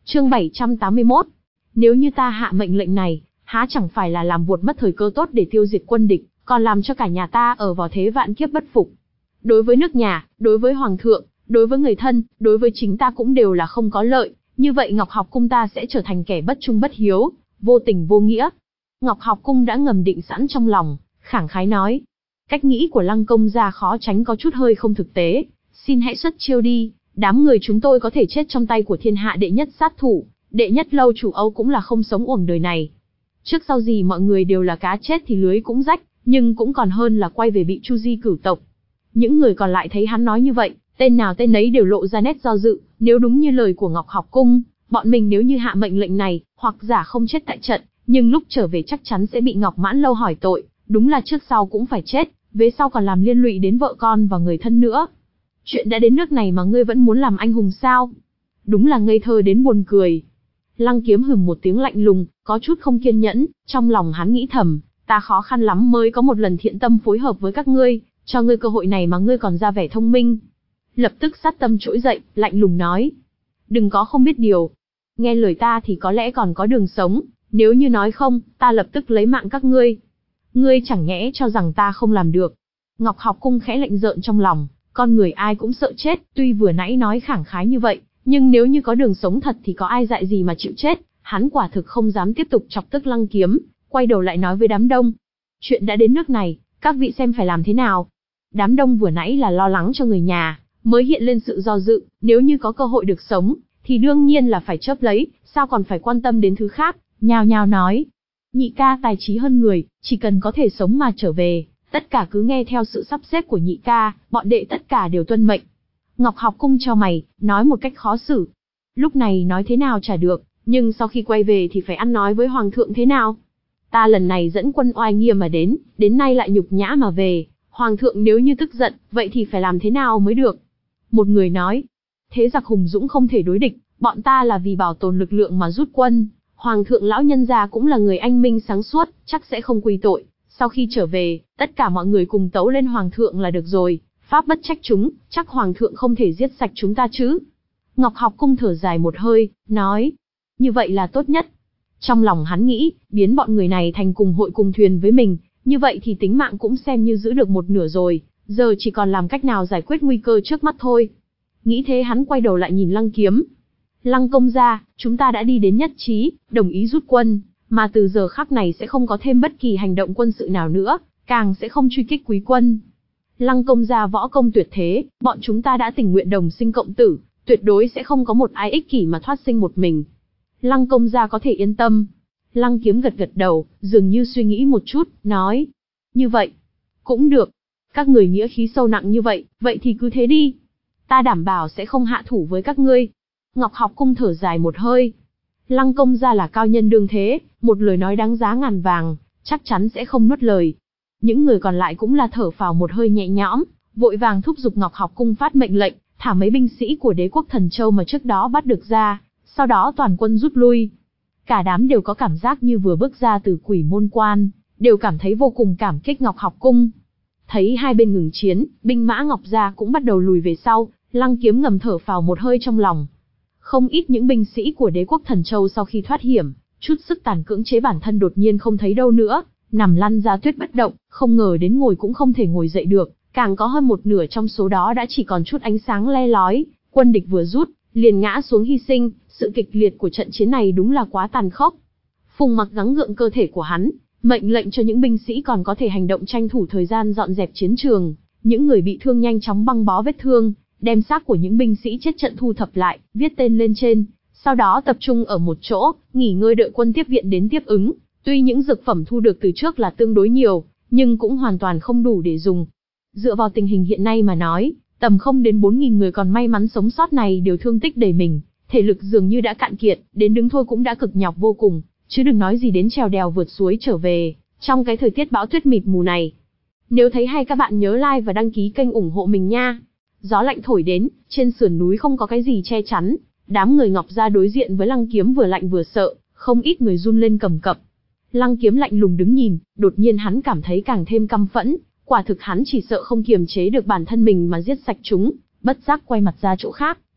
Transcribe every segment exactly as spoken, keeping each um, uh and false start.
Chương bảy trăm tám mươi mốt. Nếu như ta hạ mệnh lệnh này, há chẳng phải là làm vuột mất thời cơ tốt để tiêu diệt quân địch, còn làm cho cả nhà ta ở vào thế vạn kiếp bất phục. Đối với nước nhà, đối với hoàng thượng, đối với người thân, đối với chính ta cũng đều là không có lợi, như vậy Ngọc Học Cung ta sẽ trở thành kẻ bất trung bất hiếu, vô tình vô nghĩa. Ngọc Học Cung đã ngầm định sẵn trong lòng, khẳng khái nói. Cách nghĩ của Lăng công gia khó tránh có chút hơi không thực tế, xin hãy xuất chiêu đi, đám người chúng tôi có thể chết trong tay của thiên hạ đệ nhất sát thủ, đệ nhất lâu chủ Âu cũng là không sống uổng đời này. Trước sau gì mọi người đều là cá chết thì lưới cũng rách, nhưng cũng còn hơn là quay về bị Chu Di cửu tộc. Những người còn lại thấy hắn nói như vậy, tên nào tên nấy đều lộ ra nét do dự, nếu đúng như lời của Ngọc Học Cung, bọn mình nếu như hạ mệnh lệnh này, hoặc giả không chết tại trận, nhưng lúc trở về chắc chắn sẽ bị Ngọc Mãn Lâu hỏi tội, đúng là trước sau cũng phải chết, về sau còn làm liên lụy đến vợ con và người thân nữa. Chuyện đã đến nước này mà ngươi vẫn muốn làm anh hùng sao? Đúng là ngây thơ đến buồn cười. Lăng Kiếm hừm một tiếng lạnh lùng, có chút không kiên nhẫn, trong lòng hắn nghĩ thầm, ta khó khăn lắm mới có một lần thiện tâm phối hợp với các ngươi, cho ngươi cơ hội này mà ngươi còn ra vẻ thông minh. Lập tức sát tâm trỗi dậy, lạnh lùng nói. Đừng có không biết điều. Nghe lời ta thì có lẽ còn có đường sống, nếu như nói không, ta lập tức lấy mạng các ngươi. Ngươi chẳng nhẽ cho rằng ta không làm được. Ngọc Học Cung khẽ lạnh rợn trong lòng, con người ai cũng sợ chết, tuy vừa nãy nói khẳng khái như vậy, nhưng nếu như có đường sống thật thì có ai dại gì mà chịu chết, hắn quả thực không dám tiếp tục chọc tức Lăng Kiếm, quay đầu lại nói với đám đông. Chuyện đã đến nước này, các vị xem phải làm thế nào. Đám đông vừa nãy là lo lắng cho người nhà, mới hiện lên sự do dự, nếu như có cơ hội được sống, thì đương nhiên là phải chớp lấy, sao còn phải quan tâm đến thứ khác, nhao nhao nói. Nhị ca tài trí hơn người, chỉ cần có thể sống mà trở về, tất cả cứ nghe theo sự sắp xếp của nhị ca, bọn đệ tất cả đều tuân mệnh. Ngọc Học Cung cho mày, nói một cách khó xử. Lúc này nói thế nào chả được, nhưng sau khi quay về thì phải ăn nói với hoàng thượng thế nào? Ta lần này dẫn quân oai nghiêm mà đến, đến nay lại nhục nhã mà về, hoàng thượng nếu như tức giận, vậy thì phải làm thế nào mới được? Một người nói, thế giặc hùng dũng không thể đối địch, bọn ta là vì bảo tồn lực lượng mà rút quân, hoàng thượng lão nhân gia cũng là người anh minh sáng suốt, chắc sẽ không quy tội, sau khi trở về, tất cả mọi người cùng tấu lên hoàng thượng là được rồi, pháp bất trách chúng, chắc hoàng thượng không thể giết sạch chúng ta chứ. Ngọc Học Cung thở dài một hơi, nói, như vậy là tốt nhất. Trong lòng hắn nghĩ, biến bọn người này thành cùng hội cùng thuyền với mình, như vậy thì tính mạng cũng xem như giữ được một nửa rồi, giờ chỉ còn làm cách nào giải quyết nguy cơ trước mắt thôi. Nghĩ thế hắn quay đầu lại nhìn Lăng Kiếm. Lăng công gia, chúng ta đã đi đến nhất trí, đồng ý rút quân, mà từ giờ khắc này sẽ không có thêm bất kỳ hành động quân sự nào nữa, càng sẽ không truy kích quý quân. Lăng công gia võ công tuyệt thế, bọn chúng ta đã tình nguyện đồng sinh cộng tử, tuyệt đối sẽ không có một ai ích kỷ mà thoát sinh một mình. Lăng công gia có thể yên tâm. Lăng Kiếm gật gật đầu, dường như suy nghĩ một chút, nói. Như vậy, cũng được. Các người nghĩa khí sâu nặng như vậy, vậy thì cứ thế đi. Ta đảm bảo sẽ không hạ thủ với các ngươi. Ngọc Học Cung thở dài một hơi. Lăng công gia là cao nhân đương thế, một lời nói đáng giá ngàn vàng, chắc chắn sẽ không nuốt lời. Những người còn lại cũng là thở phào một hơi nhẹ nhõm, vội vàng thúc giục Ngọc Học Cung phát mệnh lệnh, thả mấy binh sĩ của đế quốc Thần Châu mà trước đó bắt được ra, sau đó toàn quân rút lui. Cả đám đều có cảm giác như vừa bước ra từ quỷ môn quan, đều cảm thấy vô cùng cảm kích Ngọc Học Cung. Thấy hai bên ngừng chiến, binh mã Ngọc gia cũng bắt đầu lùi về sau, Lăng Kiếm ngầm thở phào một hơi trong lòng. Không ít những binh sĩ của đế quốc Thần Châu sau khi thoát hiểm, chút sức tàn cưỡng chế bản thân đột nhiên không thấy đâu nữa, nằm lăn ra tuyết bất động, không ngờ đến ngồi cũng không thể ngồi dậy được, càng có hơn một nửa trong số đó đã chỉ còn chút ánh sáng le lói, quân địch vừa rút, liền ngã xuống hy sinh, sự kịch liệt của trận chiến này đúng là quá tàn khốc. Phùng Mặc gắng gượng cơ thể của hắn, mệnh lệnh cho những binh sĩ còn có thể hành động tranh thủ thời gian dọn dẹp chiến trường, những người bị thương nhanh chóng băng bó vết thương, đem xác của những binh sĩ chết trận thu thập lại, viết tên lên trên, sau đó tập trung ở một chỗ, nghỉ ngơi đợi quân tiếp viện đến tiếp ứng. Tuy những dược phẩm thu được từ trước là tương đối nhiều, nhưng cũng hoàn toàn không đủ để dùng. Dựa vào tình hình hiện nay mà nói, tầm không đến bốn nghìn người còn may mắn sống sót này đều thương tích đầy mình, thể lực dường như đã cạn kiệt, đến đứng thôi cũng đã cực nhọc vô cùng, chứ đừng nói gì đến trèo đèo vượt suối trở về, trong cái thời tiết bão tuyết mịt mù này. Nếu thấy hay các bạn nhớ like và đăng ký kênh ủng hộ mình nha. Gió lạnh thổi đến, trên sườn núi không có cái gì che chắn, đám người Ngọc gia đối diện với Lăng Kiếm vừa lạnh vừa sợ, không ít người run lên cầm cập. Lăng Kiếm lạnh lùng đứng nhìn, đột nhiên hắn cảm thấy càng thêm căm phẫn, quả thực hắn chỉ sợ không kiềm chế được bản thân mình mà giết sạch chúng, bất giác quay mặt ra chỗ khác,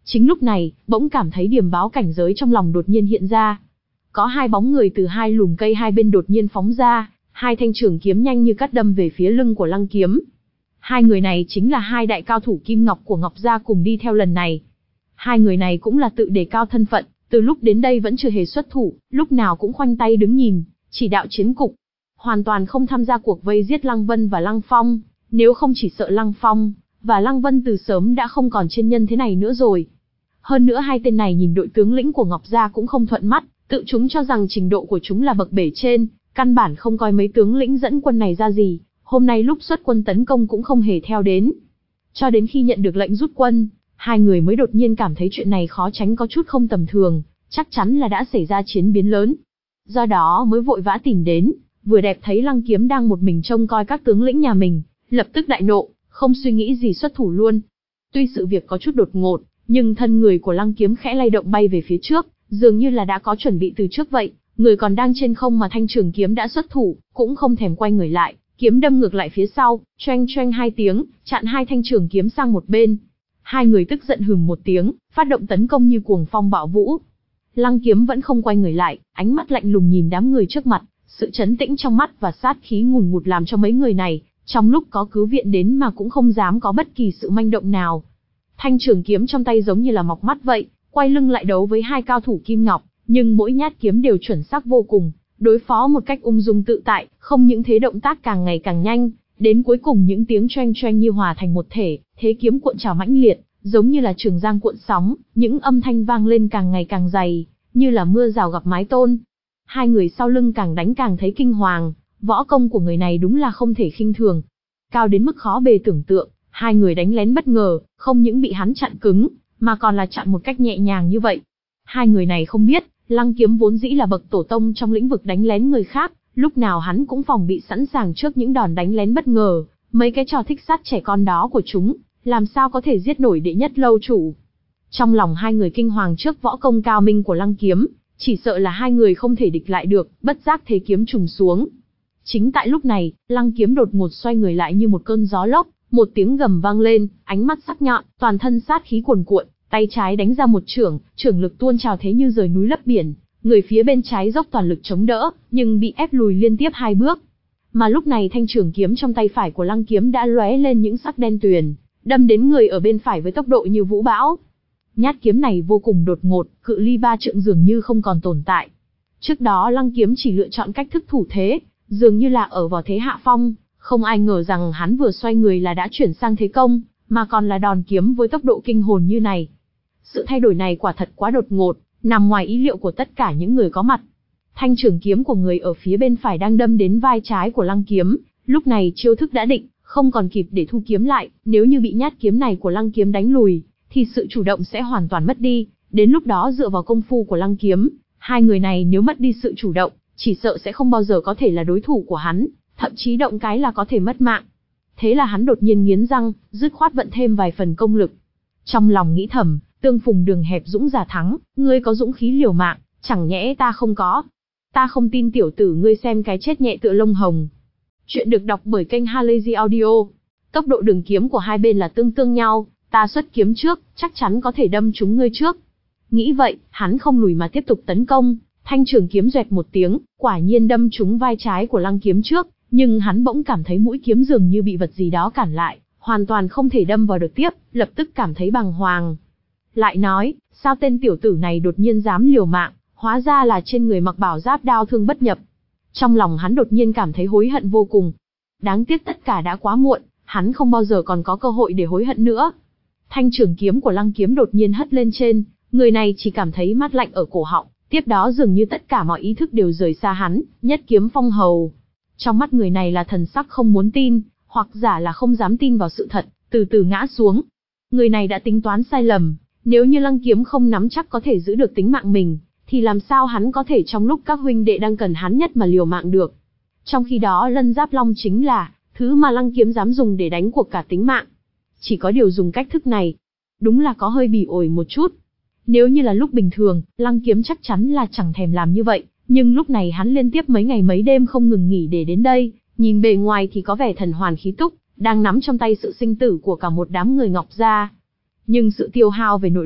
Chính lúc này, bỗng cảm thấy điểm báo cảnh giới trong lòng đột nhiên hiện ra. Có hai bóng người từ hai lùm cây hai bên đột nhiên phóng ra, hai thanh trường kiếm nhanh như cắt đâm về phía lưng của Lăng Kiếm. Hai người này chính là hai đại cao thủ Kim Ngọc của Ngọc Gia cùng đi theo lần này. Hai người này cũng là tự đề cao thân phận, từ lúc đến đây vẫn chưa hề xuất thủ, lúc nào cũng khoanh tay đứng nhìn, chỉ đạo chiến cục. Hoàn toàn không tham gia cuộc vây giết Lăng Vân và Lăng Phong, nếu không chỉ sợ Lăng Phong và Lăng Vân từ sớm đã không còn trên nhân thế này nữa rồi. Hơn nữa hai tên này nhìn đội tướng lĩnh của Ngọc Gia cũng không thuận mắt, tự chúng cho rằng trình độ của chúng là bậc bể trên, căn bản không coi mấy tướng lĩnh dẫn quân này ra gì, hôm nay lúc xuất quân tấn công cũng không hề theo đến. Cho đến khi nhận được lệnh rút quân, hai người mới đột nhiên cảm thấy chuyện này khó tránh có chút không tầm thường, chắc chắn là đã xảy ra chiến biến lớn. Do đó mới vội vã tìm đến, vừa đẹp thấy Lăng Kiếm đang một mình trông coi các tướng lĩnh nhà mình, lập tức đại nộ, không suy nghĩ gì xuất thủ luôn. Tuy sự việc có chút đột ngột, nhưng thân người của Lăng Kiếm khẽ lay động bay về phía trước, dường như là đã có chuẩn bị từ trước vậy, người còn đang trên không mà thanh trường kiếm đã xuất thủ, cũng không thèm quay người lại, kiếm đâm ngược lại phía sau, choeng choeng hai tiếng, chặn hai thanh trường kiếm sang một bên. Hai người tức giận hừm một tiếng, phát động tấn công như cuồng phong bạo vũ. Lăng Kiếm vẫn không quay người lại, ánh mắt lạnh lùng nhìn đám người trước mặt, sự trấn tĩnh trong mắt và sát khí ngùn ngụt làm cho mấy người này, trong lúc có cứu viện đến mà cũng không dám có bất kỳ sự manh động nào. Thanh trường kiếm trong tay giống như là mọc mắt vậy, quay lưng lại đấu với hai cao thủ Kim Ngọc, nhưng mỗi nhát kiếm đều chuẩn xác vô cùng, đối phó một cách ung dung tự tại, không những thế động tác càng ngày càng nhanh, đến cuối cùng những tiếng choeng choeng như hòa thành một thể, thế kiếm cuộn trào mãnh liệt, giống như là trường giang cuộn sóng, những âm thanh vang lên càng ngày càng dày, như là mưa rào gặp mái tôn. Hai người sau lưng càng đánh càng thấy kinh hoàng, võ công của người này đúng là không thể khinh thường. Cao đến mức khó bề tưởng tượng, hai người đánh lén bất ngờ, không những bị hắn chặn cứng, mà còn là chặn một cách nhẹ nhàng như vậy. Hai người này không biết, Lăng Kiếm vốn dĩ là bậc tổ tông trong lĩnh vực đánh lén người khác, lúc nào hắn cũng phòng bị sẵn sàng trước những đòn đánh lén bất ngờ, mấy cái trò thích sát trẻ con đó của chúng, làm sao có thể giết nổi đệ nhất lâu chủ. Trong lòng hai người kinh hoàng trước võ công cao minh của Lăng Kiếm, chỉ sợ là hai người không thể địch lại được, bất giác thế kiếm trùng xuống. Chính tại lúc này, Lăng Kiếm đột ngột xoay người lại như một cơn gió lốc, một tiếng gầm vang lên, ánh mắt sắc nhọn, toàn thân sát khí cuồn cuộn, tay trái đánh ra một chưởng, chưởng lực tuôn trào thế như rời núi lấp biển, người phía bên trái dốc toàn lực chống đỡ, nhưng bị ép lùi liên tiếp hai bước. Mà lúc này thanh chưởng kiếm trong tay phải của Lăng Kiếm đã lóe lên những sắc đen tuyền, đâm đến người ở bên phải với tốc độ như vũ bão. Nhát kiếm này vô cùng đột ngột, cự ly ba trượng dường như không còn tồn tại. Trước đó Lăng Kiếm chỉ lựa chọn cách thức thủ thế, dường như là ở vào thế hạ phong, không ai ngờ rằng hắn vừa xoay người là đã chuyển sang thế công, mà còn là đòn kiếm với tốc độ kinh hồn như này. Sự thay đổi này quả thật quá đột ngột, nằm ngoài ý liệu của tất cả những người có mặt. Thanh trường kiếm của người ở phía bên phải đang đâm đến vai trái của Lăng Kiếm, lúc này chiêu thức đã định, không còn kịp để thu kiếm lại, nếu như bị nhát kiếm này của Lăng Kiếm đánh lùi, thì sự chủ động sẽ hoàn toàn mất đi, đến lúc đó dựa vào công phu của Lăng Kiếm, hai người này nếu mất đi sự chủ động, chỉ sợ sẽ không bao giờ có thể là đối thủ của hắn, thậm chí động cái là có thể mất mạng. Thế là hắn đột nhiên nghiến răng, dứt khoát vận thêm vài phần công lực. Trong lòng nghĩ thầm, tương phùng đường hẹp dũng giả thắng, ngươi có dũng khí liều mạng, chẳng nhẽ ta không có. Ta không tin tiểu tử ngươi xem cái chết nhẹ tựa lông hồng. Chuyện được đọc bởi kênh Halazy Audio. Tốc độ đường kiếm của hai bên là tương tương nhau, ta xuất kiếm trước, chắc chắn có thể đâm trúng ngươi trước. Nghĩ vậy, hắn không lùi mà tiếp tục tấn công, thanh trường kiếm doẹt một tiếng, quả nhiên đâm trúng vai trái của Lăng Kiếm trước, nhưng hắn bỗng cảm thấy mũi kiếm dường như bị vật gì đó cản lại, hoàn toàn không thể đâm vào được tiếp, lập tức cảm thấy bàng hoàng. Lại nói, sao tên tiểu tử này đột nhiên dám liều mạng, hóa ra là trên người mặc bảo giáp đao thương bất nhập. Trong lòng hắn đột nhiên cảm thấy hối hận vô cùng. Đáng tiếc tất cả đã quá muộn, hắn không bao giờ còn có cơ hội để hối hận nữa. Thanh trường kiếm của Lăng Kiếm đột nhiên hất lên trên, người này chỉ cảm thấy mát lạnh ở cổ họng, tiếp đó dường như tất cả mọi ý thức đều rời xa hắn, nhất kiếm phong hầu. Trong mắt người này là thần sắc không muốn tin, hoặc giả là không dám tin vào sự thật, từ từ ngã xuống. Người này đã tính toán sai lầm, nếu như Lăng Kiếm không nắm chắc có thể giữ được tính mạng mình, thì làm sao hắn có thể trong lúc các huynh đệ đang cần hắn nhất mà liều mạng được. Trong khi đó Lân Giáp Long chính là thứ mà Lăng Kiếm dám dùng để đánh cuộc cả tính mạng. Chỉ có điều dùng cách thức này, đúng là có hơi bỉ ổi một chút. Nếu như là lúc bình thường, Lăng Kiếm chắc chắn là chẳng thèm làm như vậy, nhưng lúc này hắn liên tiếp mấy ngày mấy đêm không ngừng nghỉ để đến đây, nhìn bề ngoài thì có vẻ thần hoàn khí túc, đang nắm trong tay sự sinh tử của cả một đám người Ngọc Gia. Nhưng sự tiêu hao về nội lực,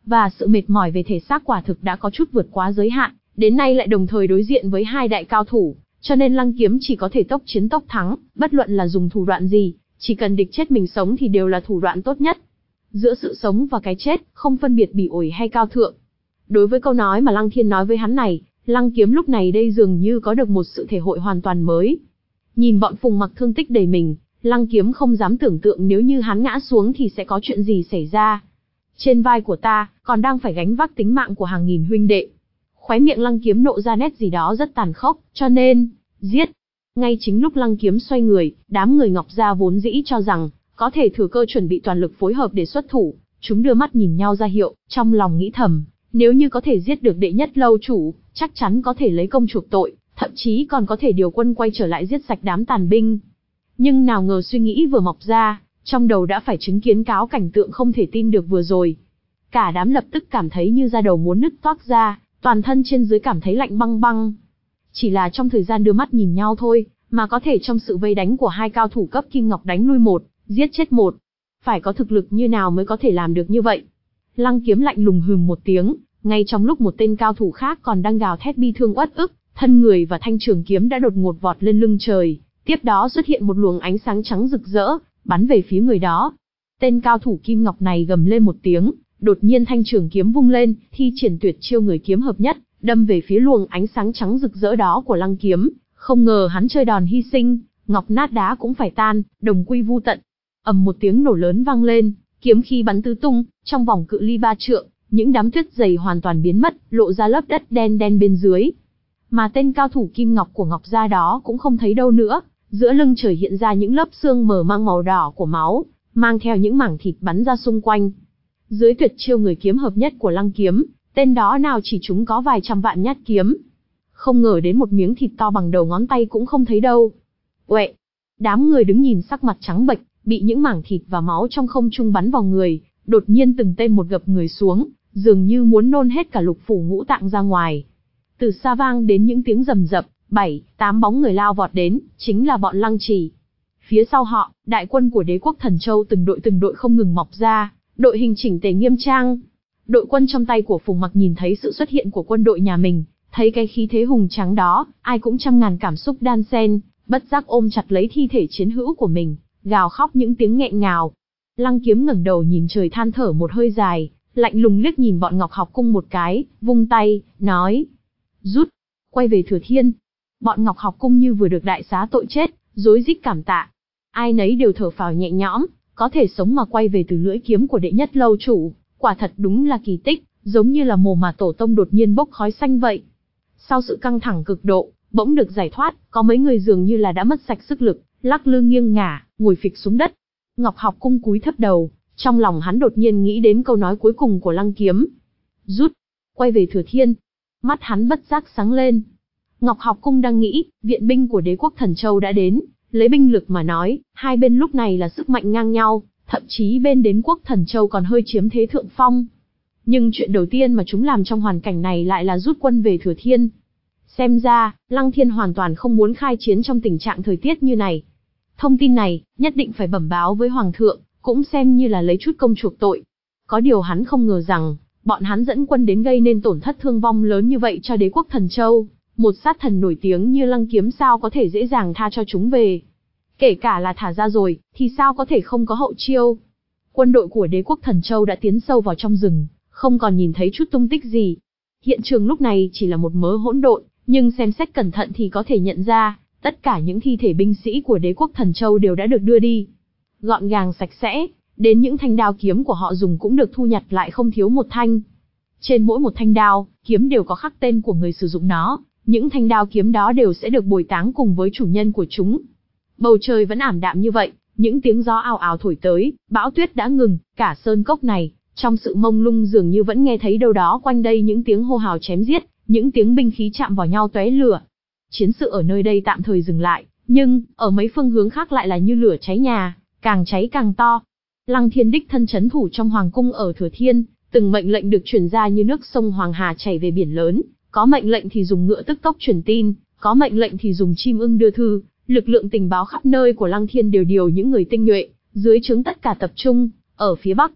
và sự mệt mỏi về thể xác quả thực đã có chút vượt quá giới hạn, đến nay lại đồng thời đối diện với hai đại cao thủ, cho nên Lăng Kiếm chỉ có thể tốc chiến tốc thắng, bất luận là dùng thủ đoạn gì, chỉ cần địch chết mình sống thì đều là thủ đoạn tốt nhất. Giữa sự sống và cái chết, không phân biệt bỉ ổi hay cao thượng. Đối với câu nói mà Lăng Thiên nói với hắn này, Lăng Kiếm lúc này đây dường như có được một sự thể hội hoàn toàn mới. Nhìn bọn Phùng Mặc thương tích đầy mình, Lăng Kiếm không dám tưởng tượng nếu như hắn ngã xuống thì sẽ có chuyện gì xảy ra. Trên vai của ta, còn đang phải gánh vác tính mạng của hàng nghìn huynh đệ. Khóe miệng Lăng Kiếm nộ ra nét gì đó rất tàn khốc, cho nên, giết. Ngay chính lúc Lăng Kiếm xoay người, đám người Ngọc Gia vốn dĩ cho rằng, có thể thừa cơ chuẩn bị toàn lực phối hợp để xuất thủ, chúng đưa mắt nhìn nhau ra hiệu, trong lòng nghĩ thầm, nếu như có thể giết được đệ nhất lâu chủ, chắc chắn có thể lấy công chuộc tội, thậm chí còn có thể điều quân quay trở lại giết sạch đám tàn binh. Nhưng nào ngờ suy nghĩ vừa mọc ra, trong đầu đã phải chứng kiến cáo cảnh tượng không thể tin được vừa rồi. Cả đám lập tức cảm thấy như da đầu muốn nứt toác ra, toàn thân trên dưới cảm thấy lạnh băng băng. Chỉ là trong thời gian đưa mắt nhìn nhau thôi, mà có thể trong sự vây đánh của hai cao thủ cấp Kim Ngọc đánh lui một, giết chết một. Phải có thực lực như nào mới có thể làm được như vậy? Lăng Kiếm lạnh lùng hừm một tiếng, ngay trong lúc một tên cao thủ khác còn đang gào thét bi thương uất ức, thân người và thanh trường kiếm đã đột ngột vọt lên lưng trời, tiếp đó xuất hiện một luồng ánh sáng trắng rực rỡ, bắn về phía người đó. Tên cao thủ Kim Ngọc này gầm lên một tiếng, đột nhiên thanh trường kiếm vung lên, thi triển tuyệt chiêu người kiếm hợp nhất, đâm về phía luồng ánh sáng trắng rực rỡ đó của Lăng Kiếm. Không ngờ hắn chơi đòn hy sinh, ngọc nát đá cũng phải tan, đồng quy vu tận. Ầm một tiếng nổ lớn vang lên, kiếm khí bắn tứ tung, trong vòng cự ly ba trượng, những đám tuyết dày hoàn toàn biến mất, lộ ra lớp đất đen đen bên dưới. Mà tên cao thủ Kim Ngọc của Ngọc Gia đó cũng không thấy đâu nữa, giữa lưng trời hiện ra những lớp xương mờ mang màu đỏ của máu, mang theo những mảng thịt bắn ra xung quanh. Dưới tuyệt chiêu người kiếm hợp nhất của Lăng Kiếm, tên đó nào chỉ chúng có vài trăm vạn nhát kiếm. Không ngờ đến một miếng thịt to bằng đầu ngón tay cũng không thấy đâu. Uệ! Đám người đứng nhìn sắc mặt trắng bệch, bị những mảng thịt và máu trong không trung bắn vào người, đột nhiên từng tên một gập người xuống, dường như muốn nôn hết cả lục phủ ngũ tạng ra ngoài. Từ xa vang đến những tiếng rầm rập, bảy, tám bóng người lao vọt đến, chính là bọn Lăng Trì. Phía sau họ, đại quân của Đế quốc Thần Châu từng đội từng đội không ngừng mọc ra, đội hình chỉnh tề nghiêm trang. Đội quân trong tay của Phùng Mặc nhìn thấy sự xuất hiện của quân đội nhà mình, thấy cái khí thế hùng tráng đó, ai cũng trăm ngàn cảm xúc đan xen, bất giác ôm chặt lấy thi thể chiến hữu của mình, gào khóc những tiếng nghẹn ngào. Lăng Kiếm ngẩng đầu nhìn trời than thở một hơi dài, lạnh lùng liếc nhìn bọn Ngọc Học Cung một cái, vung tay, nói: rút, quay về Thừa Thiên. Bọn Ngọc Học Cung như vừa được đại xá tội chết, rối rít cảm tạ. Ai nấy đều thở phào nhẹ nhõm, có thể sống mà quay về từ lưỡi kiếm của đệ nhất lâu chủ, quả thật đúng là kỳ tích, giống như là mồ mà tổ tông đột nhiên bốc khói xanh vậy. Sau sự căng thẳng cực độ, bỗng được giải thoát, có mấy người dường như là đã mất sạch sức lực, lắc lư nghiêng ngả, ngồi phịch xuống đất. Ngọc Học Cung cúi thấp đầu, trong lòng hắn đột nhiên nghĩ đến câu nói cuối cùng của Lăng Kiếm. Rút, quay về Thừa Thiên. Mắt hắn bất giác sáng lên. Ngọc Học Cung đang nghĩ, viện binh của Đế quốc Thần Châu đã đến, lấy binh lực mà nói, hai bên lúc này là sức mạnh ngang nhau, thậm chí bên Đế quốc Thần Châu còn hơi chiếm thế thượng phong. Nhưng chuyện đầu tiên mà chúng làm trong hoàn cảnh này lại là rút quân về Thừa Thiên. Xem ra, Lăng Thiên hoàn toàn không muốn khai chiến trong tình trạng thời tiết như này. Thông tin này, nhất định phải bẩm báo với Hoàng thượng, cũng xem như là lấy chút công chuộc tội. Có điều hắn không ngờ rằng, bọn hắn dẫn quân đến gây nên tổn thất thương vong lớn như vậy cho Đế quốc Thần Châu. Một sát thần nổi tiếng như Lăng Kiếm sao có thể dễ dàng tha cho chúng về. Kể cả là thả ra rồi, thì sao có thể không có hậu chiêu. Quân đội của Đế quốc Thần Châu đã tiến sâu vào trong rừng, không còn nhìn thấy chút tung tích gì. Hiện trường lúc này chỉ là một mớ hỗn độn, nhưng xem xét cẩn thận thì có thể nhận ra, tất cả những thi thể binh sĩ của Đế quốc Thần Châu đều đã được đưa đi. Gọn gàng sạch sẽ, đến những thanh đao kiếm của họ dùng cũng được thu nhặt lại không thiếu một thanh. Trên mỗi một thanh đao, kiếm đều có khắc tên của người sử dụng nó, những thanh đao kiếm đó đều sẽ được bồi táng cùng với chủ nhân của chúng. Bầu trời vẫn ảm đạm như vậy, những tiếng gió ào ào thổi tới, bão tuyết đã ngừng, cả sơn cốc này, trong sự mông lung dường như vẫn nghe thấy đâu đó quanh đây những tiếng hô hào chém giết, những tiếng binh khí chạm vào nhau tóe lửa. Chiến sự ở nơi đây tạm thời dừng lại, nhưng, ở mấy phương hướng khác lại là như lửa cháy nhà, càng cháy càng to. Lăng Thiên đích thân trấn thủ trong Hoàng cung ở Thừa Thiên, từng mệnh lệnh được truyền ra như nước sông Hoàng Hà chảy về biển lớn, có mệnh lệnh thì dùng ngựa tức tốc truyền tin, có mệnh lệnh thì dùng chim ưng đưa thư, lực lượng tình báo khắp nơi của Lăng Thiên đều điều những người tinh nhuệ, dưới trướng tất cả tập trung, ở phía Bắc.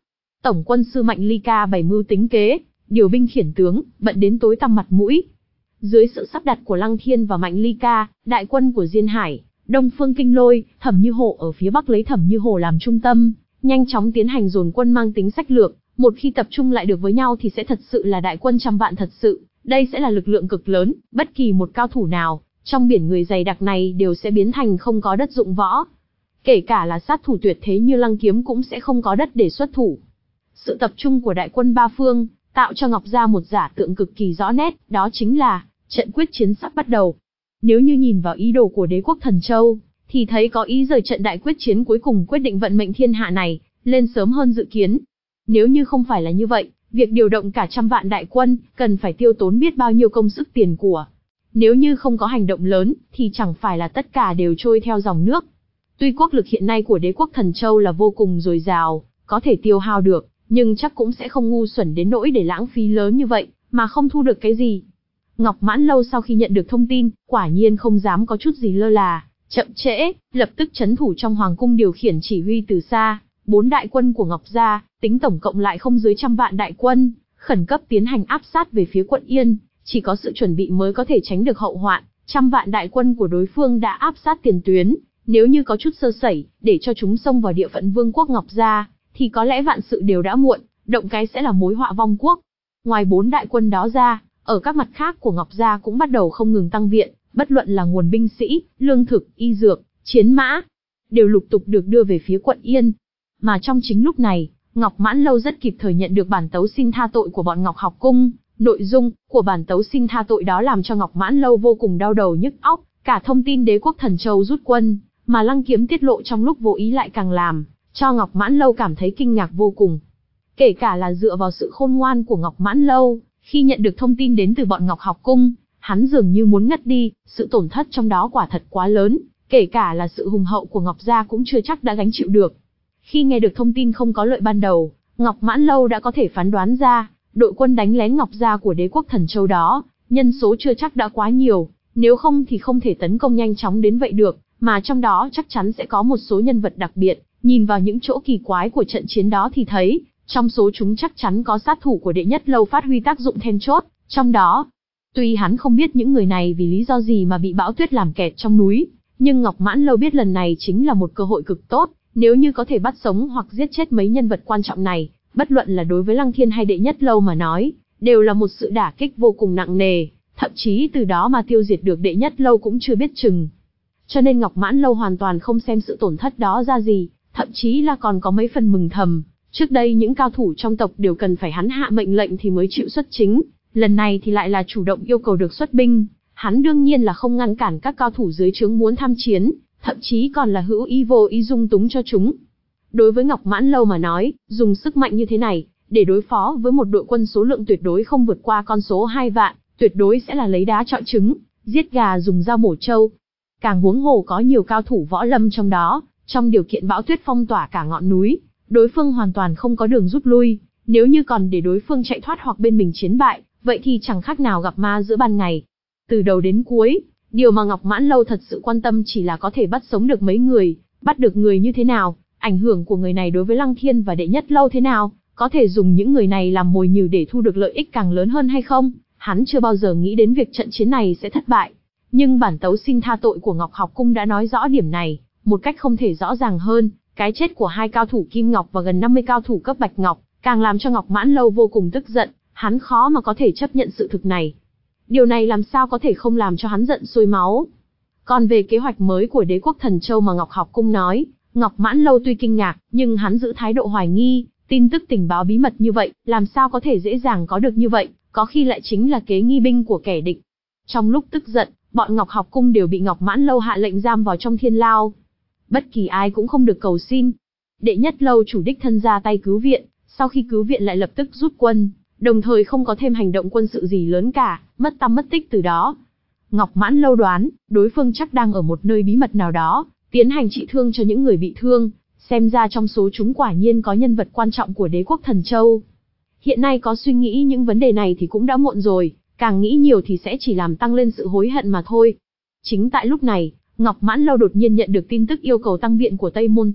Tổng quân sư Mạnh Ly Ca bày mưu tính kế, điều binh khiển tướng, bận đến tối tăm mặt mũi. Dưới sự sắp đặt của Lăng Thiên và Mạnh Ly Ca, đại quân của Diên Hải, Đông Phương Kinh Lôi, Thẩm Như Hồ ở phía bắc lấy Thẩm Như Hồ làm trung tâm, nhanh chóng tiến hành dồn quân mang tính sách lược, một khi tập trung lại được với nhau thì sẽ thật sự là đại quân trăm vạn thật sự, đây sẽ là lực lượng cực lớn, bất kỳ một cao thủ nào, trong biển người dày đặc này đều sẽ biến thành không có đất dụng võ. Kể cả là sát thủ tuyệt thế như Lăng Kiếm cũng sẽ không có đất để xuất thủ. Sự tập trung của đại quân ba phương, tạo cho Ngọc Gia một giả tượng cực kỳ rõ nét, đó chính là, trận quyết chiến sắp bắt đầu. Nếu như nhìn vào ý đồ của đế quốc Thần Châu, thì thấy có ý rời trận đại quyết chiến cuối cùng quyết định vận mệnh thiên hạ này, lên sớm hơn dự kiến. Nếu như không phải là như vậy, việc điều động cả trăm vạn đại quân, cần phải tiêu tốn biết bao nhiêu công sức tiền của. Nếu như không có hành động lớn, thì chẳng phải là tất cả đều trôi theo dòng nước. Tuy quốc lực hiện nay của đế quốc Thần Châu là vô cùng dồi dào, có thể tiêu hao được, nhưng chắc cũng sẽ không ngu xuẩn đến nỗi để lãng phí lớn như vậy, mà không thu được cái gì. Ngọc Mãn Lâu sau khi nhận được thông tin, quả nhiên không dám có chút gì lơ là, chậm trễ, lập tức trấn thủ trong hoàng cung điều khiển chỉ huy từ xa, bốn đại quân của Ngọc Gia, tính tổng cộng lại không dưới trăm vạn đại quân, khẩn cấp tiến hành áp sát về phía quận Yên, chỉ có sự chuẩn bị mới có thể tránh được hậu hoạn, trăm vạn đại quân của đối phương đã áp sát tiền tuyến, nếu như có chút sơ sẩy, để cho chúng xông vào địa phận Vương quốc Ngọc Gia, thì có lẽ vạn sự đều đã muộn, động cái sẽ là mối họa vong quốc. Ngoài bốn đại quân đó ra, ở các mặt khác của Ngọc Gia cũng bắt đầu không ngừng tăng viện, bất luận là nguồn binh sĩ, lương thực, y dược, chiến mã, đều lục tục được đưa về phía quận Yên. Mà trong chính lúc này, Ngọc Mãn Lâu rất kịp thời nhận được bản tấu xin tha tội của bọn Ngọc Học Cung. Nội dung của bản tấu xin tha tội đó làm cho Ngọc Mãn Lâu vô cùng đau đầu nhức óc, cả thông tin đế quốc Thần Châu rút quân, mà Lăng Kiếm tiết lộ trong lúc vô ý lại càng làm cho Ngọc Mãn Lâu cảm thấy kinh ngạc vô cùng. Kể cả là dựa vào sự khôn ngoan của Ngọc Mãn Lâu, khi nhận được thông tin đến từ bọn Ngọc Học Cung, hắn dường như muốn ngất đi, sự tổn thất trong đó quả thật quá lớn, kể cả là sự hùng hậu của Ngọc Gia cũng chưa chắc đã gánh chịu được. Khi nghe được thông tin không có lợi ban đầu, Ngọc Mãn Lâu đã có thể phán đoán ra, đội quân đánh lén Ngọc Gia của đế quốc Thần Châu đó, nhân số chưa chắc đã quá nhiều, nếu không thì không thể tấn công nhanh chóng đến vậy được, mà trong đó chắc chắn sẽ có một số nhân vật đặc biệt, nhìn vào những chỗ kỳ quái của trận chiến đó thì thấy, trong số chúng chắc chắn có sát thủ của đệ nhất lâu phát huy tác dụng then chốt, trong đó. Tuy hắn không biết những người này vì lý do gì mà bị bão tuyết làm kẹt trong núi, nhưng Ngọc Mãn Lâu biết lần này chính là một cơ hội cực tốt, nếu như có thể bắt sống hoặc giết chết mấy nhân vật quan trọng này, bất luận là đối với Lăng Thiên hay đệ nhất lâu mà nói, đều là một sự đả kích vô cùng nặng nề, thậm chí từ đó mà tiêu diệt được đệ nhất lâu cũng chưa biết chừng. Cho nên Ngọc Mãn Lâu hoàn toàn không xem sự tổn thất đó ra gì, thậm chí là còn có mấy phần mừng thầm. Trước đây những cao thủ trong tộc đều cần phải hắn hạ mệnh lệnh thì mới chịu xuất chính, lần này thì lại là chủ động yêu cầu được xuất binh, hắn đương nhiên là không ngăn cản các cao thủ dưới trướng muốn tham chiến, thậm chí còn là hữu ý vô ý dung túng cho chúng. Đối với Ngọc Mãn Lâu mà nói, dùng sức mạnh như thế này, để đối phó với một đội quân số lượng tuyệt đối không vượt qua con số hai vạn, tuyệt đối sẽ là lấy đá chọi trứng, giết gà dùng dao mổ trâu. Càng huống hồ có nhiều cao thủ võ lâm trong đó, trong điều kiện bão tuyết phong tỏa cả ngọn núi, đối phương hoàn toàn không có đường rút lui, nếu như còn để đối phương chạy thoát hoặc bên mình chiến bại, vậy thì chẳng khác nào gặp ma giữa ban ngày. Từ đầu đến cuối, điều mà Ngọc Mãn Lâu thật sự quan tâm chỉ là có thể bắt sống được mấy người, bắt được người như thế nào, ảnh hưởng của người này đối với Lăng Thiên và đệ nhất lâu thế nào, có thể dùng những người này làm mồi nhử để thu được lợi ích càng lớn hơn hay không, hắn chưa bao giờ nghĩ đến việc trận chiến này sẽ thất bại. Nhưng bản tấu xin tha tội của Ngọc Học Cung đã nói rõ điểm này, một cách không thể rõ ràng hơn, cái chết của hai cao thủ Kim Ngọc và gần năm mươi cao thủ cấp Bạch Ngọc, càng làm cho Ngọc Mãn Lâu vô cùng tức giận, hắn khó mà có thể chấp nhận sự thực này. Điều này làm sao có thể không làm cho hắn giận sôi máu. Còn về kế hoạch mới của đế quốc Thần Châu mà Ngọc Học Cung nói, Ngọc Mãn Lâu tuy kinh ngạc, nhưng hắn giữ thái độ hoài nghi, tin tức tình báo bí mật như vậy, làm sao có thể dễ dàng có được như vậy, có khi lại chính là kế nghi binh của kẻ địch. Trong lúc tức giận, bọn Ngọc Học Cung đều bị Ngọc Mãn Lâu hạ lệnh giam vào trong thiên lao. Bất kỳ ai cũng không được cầu xin. Đệ nhất lâu chủ đích thân ra tay cứu viện, sau khi cứu viện lại lập tức rút quân, đồng thời không có thêm hành động quân sự gì lớn cả, mất tăm mất tích từ đó. Ngọc Mãn Lâu đoán, đối phương chắc đang ở một nơi bí mật nào đó, tiến hành trị thương cho những người bị thương, xem ra trong số chúng quả nhiên có nhân vật quan trọng của đế quốc Thần Châu. Hiện nay có suy nghĩ những vấn đề này thì cũng đã muộn rồi, càng nghĩ nhiều thì sẽ chỉ làm tăng lên sự hối hận mà thôi. Chính tại lúc này, Ngọc Mãn Lâu đột nhiên nhận được tin tức yêu cầu tăng viện của Tây Môn Tạp,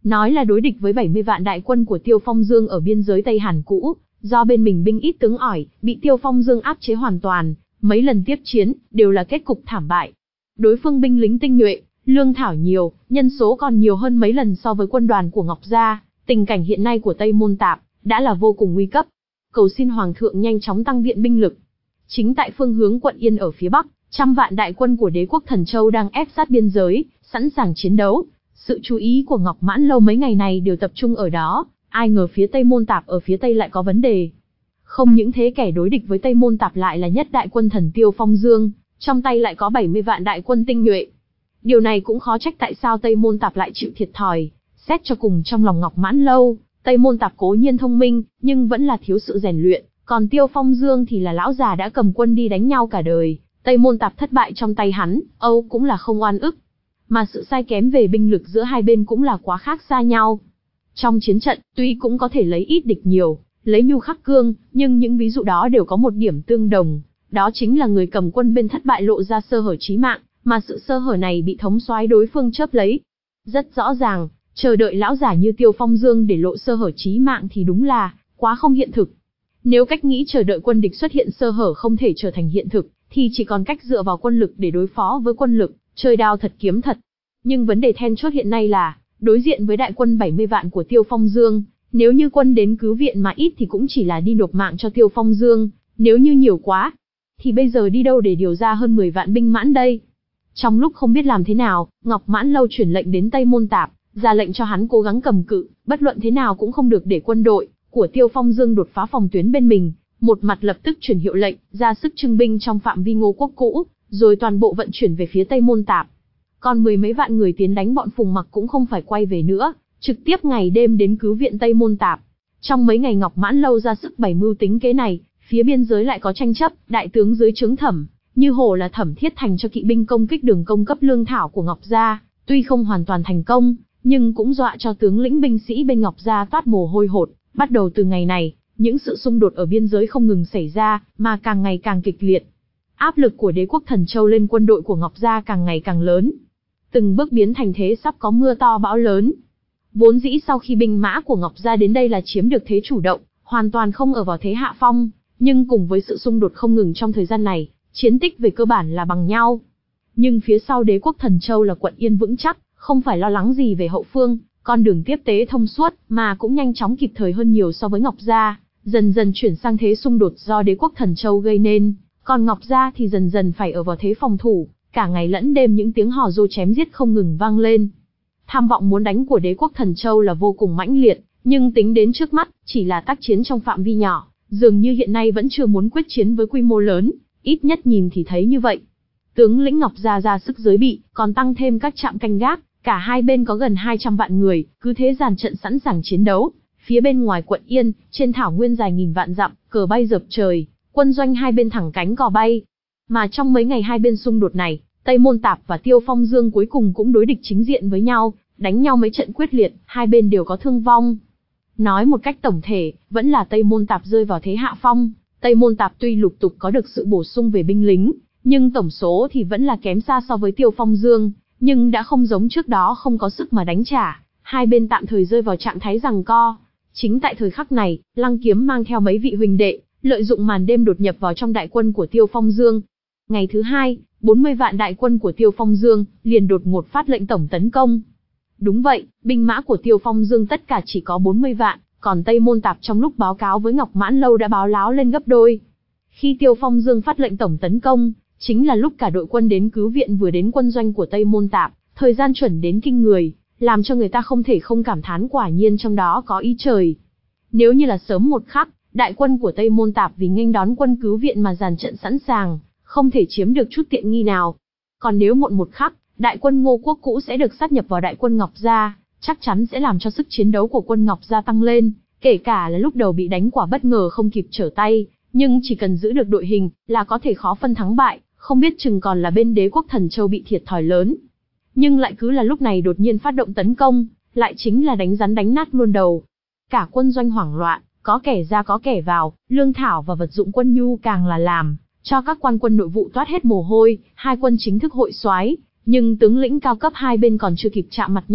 Nói là đối địch với bảy mươi vạn đại quân của Tiêu Phong Dương ở biên giới Tây Hàn cũ, do bên mình binh ít tướng ỏi, bị Tiêu Phong Dương áp chế hoàn toàn, mấy lần tiếp chiến, đều là kết cục thảm bại. Đối phương binh lính tinh nhuệ, lương thảo nhiều, nhân số còn nhiều hơn mấy lần so với quân đoàn của Ngọc Gia, tình cảnh hiện nay của Tây Môn Tạp, đã là vô cùng nguy cấp. Cầu xin Hoàng thượng nhanh chóng tăng viện binh lực. Chính tại phương hướng quận Yên ở phía Bắc, trăm vạn đại quân của đế quốc Thần Châu đang ép sát biên giới, sẵn sàng chiến đấu. Sự chú ý của Ngọc Mãn Lâu mấy ngày này đều tập trung ở đó, ai ngờ phía Tây Môn Tạp ở phía Tây lại có vấn đề. Không những thế, kẻ đối địch với Tây Môn Tạp lại là nhất đại quân thần Tiêu Phong Dương, trong tay lại có bảy mươi vạn đại quân tinh nhuệ. Điều này cũng khó trách tại sao Tây Môn Tạp lại chịu thiệt thòi. Xét cho cùng trong lòng Ngọc Mãn Lâu, Tây Môn Tạp cố nhiên thông minh, nhưng vẫn là thiếu sự rèn luyện, còn Tiêu Phong Dương thì là lão già đã cầm quân đi đánh nhau cả đời. Tây Môn Tạp thất bại trong tay hắn, Âu cũng là không oan ức. Mà sự sai kém về binh lực giữa hai bên cũng là quá khác xa nhau. Trong chiến trận, tuy cũng có thể lấy ít địch nhiều, lấy nhu khắc cương, nhưng những ví dụ đó đều có một điểm tương đồng. Đó chính là người cầm quân bên thất bại lộ ra sơ hở chí mạng, mà sự sơ hở này bị thống soái đối phương chớp lấy. Rất rõ ràng, chờ đợi lão giả như Tiêu Phong Dương để lộ sơ hở chí mạng thì đúng là quá không hiện thực. Nếu cách nghĩ chờ đợi quân địch xuất hiện sơ hở không thể trở thành hiện thực, thì chỉ còn cách dựa vào quân lực để đối phó với quân lực, chơi đao thật kiếm thật. Nhưng vấn đề then chốt hiện nay là, đối diện với đại quân bảy mươi vạn của Tiêu Phong Dương, nếu như quân đến cứu viện mà ít thì cũng chỉ là đi nộp mạng cho Tiêu Phong Dương, nếu như nhiều quá, thì bây giờ đi đâu để điều ra hơn mười vạn binh mãn đây? Trong lúc không biết làm thế nào, Ngọc Mãn Lâu chuyển lệnh đến Tây Môn Tạp, ra lệnh cho hắn cố gắng cầm cự, bất luận thế nào cũng không được để quân đội của Tiêu Phong Dương đột phá phòng tuyến bên mình. Một mặt lập tức chuyển hiệu lệnh, ra sức trưng binh trong phạm vi Ngô Quốc cũ, rồi toàn bộ vận chuyển về phía Tây Môn Tạp. Còn mười mấy vạn người tiến đánh bọn Phùng Mặc cũng không phải quay về nữa, trực tiếp ngày đêm đến cứu viện Tây Môn Tạp. Trong mấy ngày Ngọc Mãn Lâu ra sức bày mưu tính kế này, phía biên giới lại có tranh chấp, đại tướng dưới trướng Thẩm Như Hồ là Thẩm Thiết Thành cho kỵ binh công kích đường công cấp lương thảo của Ngọc Gia, tuy không hoàn toàn thành công, nhưng cũng dọa cho tướng lĩnh binh sĩ bên Ngọc Gia toát mồ hôi hột. Bắt đầu từ ngày này, những sự xung đột ở biên giới không ngừng xảy ra, mà càng ngày càng kịch liệt. Áp lực của đế quốc Thần Châu lên quân đội của Ngọc Gia càng ngày càng lớn, từng bước biến thành thế sắp có mưa to bão lớn. Vốn dĩ sau khi binh mã của Ngọc Gia đến đây là chiếm được thế chủ động, hoàn toàn không ở vào thế hạ phong, nhưng cùng với sự xung đột không ngừng trong thời gian này, chiến tích về cơ bản là bằng nhau. Nhưng phía sau đế quốc Thần Châu là quận Yên vững chắc, không phải lo lắng gì về hậu phương, con đường tiếp tế thông suốt, mà cũng nhanh chóng kịp thời hơn nhiều so với Ngọc Gia, dần dần chuyển sang thế xung đột do đế quốc Thần Châu gây nên, còn Ngọc Gia thì dần dần phải ở vào thế phòng thủ, cả ngày lẫn đêm những tiếng hò rô chém giết không ngừng vang lên. Tham vọng muốn đánh của đế quốc Thần Châu là vô cùng mãnh liệt, nhưng tính đến trước mắt, chỉ là tác chiến trong phạm vi nhỏ, dường như hiện nay vẫn chưa muốn quyết chiến với quy mô lớn, ít nhất nhìn thì thấy như vậy. Tướng lĩnh Ngọc Gia ra sức giới bị, còn tăng thêm các trạm canh gác, cả hai bên có gần hai trăm vạn người, cứ thế dàn trận sẵn sàng chiến đấu. Phía bên ngoài quận Yên, trên thảo nguyên dài nghìn vạn dặm, cờ bay dợp trời, quân doanh hai bên thẳng cánh cò bay. Mà trong mấy ngày hai bên xung đột này, Tây Môn Tạp và Tiêu Phong Dương cuối cùng cũng đối địch chính diện với nhau, đánh nhau mấy trận quyết liệt, hai bên đều có thương vong. Nói một cách tổng thể, vẫn là Tây Môn Tạp rơi vào thế hạ phong. Tây Môn Tạp tuy lục tục có được sự bổ sung về binh lính, nhưng tổng số thì vẫn là kém xa so với Tiêu Phong Dương, nhưng đã không giống trước đó không có sức mà đánh trả, hai bên tạm thời rơi vào trạng thái giằng co. Chính tại thời khắc này, Lăng Kiếm mang theo mấy vị huynh đệ, lợi dụng màn đêm đột nhập vào trong đại quân của Tiêu Phong Dương. Ngày thứ hai, bốn mươi vạn đại quân của Tiêu Phong Dương liền đột ngột phát lệnh tổng tấn công. Đúng vậy, binh mã của Tiêu Phong Dương tất cả chỉ có bốn mươi vạn, còn Tây Môn Tạp trong lúc báo cáo với Ngọc Mãn Lâu đã báo láo lên gấp đôi. Khi Tiêu Phong Dương phát lệnh tổng tấn công, chính là lúc cả đội quân đến cứu viện vừa đến quân doanh của Tây Môn Tạp, thời gian chuẩn đến kinh người, làm cho người ta không thể không cảm thán quả nhiên trong đó có ý trời. Nếu như là sớm một khắc, đại quân của Tây Môn Tạp vì nghênh đón quân cứu viện mà dàn trận sẵn sàng, không thể chiếm được chút tiện nghi nào. Còn nếu muộn một khắc, đại quân Ngô Quốc cũ sẽ được sát nhập vào đại quân Ngọc Gia, chắc chắn sẽ làm cho sức chiến đấu của quân Ngọc Gia tăng lên, kể cả là lúc đầu bị đánh quả bất ngờ không kịp trở tay, nhưng chỉ cần giữ được đội hình là có thể khó phân thắng bại, không biết chừng còn là bên đế quốc Thần Châu bị thiệt thòi lớn. Nhưng lại cứ là lúc này đột nhiên phát động tấn công, lại chính là đánh rắn đánh nát luôn đầu. Cả quân doanh hoảng loạn, có kẻ ra có kẻ vào, lương thảo và vật dụng quân nhu càng là làm cho các quan quân nội vụ toát hết mồ hôi. Hai quân chính thức hội soái, nhưng tướng lĩnh cao cấp hai bên còn chưa kịp chạm mặt nhau,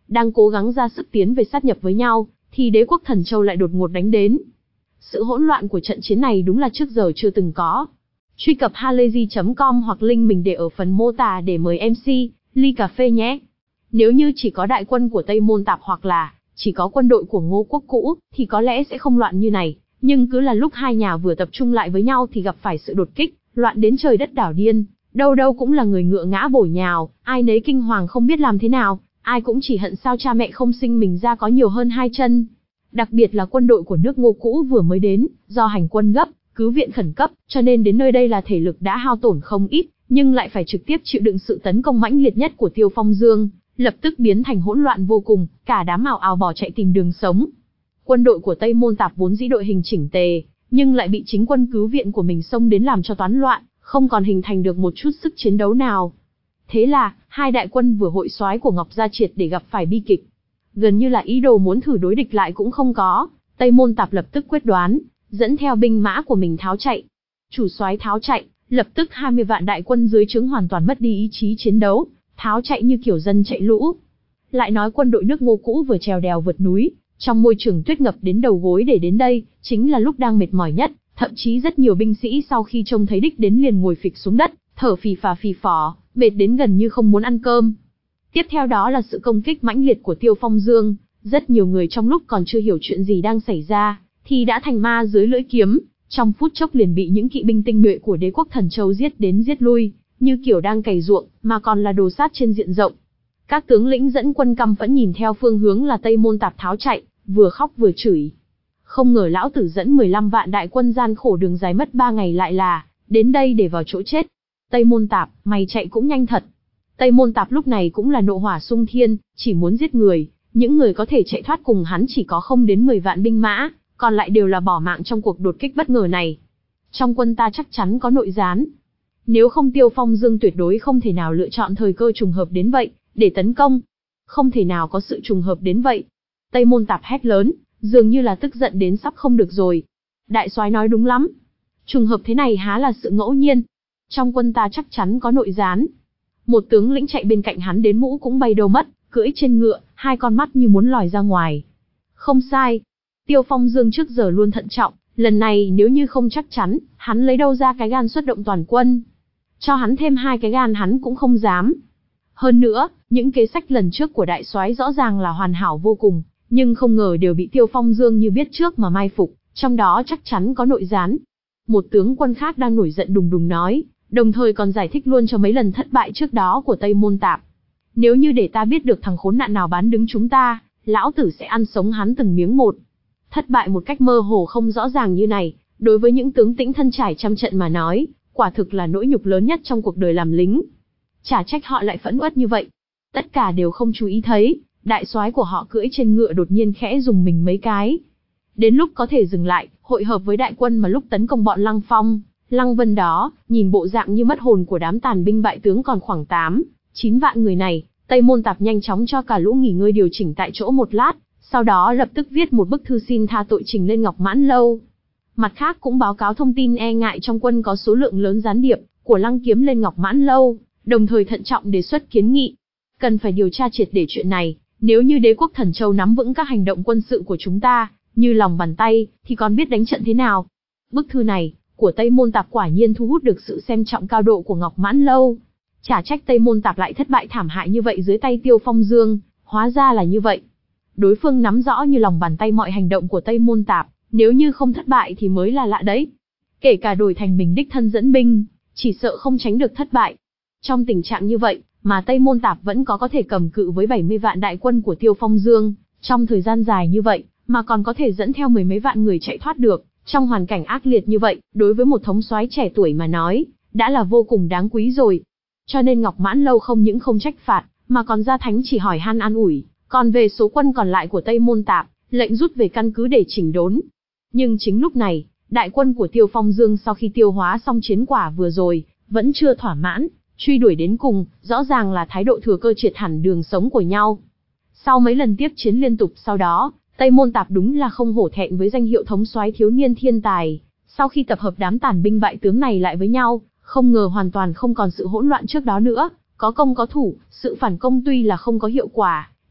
đang cố gắng ra sức tiến về sát nhập với nhau, thì đế quốc Thần Châu lại đột ngột đánh đến. Sự hỗn loạn của trận chiến này đúng là trước giờ chưa từng có. Truy cập halayzi chấm com hoặc link mình để ở phần mô tả để mời em xê, ly cà phê nhé. Nếu như chỉ có đại quân của Tây Môn Tạp hoặc là chỉ có quân đội của Ngô Quốc cũ, thì có lẽ sẽ không loạn như này. Nhưng cứ là lúc hai nhà vừa tập trung lại với nhau thì gặp phải sự đột kích, loạn đến trời đất đảo điên. Đâu đâu cũng là người ngựa ngã bổ nhào, ai nấy kinh hoàng không biết làm thế nào, ai cũng chỉ hận sao cha mẹ không sinh mình ra có nhiều hơn hai chân. Đặc biệt là quân đội của nước Ngô cũ vừa mới đến, do hành quân gấp, cứu viện khẩn cấp, cho nên đến nơi đây là thể lực đã hao tổn không ít, nhưng lại phải trực tiếp chịu đựng sự tấn công mãnh liệt nhất của Tiêu Phong Dương, lập tức biến thành hỗn loạn vô cùng, cả đám ào ào bỏ chạy tìm đường sống. Quân đội của Tây Môn Tạp vốn dĩ đội hình chỉnh tề, nhưng lại bị chính quân cứu viện của mình xông đến làm cho toán loạn, không còn hình thành được một chút sức chiến đấu nào. Thế là, hai đại quân vừa hội soái của Ngọc Gia triệt để gặp phải bi kịch. Gần như là ý đồ muốn thử đối địch lại cũng không có, Tây Môn Tạp lập tức quyết đoán, dẫn theo binh mã của mình tháo chạy. Chủ soái tháo chạy, lập tức hai mươi vạn đại quân dưới trướng hoàn toàn mất đi ý chí chiến đấu, tháo chạy như kiểu dân chạy lũ. Lại nói quân đội nước Ngô cũ vừa trèo đèo vượt núi, trong môi trường tuyết ngập đến đầu gối để đến đây, chính là lúc đang mệt mỏi nhất, thậm chí rất nhiều binh sĩ sau khi trông thấy đích đến liền ngồi phịch xuống đất, thở phì phà phì phò, mệt đến gần như không muốn ăn cơm. Tiếp theo đó là sự công kích mãnh liệt của Tiêu Phong Dương, rất nhiều người trong lúc còn chưa hiểu chuyện gì đang xảy ra, thì đã thành ma dưới lưỡi kiếm, trong phút chốc liền bị những kỵ binh tinh nhuệ của đế quốc Thần Châu giết đến giết lui, như kiểu đang cày ruộng, mà còn là đồ sát trên diện rộng. Các tướng lĩnh dẫn quân căm phẫn nhìn theo phương hướng là Tây Môn Tạp tháo chạy, vừa khóc vừa chửi. Không ngờ lão tử dẫn mười lăm vạn đại quân gian khổ đường dài mất ba ngày lại là đến đây để vào chỗ chết. Tây Môn Tạp, mày chạy cũng nhanh thật. Tây Môn Tạp lúc này cũng là nộ hỏa xung thiên, chỉ muốn giết người, những người có thể chạy thoát cùng hắn chỉ có không đến mười vạn binh mã, còn lại đều là bỏ mạng trong cuộc đột kích bất ngờ này. Trong quân ta chắc chắn có nội gián. Nếu không Tiêu Phong Dương tuyệt đối không thể nào lựa chọn thời cơ trùng hợp đến vậy, để tấn công. Không thể nào có sự trùng hợp đến vậy. Tây Môn Tạp hét lớn, dường như là tức giận đến sắp không được rồi. Đại soái nói đúng lắm. Trùng hợp thế này há là sự ngẫu nhiên. Trong quân ta chắc chắn có nội gián. Một tướng lĩnh chạy bên cạnh hắn đến mũ cũng bay đâu mất, cưỡi trên ngựa, hai con mắt như muốn lòi ra ngoài. Không sai. Tiêu Phong Dương trước giờ luôn thận trọng, lần này nếu như không chắc chắn, hắn lấy đâu ra cái gan xuất động toàn quân. Cho hắn thêm hai cái gan hắn cũng không dám. Hơn nữa, những kế sách lần trước của đại soái rõ ràng là hoàn hảo vô cùng, nhưng không ngờ đều bị Tiêu Phong Dương như biết trước mà mai phục, trong đó chắc chắn có nội gián. Một tướng quân khác đang nổi giận đùng đùng nói, đồng thời còn giải thích luôn cho mấy lần thất bại trước đó của Tây Môn Tạp. Nếu như để ta biết được thằng khốn nạn nào bán đứng chúng ta, lão tử sẽ ăn sống hắn từng miếng một. Thất bại một cách mơ hồ không rõ ràng như này, đối với những tướng tĩnh thân trải trăm trận mà nói, quả thực là nỗi nhục lớn nhất trong cuộc đời làm lính. Chả trách họ lại phẫn uất như vậy. Tất cả đều không chú ý thấy, đại soái của họ cưỡi trên ngựa đột nhiên khẽ dùng mình mấy cái. Đến lúc có thể dừng lại, hội hợp với đại quân mà lúc tấn công bọn Lăng Phong, Lăng Vân đó, nhìn bộ dạng như mất hồn của đám tàn binh bại tướng còn khoảng tám, chín vạn người này, Tây Môn Tạp nhanh chóng cho cả lũ nghỉ ngơi điều chỉnh tại chỗ một lát, sau đó lập tức viết một bức thư xin tha tội trình lên Ngọc Mãn Lâu. Mặt khác cũng báo cáo thông tin e ngại trong quân có số lượng lớn gián điệp của Lăng Kiếm lên Ngọc Mãn Lâu, đồng thời thận trọng đề xuất kiến nghị. Cần phải điều tra triệt để chuyện này, nếu như đế quốc Thần Châu nắm vững các hành động quân sự của chúng ta, như lòng bàn tay, thì còn biết đánh trận thế nào. Bức thư này, của Tây Môn Tạp quả nhiên thu hút được sự xem trọng cao độ của Ngọc Mãn Lâu. Chả trách Tây Môn Tạp lại thất bại thảm hại như vậy dưới tay Tiêu Phong Dương, hóa ra là như vậy. Đối phương nắm rõ như lòng bàn tay mọi hành động của Tây Môn Tạp, nếu như không thất bại thì mới là lạ đấy. Kể cả đổi thành mình đích thân dẫn binh, chỉ sợ không tránh được thất bại. Trong tình trạng như vậy, mà Tây Môn Tạp vẫn có có thể cầm cự với bảy mươi vạn đại quân của Tiêu Phong Dương, trong thời gian dài như vậy, mà còn có thể dẫn theo mười mấy vạn người chạy thoát được, trong hoàn cảnh ác liệt như vậy, đối với một thống soái trẻ tuổi mà nói, đã là vô cùng đáng quý rồi. Cho nên Ngọc Mãn Lâu không những không trách phạt, mà còn ra thánh chỉ hỏi han an ủi, còn về số quân còn lại của Tây Môn Tạp, lệnh rút về căn cứ để chỉnh đốn. Nhưng chính lúc này, đại quân của Tiêu Phong Dương sau khi tiêu hóa xong chiến quả vừa rồi, vẫn chưa thỏa mãn, truy đuổi đến cùng, rõ ràng là thái độ thừa cơ triệt hẳn đường sống của nhau. Sau mấy lần tiếp chiến liên tục sau đó, Tây Môn Tạp đúng là không hổ thẹn với danh hiệu thống soái thiếu niên thiên tài. Sau khi tập hợp đám tàn binh bại tướng này lại với nhau, không ngờ hoàn toàn không còn sự hỗn loạn trước đó nữa, có công có thủ, sự phản công tuy là không có hiệu quả,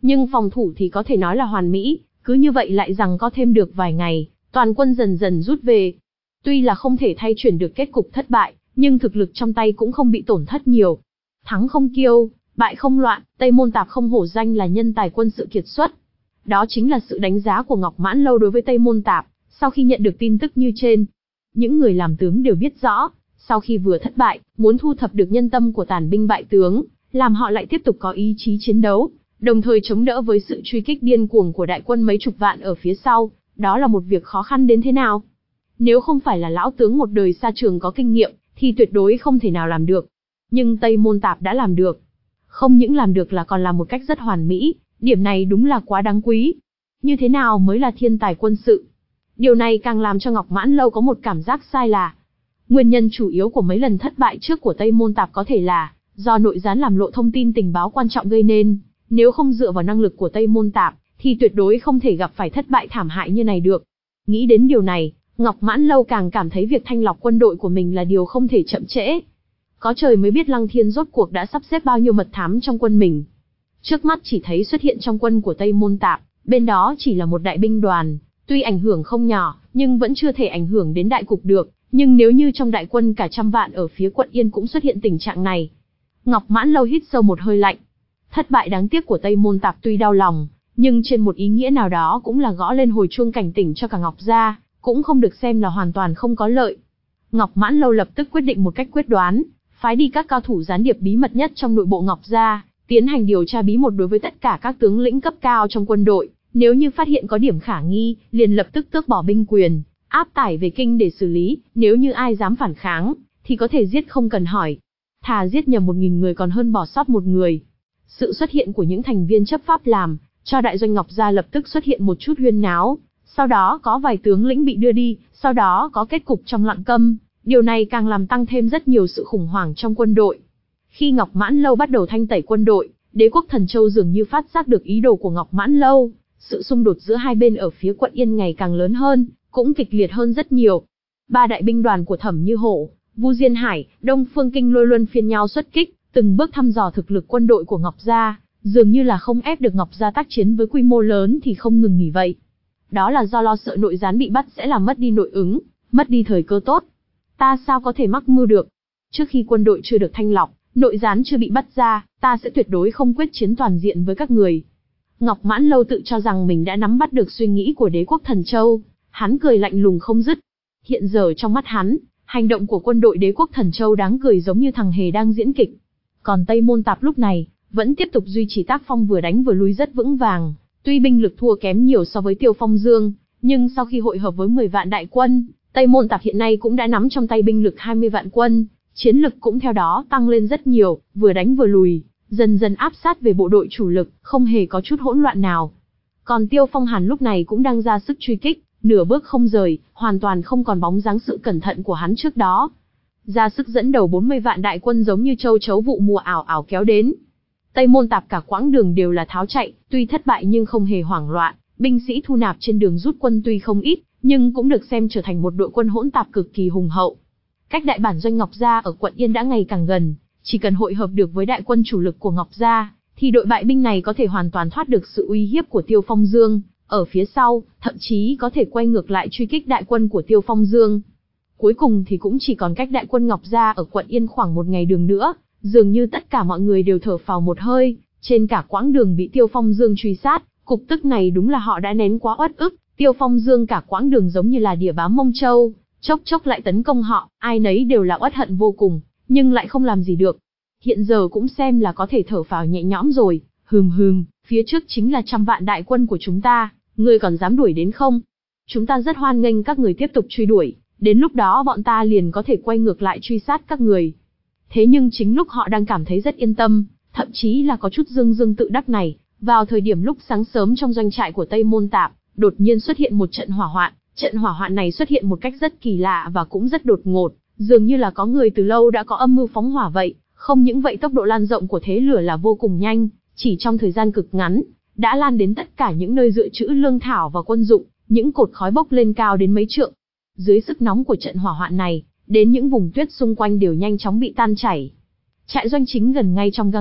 Nhưng phòng thủ thì có thể nói là hoàn mỹ, cứ như vậy lại rằng có thêm được vài ngày, toàn quân dần dần rút về. Tuy là không thể thay chuyển được kết cục thất bại, nhưng thực lực trong tay cũng không bị tổn thất nhiều. Thắng không kiêu, bại không loạn, Tây Môn Tạp không hổ danh là nhân tài quân sự kiệt xuất. Đó chính là sự đánh giá của Ngọc Mãn Lâu đối với Tây Môn Tạp, sau khi nhận được tin tức như trên. Những người làm tướng đều biết rõ, sau khi vừa thất bại, muốn thu thập được nhân tâm của tàn binh bại tướng, làm họ lại tiếp tục có ý chí chiến đấu, đồng thời chống đỡ với sự truy kích điên cuồng của đại quân mấy chục vạn ở phía sau, đó là một việc khó khăn đến thế nào. Nếu không phải là lão tướng một đời xa trường có kinh nghiệm, thì tuyệt đối không thể nào làm được. Nhưng Tây Môn Tạp đã làm được. Không những làm được là còn làm một cách rất hoàn mỹ, điểm này đúng là quá đáng quý. Như thế nào mới là thiên tài quân sự? Điều này càng làm cho Ngọc Mãn Lâu có một cảm giác sai là, nguyên nhân chủ yếu của mấy lần thất bại trước của Tây Môn Tạp có thể là do nội gián làm lộ thông tin tình báo quan trọng gây nên. Nếu không dựa vào năng lực của Tây Môn Tạp, thì tuyệt đối không thể gặp phải thất bại thảm hại như này được. Nghĩ đến điều này, Ngọc Mãn Lâu càng cảm thấy việc thanh lọc quân đội của mình là điều không thể chậm trễ. Có trời mới biết Lăng Thiên rốt cuộc đã sắp xếp bao nhiêu mật thám trong quân mình. Trước mắt chỉ thấy xuất hiện trong quân của Tây Môn Tạp, bên đó chỉ là một đại binh đoàn, tuy ảnh hưởng không nhỏ, nhưng vẫn chưa thể ảnh hưởng đến đại cục được. Nhưng nếu như trong đại quân cả trăm vạn ở phía quận Yên cũng xuất hiện tình trạng này, Ngọc Mãn Lâu hít sâu một hơi lạnh. Thất bại đáng tiếc của Tây Môn Tạp tuy đau lòng, nhưng trên một ý nghĩa nào đó cũng là gõ lên hồi chuông cảnh tỉnh cho cả Ngọc gia, cũng không được xem là hoàn toàn không có lợi. Ngọc Mãn Lâu lập tức quyết định một cách quyết đoán, phái đi các cao thủ gián điệp bí mật nhất trong nội bộ Ngọc gia, tiến hành điều tra bí mật đối với tất cả các tướng lĩnh cấp cao trong quân đội, nếu như phát hiện có điểm khả nghi, liền lập tức tước bỏ binh quyền, áp tải về kinh để xử lý, nếu như ai dám phản kháng, thì có thể giết không cần hỏi. Thà giết nhầm một nghìn người còn hơn bỏ sót một người. Sự xuất hiện của những thành viên chấp pháp làm cho đại doanh Ngọc gia lập tức xuất hiện một chút huyên náo, sau đó có vài tướng lĩnh bị đưa đi, sau đó có kết cục trong lặng câm, điều này càng làm tăng thêm rất nhiều sự khủng hoảng trong quân đội. Khi Ngọc Mãn Lâu bắt đầu thanh tẩy quân đội, Đế quốc Thần Châu dường như phát giác được ý đồ của Ngọc Mãn Lâu, sự xung đột giữa hai bên ở phía quận Yên ngày càng lớn hơn, cũng kịch liệt hơn rất nhiều. Ba đại binh đoàn của Thẩm Như Hổ, Vu Diên Hải, Đông Phương Kinh Lôi luân phiên nhau xuất kích, từng bước thăm dò thực lực quân đội của Ngọc gia, dường như là không ép được Ngọc gia tác chiến với quy mô lớn thì không ngừng nghỉ vậy. Đó là do lo sợ nội gián bị bắt sẽ làm mất đi nội ứng, mất đi thời cơ tốt. Ta sao có thể mắc mưu được? Trước khi quân đội chưa được thanh lọc, nội gián chưa bị bắt ra, ta sẽ tuyệt đối không quyết chiến toàn diện với các người. Ngọc Mãn Lâu tự cho rằng mình đã nắm bắt được suy nghĩ của Đế quốc Thần Châu, hắn cười lạnh lùng không dứt. Hiện giờ trong mắt hắn, hành động của quân đội Đế quốc Thần Châu đáng cười giống như thằng hề đang diễn kịch. Còn Tây Môn Tạp lúc này, vẫn tiếp tục duy trì tác phong vừa đánh vừa lui rất vững vàng. Tuy binh lực thua kém nhiều so với Tiêu Phong Dương, nhưng sau khi hội hợp với mười vạn đại quân, Tây Môn Tạp hiện nay cũng đã nắm trong tay binh lực hai mươi vạn quân, chiến lực cũng theo đó tăng lên rất nhiều, vừa đánh vừa lùi, dần dần áp sát về bộ đội chủ lực, không hề có chút hỗn loạn nào. Còn Tiêu Phong Hàn lúc này cũng đang ra sức truy kích, nửa bước không rời, hoàn toàn không còn bóng dáng sự cẩn thận của hắn trước đó. Ra sức dẫn đầu bốn mươi vạn đại quân giống như châu chấu vụ mùa ảo ảo kéo đến. Tây Môn Tạp cả quãng đường đều là tháo chạy, tuy thất bại nhưng không hề hoảng loạn, binh sĩ thu nạp trên đường rút quân tuy không ít, nhưng cũng được xem trở thành một đội quân hỗn tạp cực kỳ hùng hậu. Cách đại bản doanh Ngọc gia ở quận Yên đã ngày càng gần, chỉ cần hội hợp được với đại quân chủ lực của Ngọc gia, thì đội bại binh này có thể hoàn toàn thoát được sự uy hiếp của Tiêu Phong Dương, ở phía sau, thậm chí có thể quay ngược lại truy kích đại quân của Tiêu Phong Dương. Cuối cùng thì cũng chỉ còn cách đại quân Ngọc gia ở quận Yên khoảng một ngày đường nữa, dường như tất cả mọi người đều thở phào một hơi, trên cả quãng đường bị Tiêu Phong Dương truy sát, cục tức này đúng là họ đã nén quá uất ức, Tiêu Phong Dương cả quãng đường giống như là đỉa bám mông trâu, chốc chốc lại tấn công họ, ai nấy đều là uất hận vô cùng, nhưng lại không làm gì được. Hiện giờ cũng xem là có thể thở phào nhẹ nhõm rồi, hừm hừm, phía trước chính là trăm vạn đại quân của chúng ta, ngươi còn dám đuổi đến không? Chúng ta rất hoan nghênh các người tiếp tục truy đuổi, đến lúc đó bọn ta liền có thể quay ngược lại truy sát các người. Thế nhưng chính lúc họ đang cảm thấy rất yên tâm, thậm chí là có chút dương dương tự đắc này, vào thời điểm lúc sáng sớm trong doanh trại của Tây Môn Tạp, đột nhiên xuất hiện một trận hỏa hoạn. Trận hỏa hoạn này xuất hiện một cách rất kỳ lạ và cũng rất đột ngột, dường như là có người từ lâu đã có âm mưu phóng hỏa vậy. Không những vậy, tốc độ lan rộng của thế lửa là vô cùng nhanh, chỉ trong thời gian cực ngắn, đã lan đến tất cả những nơi dự trữ lương thảo và quân dụng, những cột khói bốc lên cao đến mấy trượng. Dưới sức nóng của trận hỏa hoạn này, đến những vùng tuyết xung quanh đều nhanh chóng bị tan chảy. Trại doanh chính gần ngay trong gang tấc,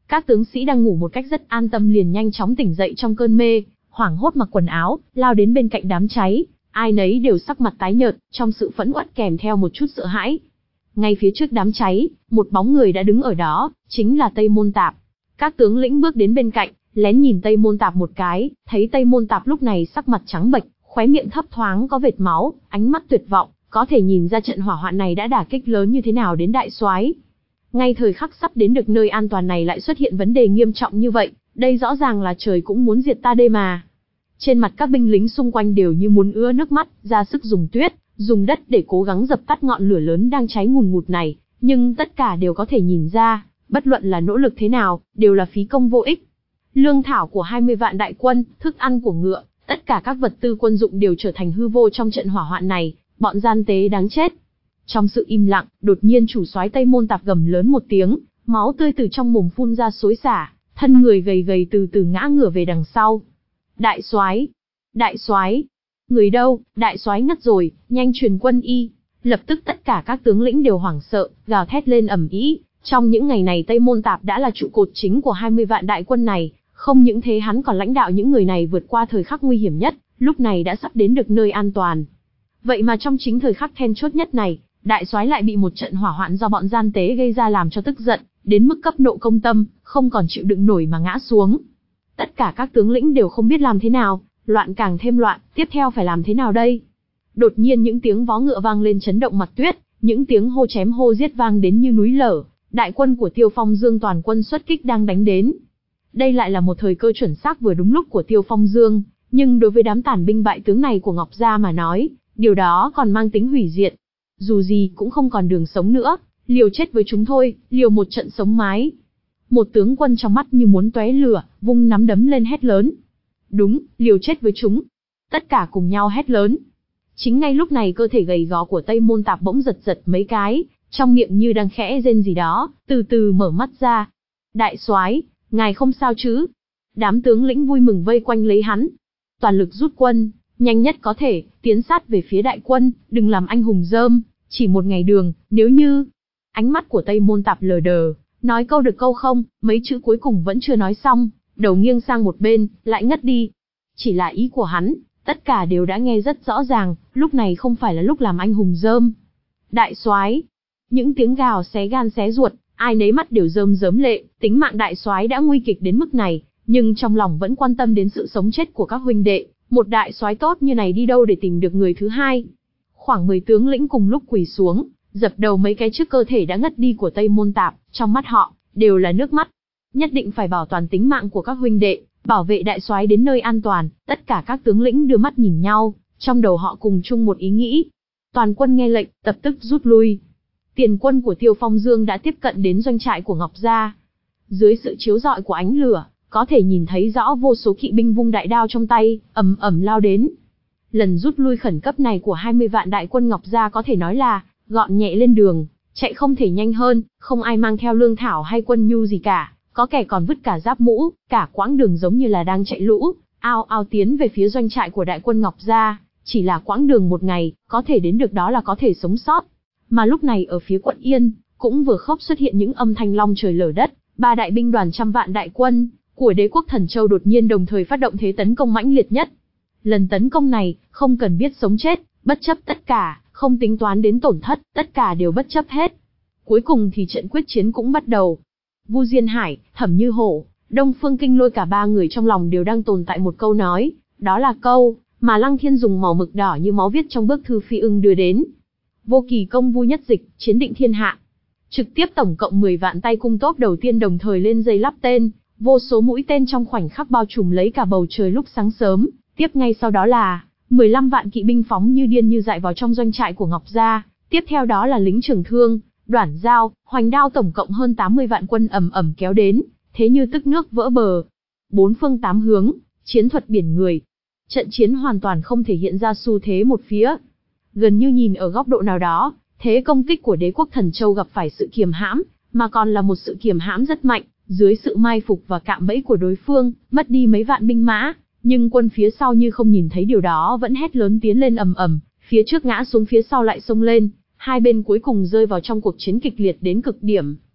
Các tướng sĩ đang ngủ một cách rất an tâm liền nhanh chóng tỉnh dậy trong cơn mê, hoảng hốt mặc quần áo, lao đến bên cạnh đám cháy, ai nấy đều sắc mặt tái nhợt, trong sự phẫn uất kèm theo một chút sợ hãi. Ngay phía trước đám cháy, một bóng người đã đứng ở đó, chính là Tây Môn Tạp. Các tướng lĩnh bước đến bên cạnh, lén nhìn Tây Môn Tạp một cái, thấy Tây Môn Tạp lúc này sắc mặt trắng bệch, khóe miệng thấp thoáng có vệt máu, ánh mắt tuyệt vọng, có thể nhìn ra trận hỏa hoạn này đã đả kích lớn như thế nào đến đại soái. Ngay thời khắc sắp đến được nơi an toàn này lại xuất hiện vấn đề nghiêm trọng như vậy, đây rõ ràng là trời cũng muốn diệt ta đây mà. Trên mặt các binh lính xung quanh đều như muốn ứa nước mắt, ra sức dùng tuyết, dùng đất để cố gắng dập tắt ngọn lửa lớn đang cháy ngùn ngụt này, nhưng tất cả đều có thể nhìn ra, bất luận là nỗ lực thế nào, đều là phí công vô ích. Lương thảo của hai mươi vạn đại quân, thức ăn của ngựa, tất cả các vật tư quân dụng đều trở thành hư vô trong trận hỏa hoạn này, bọn gian tế đáng chết. Trong sự im lặng, đột nhiên chủ soái Tây Môn Tạp gầm lớn một tiếng, máu tươi từ trong mồm phun ra xối xả, thân người gầy gầy từ từ ngã ngửa về đằng sau. Đại soái, đại soái, người đâu? Đại soái ngất rồi, nhanh truyền quân y. Lập tức tất cả các tướng lĩnh đều hoảng sợ, gào thét lên ầm ĩ. Trong những ngày này Tây Môn Tạp đã là trụ cột chính của hai mươi vạn đại quân này, không những thế hắn còn lãnh đạo những người này vượt qua thời khắc nguy hiểm nhất, lúc này đã sắp đến được nơi an toàn. Vậy mà trong chính thời khắc then chốt nhất này, đại soái lại bị một trận hỏa hoạn do bọn gian tế gây ra làm cho tức giận, đến mức cấp nộ công tâm, không còn chịu đựng nổi mà ngã xuống. Tất cả các tướng lĩnh đều không biết làm thế nào, loạn càng thêm loạn, tiếp theo phải làm thế nào đây? Đột nhiên những tiếng vó ngựa vang lên chấn động mặt tuyết, những tiếng hô chém hô giết vang đến như núi lở, đại quân của Tiêu Phong Dương toàn quân xuất kích đang đánh đến. Đây lại là một thời cơ chuẩn xác vừa đúng lúc của Tiêu Phong Dương, nhưng đối với đám tàn binh bại tướng này của Ngọc Gia mà nói, điều đó còn mang tính hủy diệt. Dù gì cũng không còn đường sống nữa, liều chết với chúng thôi, liều một trận sống mái. Một tướng quân trong mắt như muốn tóe lửa, vung nắm đấm lên hét lớn. Đúng, liều chết với chúng. Tất cả cùng nhau hét lớn. Chính ngay lúc này cơ thể gầy gò của Tây Môn Tạp bỗng giật giật mấy cái, trong miệng như đang khẽ rên gì đó, từ từ mở mắt ra. Đại soái, ngài không sao chứ? Đám tướng lĩnh vui mừng vây quanh lấy hắn. Toàn lực rút quân, nhanh nhất có thể, tiến sát về phía đại quân, đừng làm anh hùng rơm, chỉ một ngày đường, nếu như... Ánh mắt của Tây Môn Tạp lờ đờ, nói câu được câu không, mấy chữ cuối cùng vẫn chưa nói xong, đầu nghiêng sang một bên, lại ngất đi. Chỉ là ý của hắn, tất cả đều đã nghe rất rõ ràng, lúc này không phải là lúc làm anh hùng rơm. Đại soái, những tiếng gào xé gan xé ruột, ai nấy mắt đều rơm rớm lệ, tính mạng đại soái đã nguy kịch đến mức này, nhưng trong lòng vẫn quan tâm đến sự sống chết của các huynh đệ, một đại soái tốt như này đi đâu để tìm được người thứ hai. Khoảng mười tướng lĩnh cùng lúc quỳ xuống, dập đầu mấy cái trước cơ thể đã ngất đi của Tây Môn Tạp, trong mắt họ đều là nước mắt. Nhất định phải bảo toàn tính mạng của các huynh đệ, bảo vệ đại soái đến nơi an toàn. Tất cả các tướng lĩnh đưa mắt nhìn nhau, trong đầu họ cùng chung một ý nghĩ. Toàn quân nghe lệnh, lập tức rút lui. Tiền quân của Tiêu Phong Dương đã tiếp cận đến doanh trại của Ngọc Gia. Dưới sự chiếu rọi của ánh lửa, có thể nhìn thấy rõ vô số kỵ binh vung đại đao trong tay, ầm ầm lao đến. Lần rút lui khẩn cấp này của hai mươi vạn đại quân Ngọc Gia có thể nói là gọn nhẹ lên đường, chạy không thể nhanh hơn, không ai mang theo lương thảo hay quân nhu gì cả, có kẻ còn vứt cả giáp mũ, cả quãng đường giống như là đang chạy lũ, ao ao tiến về phía doanh trại của đại quân Ngọc Gia, chỉ là quãng đường một ngày, có thể đến được đó là có thể sống sót. Mà lúc này ở phía quận Yên, cũng vừa khớp xuất hiện những âm thanh long trời lở đất, ba đại binh đoàn trăm vạn đại quân của đế quốc Thần Châu đột nhiên đồng thời phát động thế tấn công mãnh liệt nhất. Lần tấn công này, không cần biết sống chết, bất chấp tất cả, không tính toán đến tổn thất, tất cả đều bất chấp hết. Cuối cùng thì trận quyết chiến cũng bắt đầu. Vu Diên Hải, Thẩm Như Hổ, Đông Phương Kinh Lôi cả ba người trong lòng đều đang tồn tại một câu nói, đó là câu mà Lăng Thiên dùng màu mực đỏ như máu viết trong bức thư Phi Ưng đưa đến. Vô kỳ công vu nhất dịch, chiến định thiên hạ. Trực tiếp tổng cộng mười vạn tay cung tốp đầu tiên đồng thời lên dây lắp tên, vô số mũi tên trong khoảnh khắc bao trùm lấy cả bầu trời lúc sáng sớm, tiếp ngay sau đó là mười lăm vạn kỵ binh phóng như điên như dại vào trong doanh trại của Ngọc Gia, tiếp theo đó là lính trường thương, đoản dao, hoành đao tổng cộng hơn tám mươi vạn quân ầm ầm kéo đến, thế như tức nước vỡ bờ. Bốn phương tám hướng, chiến thuật biển người. Trận chiến hoàn toàn không thể hiện ra xu thế một phía. Gần như nhìn ở góc độ nào đó, thế công kích của đế quốc Thần Châu gặp phải sự kiềm hãm, mà còn là một sự kiềm hãm rất mạnh, dưới sự mai phục và cạm bẫy của đối phương, mất đi mấy vạn binh mã, nhưng quân phía sau như không nhìn thấy điều đó vẫn hét lớn tiến lên ầm ầm, phía trước ngã xuống phía sau lại xông lên, hai bên cuối cùng rơi vào trong cuộc chiến kịch liệt đến cực điểm.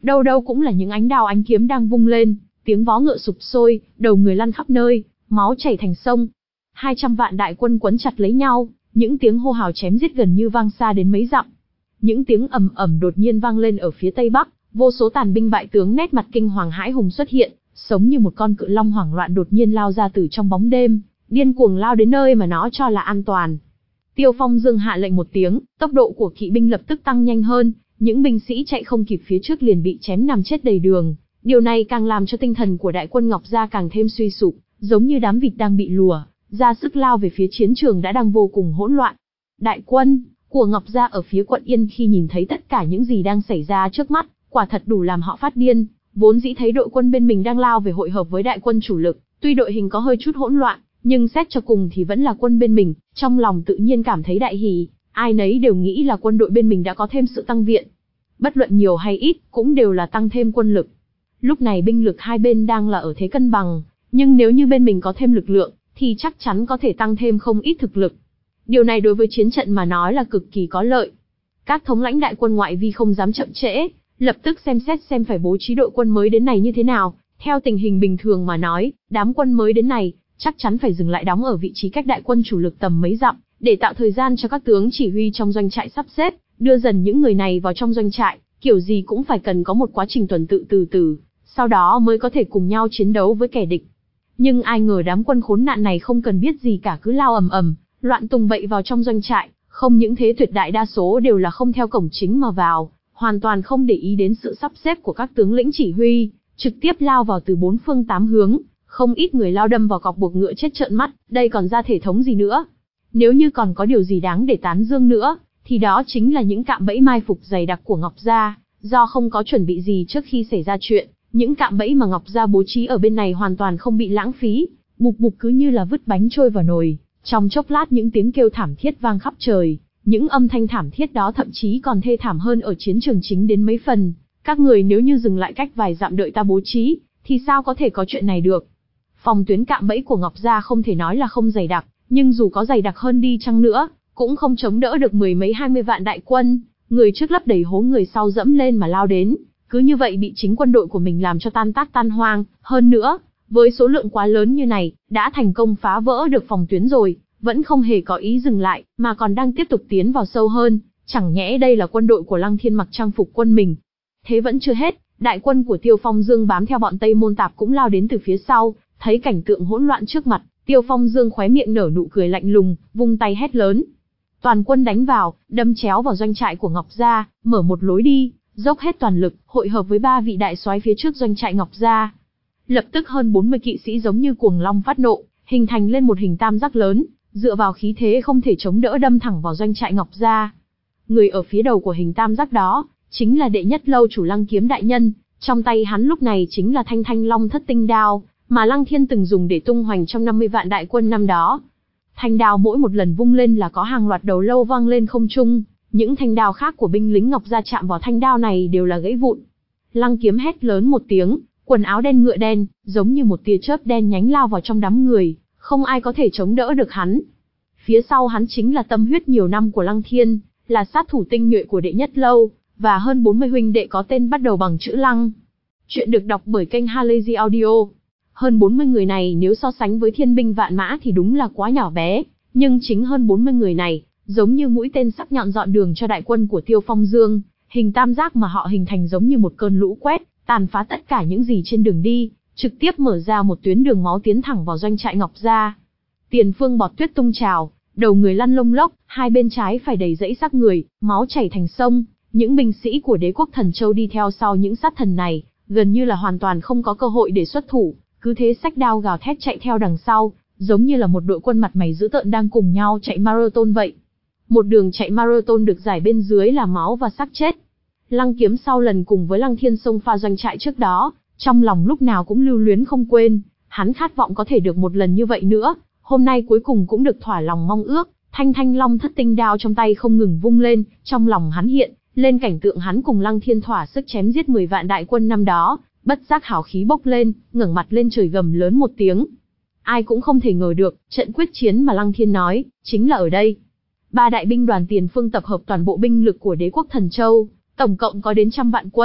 đâu đâu cũng là những ánh đao ánh kiếm đang vung lên, tiếng vó ngựa sục sôi, đầu người lăn khắp nơi, máu chảy thành sông. Hai trăm vạn đại quân quấn chặt lấy nhau, những tiếng hô hào chém giết gần như vang xa đến mấy dặm. Những tiếng ầm ầm đột nhiên vang lên ở phía tây bắc, vô số tàn binh bại tướng nét mặt kinh hoàng hãi hùng xuất hiện, sống như một con cự long hoảng loạn đột nhiên lao ra từ trong bóng đêm, điên cuồng lao đến nơi mà nó cho là an toàn. Tiêu Phong Dương hạ lệnh một tiếng, tốc độ của kỵ binh lập tức tăng nhanh hơn, những binh sĩ chạy không kịp phía trước liền bị chém nằm chết đầy đường. Điều này càng làm cho tinh thần của đại quân Ngọc Gia càng thêm suy sụp, giống như đám vịt đang bị lùa, ra sức lao về phía chiến trường đã đang vô cùng hỗn loạn. Đại quân của Ngọc Gia ở phía quận Yên khi nhìn thấy tất cả những gì đang xảy ra trước mắt, quả thật đủ làm họ phát điên. Vốn dĩ thấy đội quân bên mình đang lao về hội hợp với đại quân chủ lực, tuy đội hình có hơi chút hỗn loạn, nhưng xét cho cùng thì vẫn là quân bên mình, trong lòng tự nhiên cảm thấy đại hỉ, ai nấy đều nghĩ là quân đội bên mình đã có thêm sự tăng viện. Bất luận nhiều hay ít, cũng đều là tăng thêm quân lực. Lúc này binh lực hai bên đang là ở thế cân bằng, nhưng nếu như bên mình có thêm lực lượng, thì chắc chắn có thể tăng thêm không ít thực lực. Điều này đối với chiến trận mà nói là cực kỳ có lợi. Các thống lãnh đại quân ngoại vi không dám chậm trễ, lập tức xem xét xem phải bố trí đội quân mới đến này như thế nào. Theo tình hình bình thường mà nói, đám quân mới đến này, chắc chắn phải dừng lại đóng ở vị trí cách đại quân chủ lực tầm mấy dặm, để tạo thời gian cho các tướng chỉ huy trong doanh trại sắp xếp, đưa dần những người này vào trong doanh trại, kiểu gì cũng phải cần có một quá trình tuần tự từ từ, sau đó mới có thể cùng nhau chiến đấu với kẻ địch. Nhưng ai ngờ đám quân khốn nạn này không cần biết gì cả cứ lao ầm ầm, loạn tung bậy vào trong doanh trại, không những thế tuyệt đại đa số đều là không theo cổng chính mà vào, hoàn toàn không để ý đến sự sắp xếp của các tướng lĩnh chỉ huy, trực tiếp lao vào từ bốn phương tám hướng, không ít người lao đâm vào cọc buộc ngựa chết trợn mắt, đây còn ra thể thống gì nữa. Nếu như còn có điều gì đáng để tán dương nữa, thì đó chính là những cạm bẫy mai phục dày đặc của Ngọc Gia, do không có chuẩn bị gì trước khi xảy ra chuyện, những cạm bẫy mà Ngọc Gia bố trí ở bên này hoàn toàn không bị lãng phí, bục bục cứ như là vứt bánh trôi vào nồi. Trong chốc lát những tiếng kêu thảm thiết vang khắp trời, những âm thanh thảm thiết đó thậm chí còn thê thảm hơn ở chiến trường chính đến mấy phần. Các người nếu như dừng lại cách vài dặm đợi ta bố trí, thì sao có thể có chuyện này được? Phòng tuyến cạm bẫy của Ngọc Gia không thể nói là không dày đặc, nhưng dù có dày đặc hơn đi chăng nữa, cũng không chống đỡ được mười mấy hai mươi vạn đại quân, người trước lấp đầy hố người sau dẫm lên mà lao đến, cứ như vậy bị chính quân đội của mình làm cho tan tác tan hoang. Hơn nữa, với số lượng quá lớn như này, đã thành công phá vỡ được phòng tuyến rồi, vẫn không hề có ý dừng lại, mà còn đang tiếp tục tiến vào sâu hơn, chẳng nhẽ đây là quân đội của Lăng Thiên mặc trang phục quân mình. Thế vẫn chưa hết, đại quân của Tiêu Phong Dương bám theo bọn Tây Môn Tạp cũng lao đến từ phía sau, thấy cảnh tượng hỗn loạn trước mặt, Tiêu Phong Dương khóe miệng nở nụ cười lạnh lùng, vung tay hét lớn. Toàn quân đánh vào, đâm chéo vào doanh trại của Ngọc Gia, mở một lối đi, dốc hết toàn lực, hội hợp với ba vị đại soái phía trước doanh trại Ngọc Gia. Lập tức hơn bốn mươi kỵ sĩ giống như cuồng long phát nộ, hình thành lên một hình tam giác lớn, dựa vào khí thế không thể chống đỡ đâm thẳng vào doanh trại Ngọc Gia. Người ở phía đầu của hình tam giác đó, chính là đệ nhất lâu chủ Lăng Kiếm đại nhân, trong tay hắn lúc này chính là thanh thanh long thất tinh đao, mà Lăng Thiên từng dùng để tung hoành trong năm mươi vạn đại quân năm đó. Thanh đao mỗi một lần vung lên là có hàng loạt đầu lâu vang lên không trung, những thanh đao khác của binh lính Ngọc Gia chạm vào thanh đao này đều là gãy vụn. Lăng Kiếm hét lớn một tiếng, quần áo đen ngựa đen, giống như một tia chớp đen nhánh lao vào trong đám người, không ai có thể chống đỡ được hắn. Phía sau hắn chính là tâm huyết nhiều năm của Lăng Thiên, là sát thủ tinh nhuệ của đệ nhất lâu, và hơn bốn mươi huynh đệ có tên bắt đầu bằng chữ Lăng. Chuyện được đọc bởi kênh Halazy Audio. Hơn bốn mươi người này nếu so sánh với thiên binh vạn mã thì đúng là quá nhỏ bé, nhưng chính hơn bốn mươi người này, giống như mũi tên sắc nhọn dọn đường cho đại quân của Tiêu Phong Dương, hình tam giác mà họ hình thành giống như một cơn lũ quét, tàn phá tất cả những gì trên đường đi, trực tiếp mở ra một tuyến đường máu tiến thẳng vào doanh trại Ngọc Gia. Tiền phương bọt tuyết tung trào, đầu người lăn lông lốc, hai bên trái phải đầy dẫy xác người, máu chảy thành sông. Những binh sĩ của đế quốc Thần Châu đi theo sau những sát thần này, gần như là hoàn toàn không có cơ hội để xuất thủ, cứ thế xách đao gào thét chạy theo đằng sau, giống như là một đội quân mặt mày dữ tợn đang cùng nhau chạy marathon vậy. Một đường chạy marathon được giải bên dưới là máu và xác chết. Lăng Kiếm sau lần cùng với Lăng Thiên xông pha doanh trại trước đó, trong lòng lúc nào cũng lưu luyến không quên, hắn khát vọng có thể được một lần như vậy nữa, hôm nay cuối cùng cũng được thỏa lòng mong ước. Thanh thanh long thất tinh đao trong tay không ngừng vung lên, trong lòng hắn hiện lên cảnh tượng hắn cùng Lăng Thiên thỏa sức chém giết mười vạn đại quân năm đó, bất giác hào khí bốc lên, ngẩng mặt lên trời gầm lớn một tiếng. Ai cũng không thể ngờ được, trận quyết chiến mà Lăng Thiên nói, chính là ở đây. Ba đại binh đoàn tiền phương tập hợp toàn bộ binh lực của đế quốc Thần Châu, tổng cộng có đến trăm vạn quân,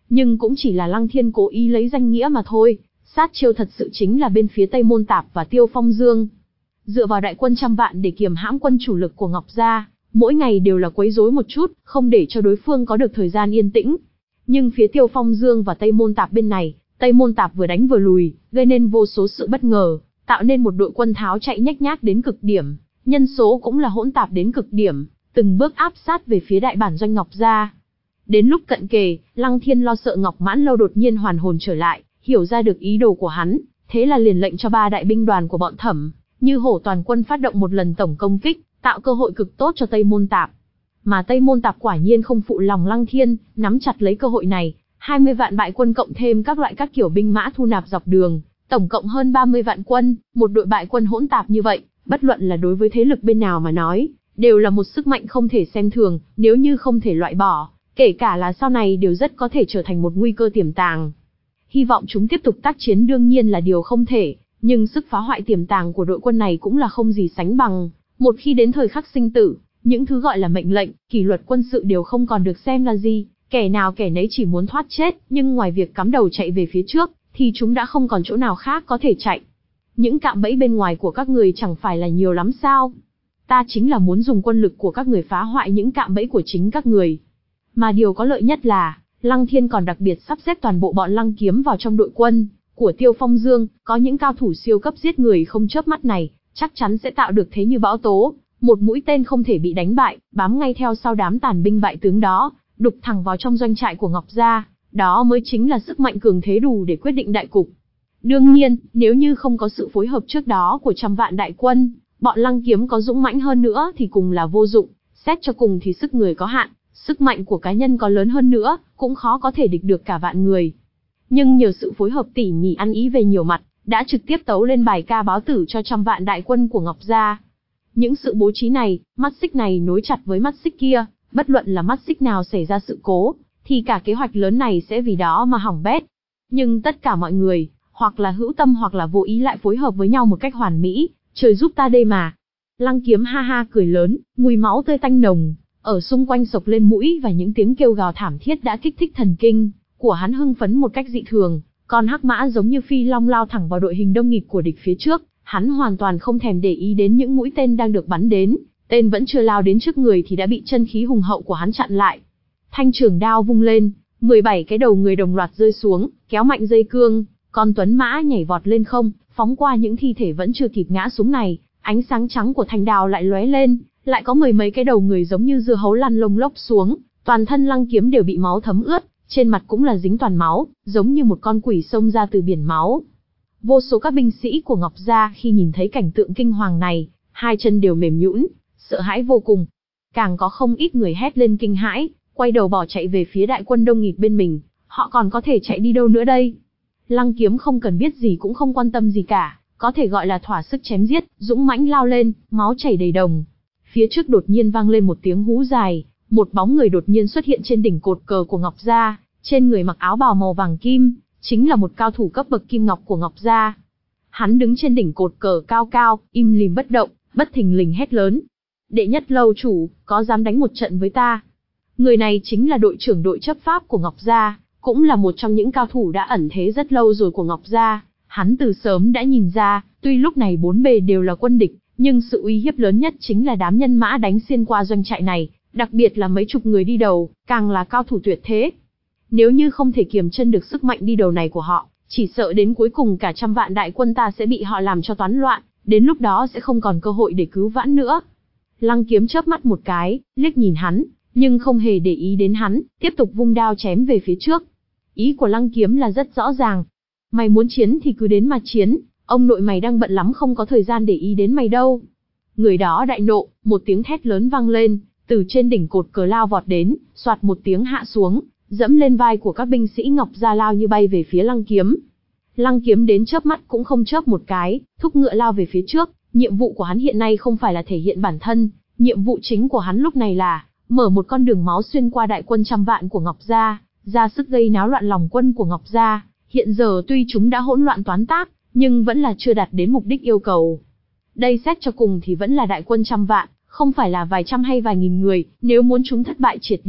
Nhưng cũng chỉ là Lăng Thiên cố ý lấy danh nghĩa mà thôi, sát chiêu thật sự chính là bên phía Tây Môn Tạp và Tiêu Phong Dương. Dựa vào đại quân trăm vạn để kiềm hãm quân chủ lực của Ngọc Gia, mỗi ngày đều là quấy rối một chút, không để cho đối phương có được thời gian yên tĩnh. Nhưng phía Tiêu Phong Dương và Tây Môn Tạp bên này, Tây Môn Tạp vừa đánh vừa lùi, gây nên vô số sự bất ngờ, tạo nên một đội quân tháo chạy nhách nhác đến cực điểm, nhân số cũng là hỗn tạp đến cực điểm, từng bước áp sát về phía đại bản doanh Ngọc Gia. Đến lúc cận kề, Lăng Thiên lo sợ Ngọc Mãn Lâu đột nhiên hoàn hồn trở lại, hiểu ra được ý đồ của hắn, thế là liền lệnh cho ba đại binh đoàn của bọn Thẩm, Như Hổ toàn quân phát động một lần tổng công kích, tạo cơ hội cực tốt cho Tây Môn Tạp. Mà Tây Môn Tạp quả nhiên không phụ lòng Lăng Thiên, nắm chặt lấy cơ hội này, hai mươi vạn bại quân cộng thêm các loại các kiểu binh mã thu nạp dọc đường, tổng cộng hơn ba mươi vạn quân, một đội bại quân hỗn tạp như vậy, bất luận là đối với thế lực bên nào mà nói, đều là một sức mạnh không thể xem thường, nếu như không thể loại bỏ, kể cả là sau này đều rất có thể trở thành một nguy cơ tiềm tàng. Hy vọng chúng tiếp tục tác chiến đương nhiên là điều không thể, nhưng sức phá hoại tiềm tàng của đội quân này cũng là không gì sánh bằng. Một khi đến thời khắc sinh tử, những thứ gọi là mệnh lệnh, kỷ luật quân sự đều không còn được xem là gì, kẻ nào kẻ nấy chỉ muốn thoát chết, nhưng ngoài việc cắm đầu chạy về phía trước, thì chúng đã không còn chỗ nào khác có thể chạy. Những cạm bẫy bên ngoài của các người chẳng phải là nhiều lắm sao? Ta chính là muốn dùng quân lực của các người phá hoại những cạm bẫy của chính các người. Mà điều có lợi nhất là, Lăng Thiên còn đặc biệt sắp xếp toàn bộ bọn Lăng Kiếm vào trong đội quân của Tiêu Phong Dương, có những cao thủ siêu cấp giết người không chớp mắt này, chắc chắn sẽ tạo được thế như bão tố, một mũi tên không thể bị đánh bại, bám ngay theo sau đám tàn binh bại tướng đó, đục thẳng vào trong doanh trại của Ngọc Gia, đó mới chính là sức mạnh cường thế đủ để quyết định đại cục. Đương nhiên, nếu như không có sự phối hợp trước đó của trăm vạn đại quân, bọn Lăng Kiếm có dũng mãnh hơn nữa thì cùng là vô dụng, xét cho cùng thì sức người có hạn, sức mạnh của cá nhân có lớn hơn nữa, cũng khó có thể địch được cả vạn người. Nhưng nhờ sự phối hợp tỉ mỉ ăn ý về nhiều mặt, đã trực tiếp tấu lên bài ca báo tử cho trăm vạn đại quân của Ngọc Gia. Những sự bố trí này, mắt xích này nối chặt với mắt xích kia, bất luận là mắt xích nào xảy ra sự cố, thì cả kế hoạch lớn này sẽ vì đó mà hỏng bét. Nhưng tất cả mọi người, hoặc là hữu tâm hoặc là vô ý lại phối hợp với nhau một cách hoàn mỹ, trời giúp ta đây mà. Lăng Kiếm ha ha cười lớn, mùi máu tươi tanh nồng, ở xung quanh sộc lên mũi và những tiếng kêu gào thảm thiết đã kích thích thần kinh của hắn hưng phấn một cách dị thường, con hắc mã giống như phi long lao thẳng vào đội hình đông nghịt của địch phía trước, hắn hoàn toàn không thèm để ý đến những mũi tên đang được bắn đến, tên vẫn chưa lao đến trước người thì đã bị chân khí hùng hậu của hắn chặn lại. Thanh trường đao vung lên, mười bảy cái đầu người đồng loạt rơi xuống, kéo mạnh dây cương, con tuấn mã nhảy vọt lên không, phóng qua những thi thể vẫn chưa kịp ngã xuống này, ánh sáng trắng của thanh đao lại lóe lên, lại có mười mấy cái đầu người giống như dưa hấu lăn lông lốc xuống, toàn thân Lăng Kiếm đều bị máu thấm ướt, trên mặt cũng là dính toàn máu, giống như một con quỷ xông ra từ biển máu. Vô số các binh sĩ của Ngọc Gia khi nhìn thấy cảnh tượng kinh hoàng này, hai chân đều mềm nhũn, sợ hãi vô cùng. Càng có không ít người hét lên kinh hãi, quay đầu bỏ chạy về phía đại quân đông nghịt bên mình, họ còn có thể chạy đi đâu nữa đây? Lăng Kiếm không cần biết gì cũng không quan tâm gì cả, có thể gọi là thỏa sức chém giết, dũng mãnh lao lên, máu chảy đầy đồng. Phía trước đột nhiên vang lên một tiếng hú dài, một bóng người đột nhiên xuất hiện trên đỉnh cột cờ của Ngọc Gia, trên người mặc áo bào màu vàng kim, chính là một cao thủ cấp bậc kim ngọc của Ngọc Gia. Hắn đứng trên đỉnh cột cờ cao cao, im lìm bất động, bất thình lình hét lớn: "Đệ nhất lâu chủ, có dám đánh một trận với ta?" Người này chính là đội trưởng đội chấp pháp của Ngọc Gia, cũng là một trong những cao thủ đã ẩn thế rất lâu rồi của Ngọc Gia. Hắn từ sớm đã nhìn ra, tuy lúc này bốn bề đều là quân địch, nhưng sự uy hiếp lớn nhất chính là đám nhân mã đánh xuyên qua doanh trại này, đặc biệt là mấy chục người đi đầu, càng là cao thủ tuyệt thế. Nếu như không thể kiềm chân được sức mạnh đi đầu này của họ, chỉ sợ đến cuối cùng cả trăm vạn đại quân ta sẽ bị họ làm cho toán loạn, đến lúc đó sẽ không còn cơ hội để cứu vãn nữa. Lăng Kiếm chớp mắt một cái, liếc nhìn hắn, nhưng không hề để ý đến hắn, tiếp tục vung đao chém về phía trước. Ý của Lăng Kiếm là rất rõ ràng. Mày muốn chiến thì cứ đến mà chiến, ông nội mày đang bận lắm không có thời gian để ý đến mày đâu. Người đó đại nộ, một tiếng thét lớn vang lên, từ trên đỉnh cột cờ lao vọt đến, soạt một tiếng hạ xuống, dẫm lên vai của các binh sĩ Ngọc Gia lao như bay về phía Lăng Kiếm. Lăng Kiếm đến chớp mắt cũng không chớp một cái, thúc ngựa lao về phía trước. Nhiệm vụ của hắn hiện nay không phải là thể hiện bản thân, nhiệm vụ chính của hắn lúc này là mở một con đường máu xuyên qua đại quân trăm vạn của Ngọc Gia, ra sức gây náo loạn lòng quân của Ngọc Gia. Hiện giờ tuy chúng đã hỗn loạn toán tác, nhưng vẫn là chưa đạt đến mục đích yêu cầu. Đây xét cho cùng thì vẫn là đại quân trăm vạn, không phải là vài trăm hay vài nghìn người, nếu muốn chúng thất bại triệt để,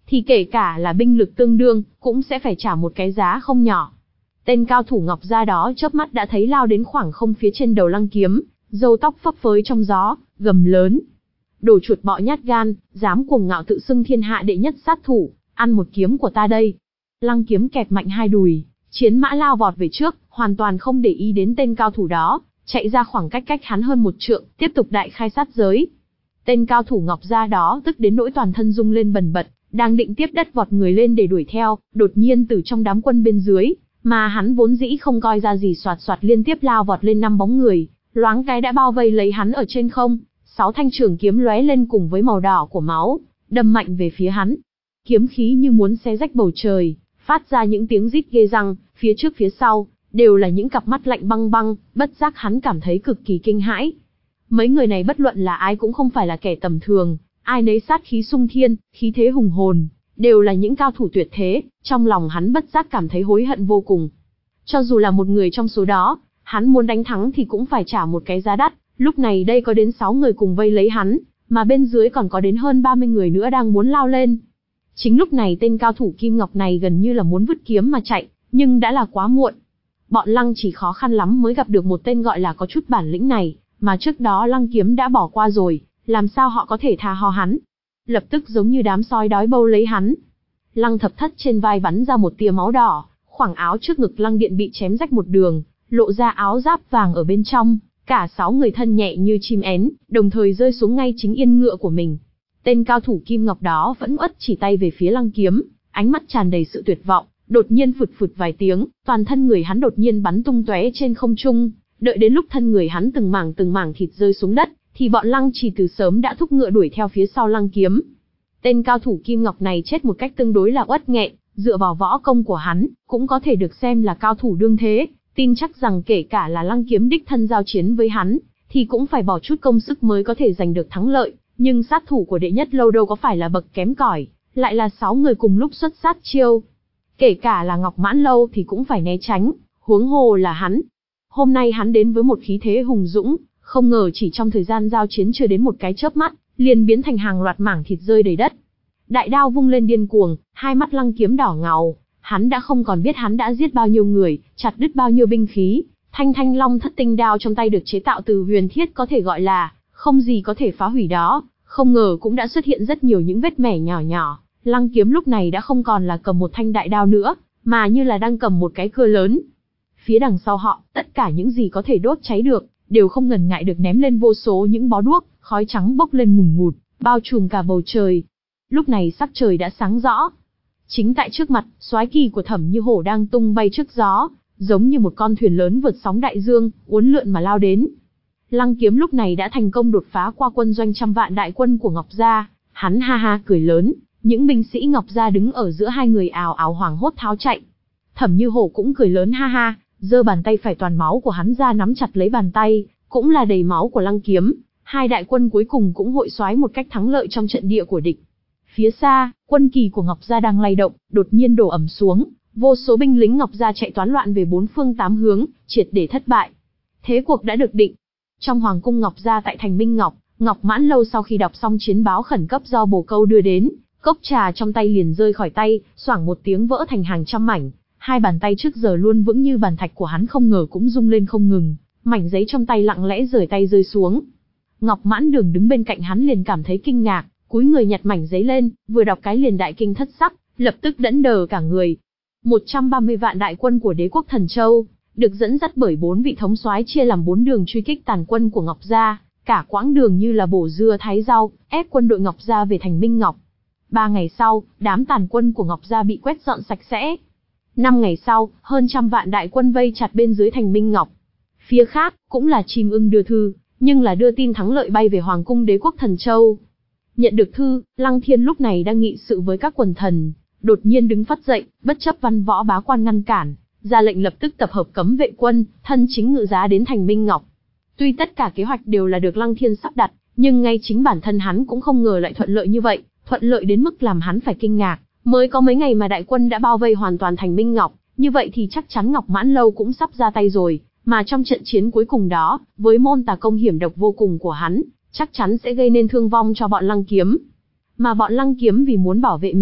thì kể cả là binh lực tương đương, cũng sẽ phải trả một cái giá không nhỏ. Tên cao thủ Ngọc Gia đó chớp mắt đã thấy lao đến khoảng không phía trên đầu Lăng Kiếm, râu tóc phấp phới trong gió, gầm lớn. Đồ chuột bọ nhát gan, dám cuồng ngạo tự xưng thiên hạ đệ nhất sát thủ, ăn một kiếm của ta đây. Lăng Kiếm kẹp mạnh hai đùi, chiến mã lao vọt về trước, hoàn toàn không để ý đến tên cao thủ đó, chạy ra khoảng cách cách hắn hơn một trượng, tiếp tục đại khai sát giới. Tên cao thủ Ngọc Gia đó tức đến nỗi toàn thân rung lên bần bật, đang định tiếp đất vọt người lên để đuổi theo, đột nhiên từ trong đám quân bên dưới, mà hắn vốn dĩ không coi ra gì xoạt xoạt liên tiếp lao vọt lên năm bóng người, loáng cái đã bao vây lấy hắn ở trên không, sáu thanh trường kiếm lóe lên cùng với màu đỏ của máu, đâm mạnh về phía hắn. Kiếm khí như muốn xé rách bầu trời, phát ra những tiếng rít ghê răng, phía trước phía sau, đều là những cặp mắt lạnh băng băng, bất giác hắn cảm thấy cực kỳ kinh hãi. Mấy người này bất luận là ai cũng không phải là kẻ tầm thường, ai nấy sát khí sung thiên, khí thế hùng hồn, đều là những cao thủ tuyệt thế, trong lòng hắn bất giác cảm thấy hối hận vô cùng. Cho dù là một người trong số đó, hắn muốn đánh thắng thì cũng phải trả một cái giá đắt, lúc này đây có đến sáu người cùng vây lấy hắn, mà bên dưới còn có đến hơn ba mươi người nữa đang muốn lao lên. Chính lúc này tên cao thủ Kim Ngọc này gần như là muốn vứt kiếm mà chạy, nhưng đã là quá muộn. Bọn Lăng chỉ khó khăn lắm mới gặp được một tên gọi là có chút bản lĩnh này, mà trước đó Lăng Kiếm đã bỏ qua rồi, làm sao họ có thể tha ho hắn. Lập tức giống như đám sói đói bâu lấy hắn. Lăng Thập Thất trên vai bắn ra một tia máu đỏ, khoảng áo trước ngực Lăng Điện bị chém rách một đường, lộ ra áo giáp vàng ở bên trong, cả sáu người thân nhẹ như chim én, đồng thời rơi xuống ngay chính yên ngựa của mình. Tên cao thủ Kim Ngọc đó vẫn uất chỉ tay về phía Lăng Kiếm, ánh mắt tràn đầy sự tuyệt vọng, đột nhiên phụt phụt vài tiếng, toàn thân người hắn đột nhiên bắn tung tóe trên không trung, đợi đến lúc thân người hắn từng mảng từng mảng thịt rơi xuống đất, thì bọn Lăng chỉ từ sớm đã thúc ngựa đuổi theo phía sau Lăng Kiếm. Tên cao thủ Kim Ngọc này chết một cách tương đối là uất nghẹn, dựa vào võ công của hắn, cũng có thể được xem là cao thủ đương thế, tin chắc rằng kể cả là Lăng Kiếm đích thân giao chiến với hắn, thì cũng phải bỏ chút công sức mới có thể giành được thắng lợi, nhưng sát thủ của đệ nhất lâu đâu có phải là bậc kém cỏi, lại là sáu người cùng lúc xuất sát chiêu. Kể cả là Ngọc Mãn Lâu thì cũng phải né tránh, huống hồ là hắn. Hôm nay hắn đến với một khí thế hùng dũng, không ngờ chỉ trong thời gian giao chiến chưa đến một cái chớp mắt, liền biến thành hàng loạt mảng thịt rơi đầy đất. Đại đao vung lên điên cuồng, hai mắt Lăng Kiếm đỏ ngầu, hắn đã không còn biết hắn đã giết bao nhiêu người, chặt đứt bao nhiêu binh khí, thanh thanh long thất tinh đao trong tay được chế tạo từ huyền thiết có thể gọi là không gì có thể phá hủy đó, không ngờ cũng đã xuất hiện rất nhiều những vết mẻ nhỏ nhỏ. Lăng Kiếm lúc này đã không còn là cầm một thanh đại đao nữa, mà như là đang cầm một cái cưa lớn. Phía đằng sau họ, tất cả những gì có thể đốt cháy được, đều không ngần ngại được ném lên vô số những bó đuốc, khói trắng bốc lên ngùn ngụt, bao trùm cả bầu trời. Lúc này sắc trời đã sáng rõ. Chính tại trước mặt, soái kỳ của Thẩm Như Hổ đang tung bay trước gió, giống như một con thuyền lớn vượt sóng đại dương, uốn lượn mà lao đến. Lăng Kiếm lúc này đã thành công đột phá qua quân doanh trăm vạn đại quân của Ngọc Gia, hắn ha ha cười lớn, những binh sĩ Ngọc Gia đứng ở giữa hai người ào ào hoảng hốt tháo chạy. Thẩm Như Hổ cũng cười lớn ha ha, giơ bàn tay phải toàn máu của hắn ra nắm chặt lấy bàn tay, cũng là đầy máu của Lăng Kiếm. Hai đại quân cuối cùng cũng hội soái một cách thắng lợi trong trận địa của địch. Phía xa, quân kỳ của Ngọc Gia đang lay động, đột nhiên đổ ầm xuống, vô số binh lính Ngọc Gia chạy toán loạn về bốn phương tám hướng, triệt để thất bại. Thế cuộc đã được định. Trong hoàng cung Ngọc Gia tại thành Minh Ngọc, Ngọc Mãn Lâu sau khi đọc xong chiến báo khẩn cấp do bồ câu đưa đến, cốc trà trong tay liền rơi khỏi tay, xoảng một tiếng vỡ thành hàng trăm mảnh. Hai bàn tay trước giờ luôn vững như bàn thạch của hắn không ngờ cũng rung lên không ngừng, mảnh giấy trong tay lặng lẽ rời tay rơi xuống. Ngọc Mãn Đường đứng bên cạnh hắn liền cảm thấy kinh ngạc, cúi người nhặt mảnh giấy lên, vừa đọc cái liền đại kinh thất sắc, lập tức đẫn đờ cả người. một trăm ba mươi vạn đại quân của đế quốc Thần Châu, được dẫn dắt bởi bốn vị thống soái chia làm bốn đường truy kích tàn quân của Ngọc Gia, cả quãng đường như là bổ dưa thái rau, ép quân đội Ngọc Gia về thành Minh Ngọc. Ba ngày sau, đám tàn quân của Ngọc Gia bị quét dọn sạch sẽ. Năm ngày sau, hơn trăm vạn đại quân vây chặt bên dưới thành Minh Ngọc. Phía khác, cũng là chim ưng đưa thư, nhưng là đưa tin thắng lợi bay về Hoàng cung đế quốc Thần Châu. Nhận được thư, Lăng Thiên lúc này đang nghị sự với các quần thần, đột nhiên đứng phắt dậy, bất chấp văn võ bá quan ngăn cản, ra lệnh lập tức tập hợp cấm vệ quân, thân chính ngự giá đến thành Minh Ngọc. Tuy tất cả kế hoạch đều là được Lăng Thiên sắp đặt, nhưng ngay chính bản thân hắn cũng không ngờ lại thuận lợi như vậy, thuận lợi đến mức làm hắn phải kinh ngạc. Mới có mấy ngày mà đại quân đã bao vây hoàn toàn thành Minh Ngọc, như vậy thì chắc chắn Ngọc Mãn Lâu cũng sắp ra tay rồi, mà trong trận chiến cuối cùng đó, với môn tà công hiểm độc vô cùng của hắn, chắc chắn sẽ gây nên thương vong cho bọn Lăng Kiếm. Mà bọn Lăng Kiếm vì muốn bảo vệ mình,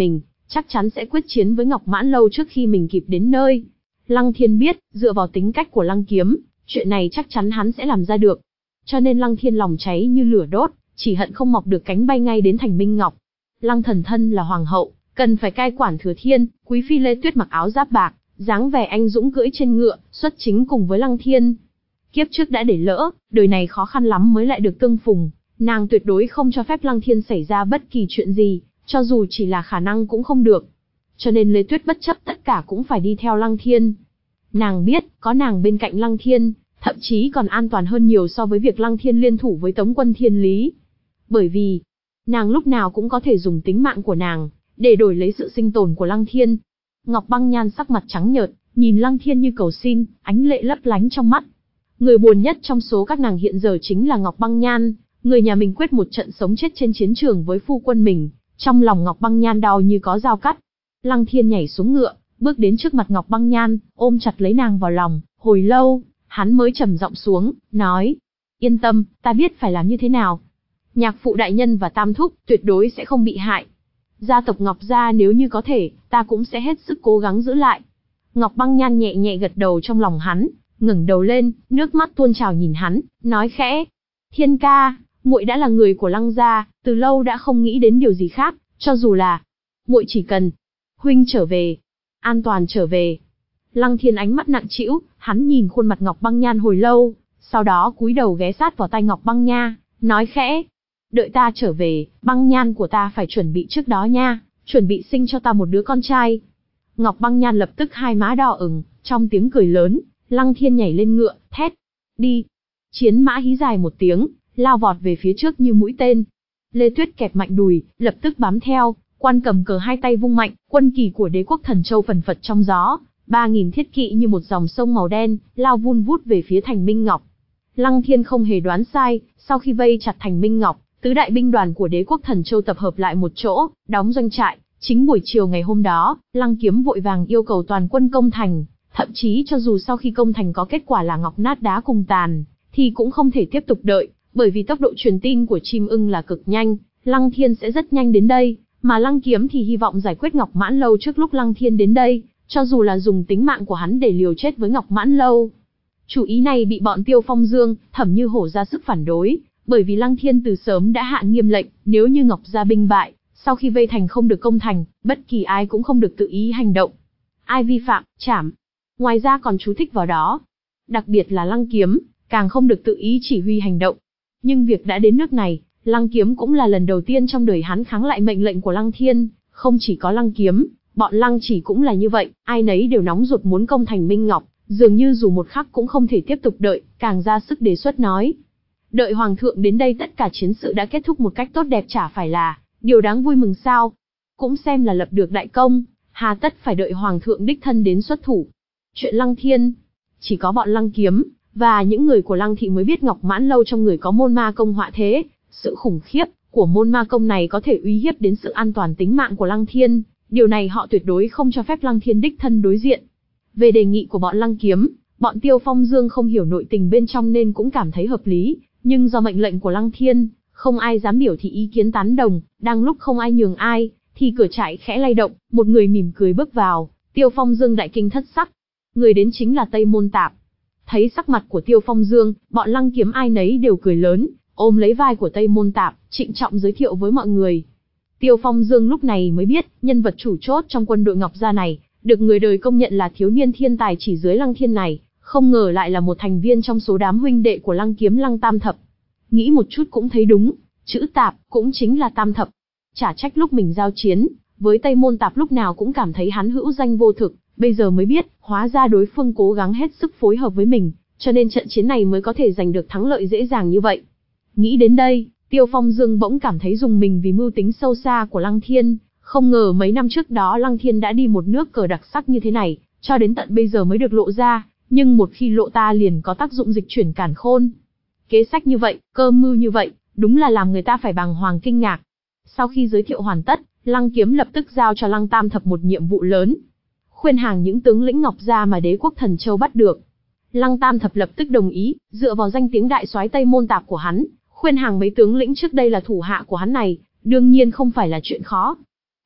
chắc chắn sẽ quyết chiến với Ngọc Mãn Lâu trước khi mình kịp đến nơi. Lăng Thiên biết, dựa vào tính cách của Lăng Kiếm, chuyện này chắc chắn hắn sẽ làm ra được. Cho nên Lăng Thiên lòng cháy như lửa đốt, chỉ hận không mọc được cánh bay ngay đến thành Minh Ngọc. Lăng Thần thân là hoàng hậu, cần phải cai quản thừa thiên, quý phi Lê Tuyết mặc áo giáp bạc, dáng vẻ anh dũng cưỡi trên ngựa, xuất chính cùng với Lăng Thiên. Kiếp trước đã để lỡ, đời này khó khăn lắm mới lại được tương phùng, nàng tuyệt đối không cho phép Lăng Thiên xảy ra bất kỳ chuyện gì, cho dù chỉ là khả năng cũng không được. Cho nên Lê Tuyết bất chấp tất cả cũng phải đi theo Lăng Thiên. Nàng biết, có nàng bên cạnh Lăng Thiên, thậm chí còn an toàn hơn nhiều so với việc Lăng Thiên liên thủ với Tống quân Thiên Lý. Bởi vì, nàng lúc nào cũng có thể dùng tính mạng của nàng, để đổi lấy sự sinh tồn của Lăng Thiên. Ngọc Băng Nhan sắc mặt trắng nhợt, nhìn Lăng Thiên như cầu xin, ánh lệ lấp lánh trong mắt. Người buồn nhất trong số các nàng hiện giờ chính là Ngọc Băng Nhan, người nhà mình quyết một trận sống chết trên chiến trường với phu quân mình, trong lòng Ngọc Băng Nhan đau như có dao cắt. Lăng Thiên nhảy xuống ngựa, bước đến trước mặt Ngọc Băng Nhan, ôm chặt lấy nàng vào lòng, hồi lâu, hắn mới trầm giọng xuống, nói: "Yên tâm, ta biết phải làm như thế nào. Nhạc phụ đại nhân và Tam thúc tuyệt đối sẽ không bị hại. Gia tộc Ngọc gia nếu như có thể, ta cũng sẽ hết sức cố gắng giữ lại." Ngọc Băng Nhan nhẹ nhẹ gật đầu trong lòng hắn, ngẩng đầu lên, nước mắt tuôn trào nhìn hắn, nói khẽ: "Thiên ca, muội đã là người của Lăng gia, từ lâu đã không nghĩ đến điều gì khác, cho dù là muội chỉ cần huynh trở về, an toàn trở về." Lăng Thiên ánh mắt nặng trĩu, hắn nhìn khuôn mặt Ngọc Băng Nhan hồi lâu, sau đó cúi đầu ghé sát vào tai Ngọc Băng Nha, nói khẽ: "Đợi ta trở về, Băng Nhan của ta phải chuẩn bị trước đó nha, chuẩn bị sinh cho ta một đứa con trai." Ngọc Băng Nhan lập tức hai má đỏ ửng, trong tiếng cười lớn, Lăng Thiên nhảy lên ngựa, thét: "Đi!" Chiến mã hí dài một tiếng, lao vọt về phía trước như mũi tên. Lê Tuyết kẹp mạnh đùi, lập tức bám theo, quan cầm cờ hai tay vung mạnh, quân kỳ của Đế quốc Thần Châu phần phật trong gió, ba nghìn thiết kỵ như một dòng sông màu đen, lao vun vút về phía thành Minh Ngọc. Lăng Thiên không hề đoán sai, sau khi vây chặt thành Minh Ngọc, tứ đại binh đoàn của Đế quốc Thần Châu tập hợp lại một chỗ, đóng doanh trại. Chính buổi chiều ngày hôm đó, Lăng Kiếm vội vàng yêu cầu toàn quân công thành, thậm chí cho dù sau khi công thành có kết quả là ngọc nát đá cùng tàn, thì cũng không thể tiếp tục đợi, bởi vì tốc độ truyền tin của chim ưng là cực nhanh, Lăng Thiên sẽ rất nhanh đến đây, mà Lăng Kiếm thì hy vọng giải quyết Ngọc Mãn Lâu trước lúc Lăng Thiên đến đây, cho dù là dùng tính mạng của hắn để liều chết với Ngọc Mãn Lâu. Chủ ý này bị bọn Tiêu Phong Dương, Thẩm Như Hổ ra sức phản đối, bởi vì Lăng Thiên từ sớm đã hạ nghiêm lệnh, nếu như Ngọc gia binh bại, sau khi vây thành không được công thành, bất kỳ ai cũng không được tự ý hành động. Ai vi phạm, trảm. Ngoài ra còn chú thích vào đó. Đặc biệt là Lăng Kiếm, càng không được tự ý chỉ huy hành động. Nhưng việc đã đến nước này, Lăng Kiếm cũng là lần đầu tiên trong đời hắn kháng lại mệnh lệnh của Lăng Thiên, không chỉ có Lăng Kiếm, bọn Lăng Chỉ cũng là như vậy, ai nấy đều nóng ruột muốn công thành Minh Ngọc, dường như dù một khắc cũng không thể tiếp tục đợi, càng ra sức đề xuất nói: "Đợi Hoàng thượng đến đây tất cả chiến sự đã kết thúc một cách tốt đẹp chả phải là điều đáng vui mừng sao? Cũng xem là lập được đại công, hà tất phải đợi Hoàng thượng đích thân đến xuất thủ." Chuyện Lăng Thiên, chỉ có bọn Lăng Kiếm và những người của Lăng thị mới biết Ngọc Mãn Lâu trong người có môn ma công họa thế, sự khủng khiếp của môn ma công này có thể uy hiếp đến sự an toàn tính mạng của Lăng Thiên, điều này họ tuyệt đối không cho phép Lăng Thiên đích thân đối diện. Về đề nghị của bọn Lăng Kiếm, bọn Tiêu Phong Dương không hiểu nội tình bên trong nên cũng cảm thấy hợp lý, nhưng do mệnh lệnh của Lăng Thiên, không ai dám biểu thị ý kiến tán đồng, đang lúc không ai nhường ai, thì cửa trại khẽ lay động, một người mỉm cười bước vào, Tiêu Phong Dương đại kinh thất sắc. Người đến chính là Tây Môn Tạp. Thấy sắc mặt của Tiêu Phong Dương, bọn Lăng Kiếm ai nấy đều cười lớn, ôm lấy vai của Tây Môn Tạp, trịnh trọng giới thiệu với mọi người. Tiêu Phong Dương lúc này mới biết, nhân vật chủ chốt trong quân đội Ngọc gia này, được người đời công nhận là thiếu niên thiên tài chỉ dưới Lăng Thiên này, không ngờ lại là một thành viên trong số đám huynh đệ của Lăng Kiếm Lăng Tam Thập. Nghĩ một chút cũng thấy đúng, chữ Tạp cũng chính là Tam Thập. Chả trách lúc mình giao chiến với Tây Môn Tạp lúc nào cũng cảm thấy hắn hữu danh vô thực, bây giờ mới biết, hóa ra đối phương cố gắng hết sức phối hợp với mình, cho nên trận chiến này mới có thể giành được thắng lợi dễ dàng như vậy. Nghĩ đến đây, Tiêu Phong Dương bỗng cảm thấy rùng mình vì mưu tính sâu xa của Lăng Thiên, không ngờ mấy năm trước đó Lăng Thiên đã đi một nước cờ đặc sắc như thế này, cho đến tận bây giờ mới được lộ ra, nhưng một khi lộ ta liền có tác dụng dịch chuyển càn khôn. Kế sách như vậy, cơ mưu như vậy, đúng là làm người ta phải bàng hoàng kinh ngạc. Sau khi giới thiệu hoàn tất, Lăng Kiếm lập tức giao cho Lăng Tam Thập một nhiệm vụ lớn. Khuyên hàng những tướng lĩnh Ngọc gia mà Đế quốc Thần Châu bắt được. Lăng Tam Thập lập tức đồng ý, dựa vào danh tiếng đại soái Tây Môn Tạp của hắn, khuyên hàng mấy tướng lĩnh trước đây là thủ hạ của hắn này, đương nhiên không phải là chuyện khó.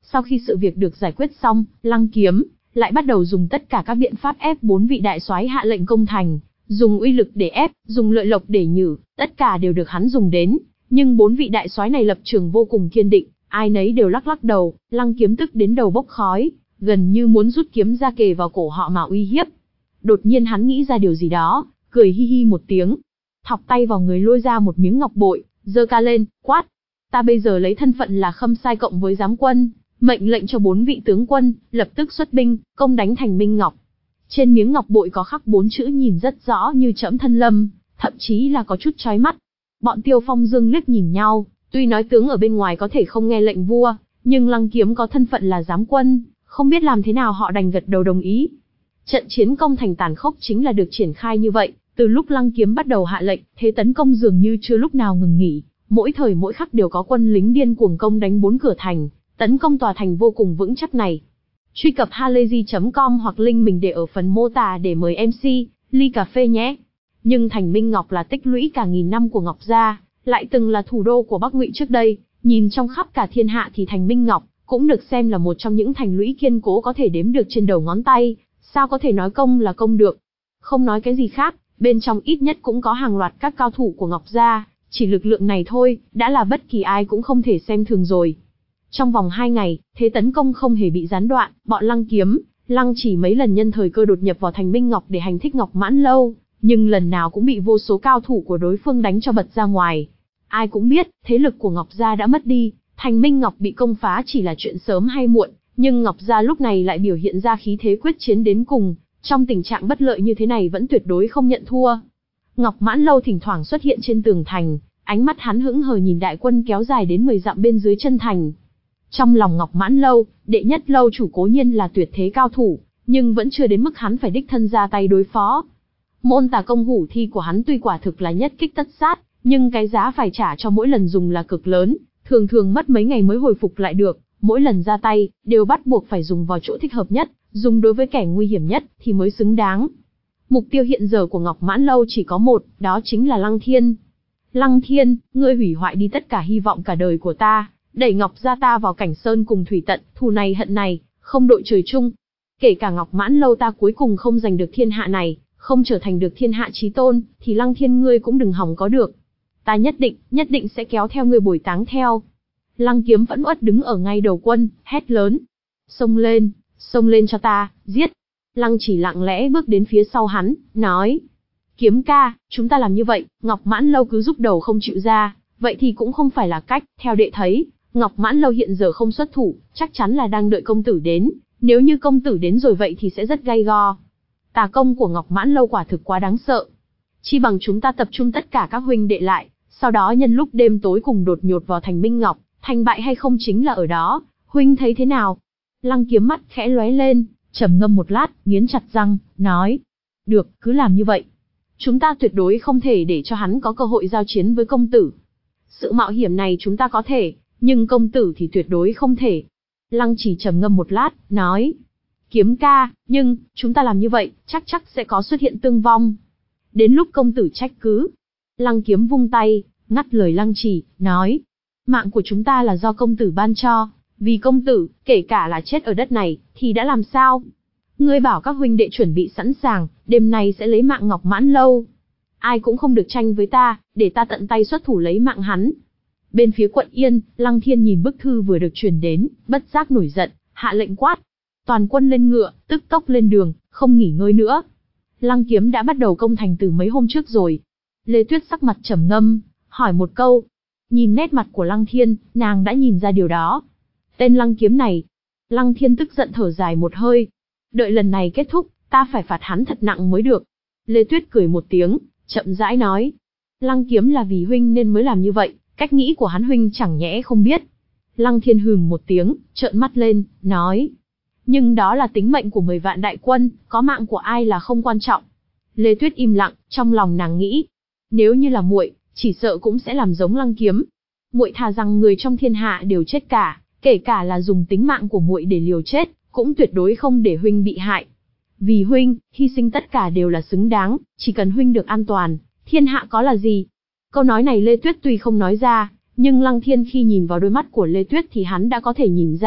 Sau khi sự việc được giải quyết xong, Lăng Kiếm lại bắt đầu dùng tất cả các biện pháp ép bốn vị đại soái hạ lệnh công thành, dùng uy lực để ép, dùng lợi lộc để nhử, tất cả đều được hắn dùng đến. Nhưng bốn vị đại soái này lập trường vô cùng kiên định, ai nấy đều lắc lắc đầu. Lăng Kiếm tức đến đầu bốc khói, gần như muốn rút kiếm ra kề vào cổ họ mà uy hiếp. Đột nhiên hắn nghĩ ra điều gì đó, cười hi hi một tiếng, thọc tay vào người lôi ra một miếng ngọc bội, giơ ca lên, quát: ta bây giờ lấy thân phận là Khâm Sai cộng với giám quân, mệnh lệnh cho bốn vị tướng quân lập tức xuất binh công đánh thành Minh Ngọc. Trên miếng ngọc bội có khắc bốn chữ nhìn rất rõ như Trẫm thân lâm, thậm chí là có chút chói mắt. Bọn Tiêu Phong Dương liếc nhìn nhau, tuy nói tướng ở bên ngoài có thể không nghe lệnh vua, nhưng Lăng Kiếm có thân phận là giám quân, không biết làm thế nào họ đành gật đầu đồng ý. Trận chiến công thành tàn khốc chính là được triển khai như vậy. Từ lúc Lăng Kiếm bắt đầu hạ lệnh, thế tấn công dường như chưa lúc nào ngừng nghỉ, mỗi thời mỗi khắc đều có quân lính điên cuồng công đánh bốn cửa thành, tấn công tòa thành vô cùng vững chắc này. Truy cập halayzi chấm com hoặc link mình để ở phần mô tả để mời em xê, ly cà phê nhé. Nhưng thành Minh Ngọc là tích lũy cả nghìn năm của Ngọc Gia, lại từng là thủ đô của Bắc Ngụy trước đây, nhìn trong khắp cả thiên hạ thì thành Minh Ngọc cũng được xem là một trong những thành lũy kiên cố có thể đếm được trên đầu ngón tay, sao có thể nói công là công được. Không nói cái gì khác, bên trong ít nhất cũng có hàng loạt các cao thủ của Ngọc Gia, chỉ lực lượng này thôi, đã là bất kỳ ai cũng không thể xem thường rồi. Trong vòng hai ngày, thế tấn công không hề bị gián đoạn, bọn Lăng Kiếm, Lăng Chỉ mấy lần nhân thời cơ đột nhập vào thành Minh Ngọc để hành thích Ngọc Mãn Lâu, nhưng lần nào cũng bị vô số cao thủ của đối phương đánh cho bật ra ngoài. Ai cũng biết, thế lực của Ngọc Gia đã mất đi, thành Minh Ngọc bị công phá chỉ là chuyện sớm hay muộn, nhưng Ngọc Gia lúc này lại biểu hiện ra khí thế quyết chiến đến cùng. Trong tình trạng bất lợi như thế này vẫn tuyệt đối không nhận thua. Ngọc Mãn Lâu thỉnh thoảng xuất hiện trên tường thành, ánh mắt hắn hững hờ nhìn đại quân kéo dài đến mười dặm bên dưới chân thành. Trong lòng Ngọc Mãn Lâu, đệ nhất lâu chủ cố nhiên là tuyệt thế cao thủ, nhưng vẫn chưa đến mức hắn phải đích thân ra tay đối phó. Môn tà công hủ thi của hắn tuy quả thực là nhất kích tất sát, nhưng cái giá phải trả cho mỗi lần dùng là cực lớn, thường thường mất mấy ngày mới hồi phục lại được. Mỗi lần ra tay, đều bắt buộc phải dùng vào chỗ thích hợp nhất, dùng đối với kẻ nguy hiểm nhất thì mới xứng đáng. Mục tiêu hiện giờ của Ngọc Mãn Lâu chỉ có một, đó chính là Lăng Thiên. Lăng Thiên, ngươi hủy hoại đi tất cả hy vọng cả đời của ta, đẩy Ngọc Gia ta vào cảnh sơn cùng thủy tận, thù này hận này, không đội trời chung. Kể cả Ngọc Mãn Lâu ta cuối cùng không giành được thiên hạ này, không trở thành được thiên hạ chí tôn, thì Lăng Thiên ngươi cũng đừng hòng có được. Ta nhất định, nhất định sẽ kéo theo ngươi bồi táng theo. Lăng Kiếm vẫn uất đứng ở ngay đầu quân, hét lớn: xông lên, xông lên cho ta, giết. Lăng Chỉ lặng lẽ bước đến phía sau hắn, nói: Kiếm ca, chúng ta làm như vậy, Ngọc Mãn Lâu cứ rúc đầu không chịu ra, vậy thì cũng không phải là cách. Theo đệ thấy, Ngọc Mãn Lâu hiện giờ không xuất thủ, chắc chắn là đang đợi công tử đến. Nếu như công tử đến rồi vậy thì sẽ rất gay go. Tà công của Ngọc Mãn Lâu quả thực quá đáng sợ. Chi bằng chúng ta tập trung tất cả các huynh đệ lại, sau đó nhân lúc đêm tối cùng đột nhột vào thành Minh Ngọc, thành bại hay không chính là ở đó, huynh thấy thế nào? Lăng Kiếm mắt khẽ lóe lên, trầm ngâm một lát, nghiến chặt răng, nói: được, cứ làm như vậy. Chúng ta tuyệt đối không thể để cho hắn có cơ hội giao chiến với công tử. Sự mạo hiểm này chúng ta có thể, nhưng công tử thì tuyệt đối không thể. Lăng Chỉ trầm ngâm một lát, nói: Kiếm ca, nhưng, chúng ta làm như vậy, chắc chắc sẽ có xuất hiện tương vong. Đến lúc công tử trách cứ. Lăng Kiếm vung tay, ngắt lời Lăng Chỉ, nói: mạng của chúng ta là do công tử ban cho, vì công tử, kể cả là chết ở đất này, thì đã làm sao? Ngươi bảo các huynh đệ chuẩn bị sẵn sàng, đêm nay sẽ lấy mạng Ngọc Mãn Lâu. Ai cũng không được tranh với ta, để ta tận tay xuất thủ lấy mạng hắn. Bên phía quận Yên, Lăng Thiên nhìn bức thư vừa được truyền đến, bất giác nổi giận, hạ lệnh quát: toàn quân lên ngựa, tức tốc lên đường, không nghỉ ngơi nữa. Lăng Kiếm đã bắt đầu công thành từ mấy hôm trước rồi. Lê Tuyết sắc mặt trầm ngâm, hỏi một câu. Nhìn nét mặt của Lăng Thiên, nàng đã nhìn ra điều đó. Tên Lăng Kiếm này. Lăng Thiên tức giận thở dài một hơi. Đợi lần này kết thúc, ta phải phạt hắn thật nặng mới được. Lê Tuyết cười một tiếng, chậm rãi nói: Lăng Kiếm là vì huynh nên mới làm như vậy, cách nghĩ của hắn huynh chẳng nhẽ không biết. Lăng Thiên hừm một tiếng, trợn mắt lên, nói: nhưng đó là tính mệnh của mười vạn đại quân, có mạng của ai là không quan trọng. Lê Tuyết im lặng, trong lòng nàng nghĩ: nếu như là muội, chỉ sợ cũng sẽ làm giống Lăng Kiếm. Muội thà rằng người trong thiên hạ đều chết cả, kể cả là dùng tính mạng của muội để liều chết, cũng tuyệt đối không để huynh bị hại. Vì huynh, hy sinh tất cả đều là xứng đáng, chỉ cần huynh được an toàn, thiên hạ có là gì? Câu nói này Lê Tuyết tuy không nói ra, nhưng Lăng Thiên khi nhìn vào đôi mắt của Lê Tuyết thì hắn đã có thể nhìn ra,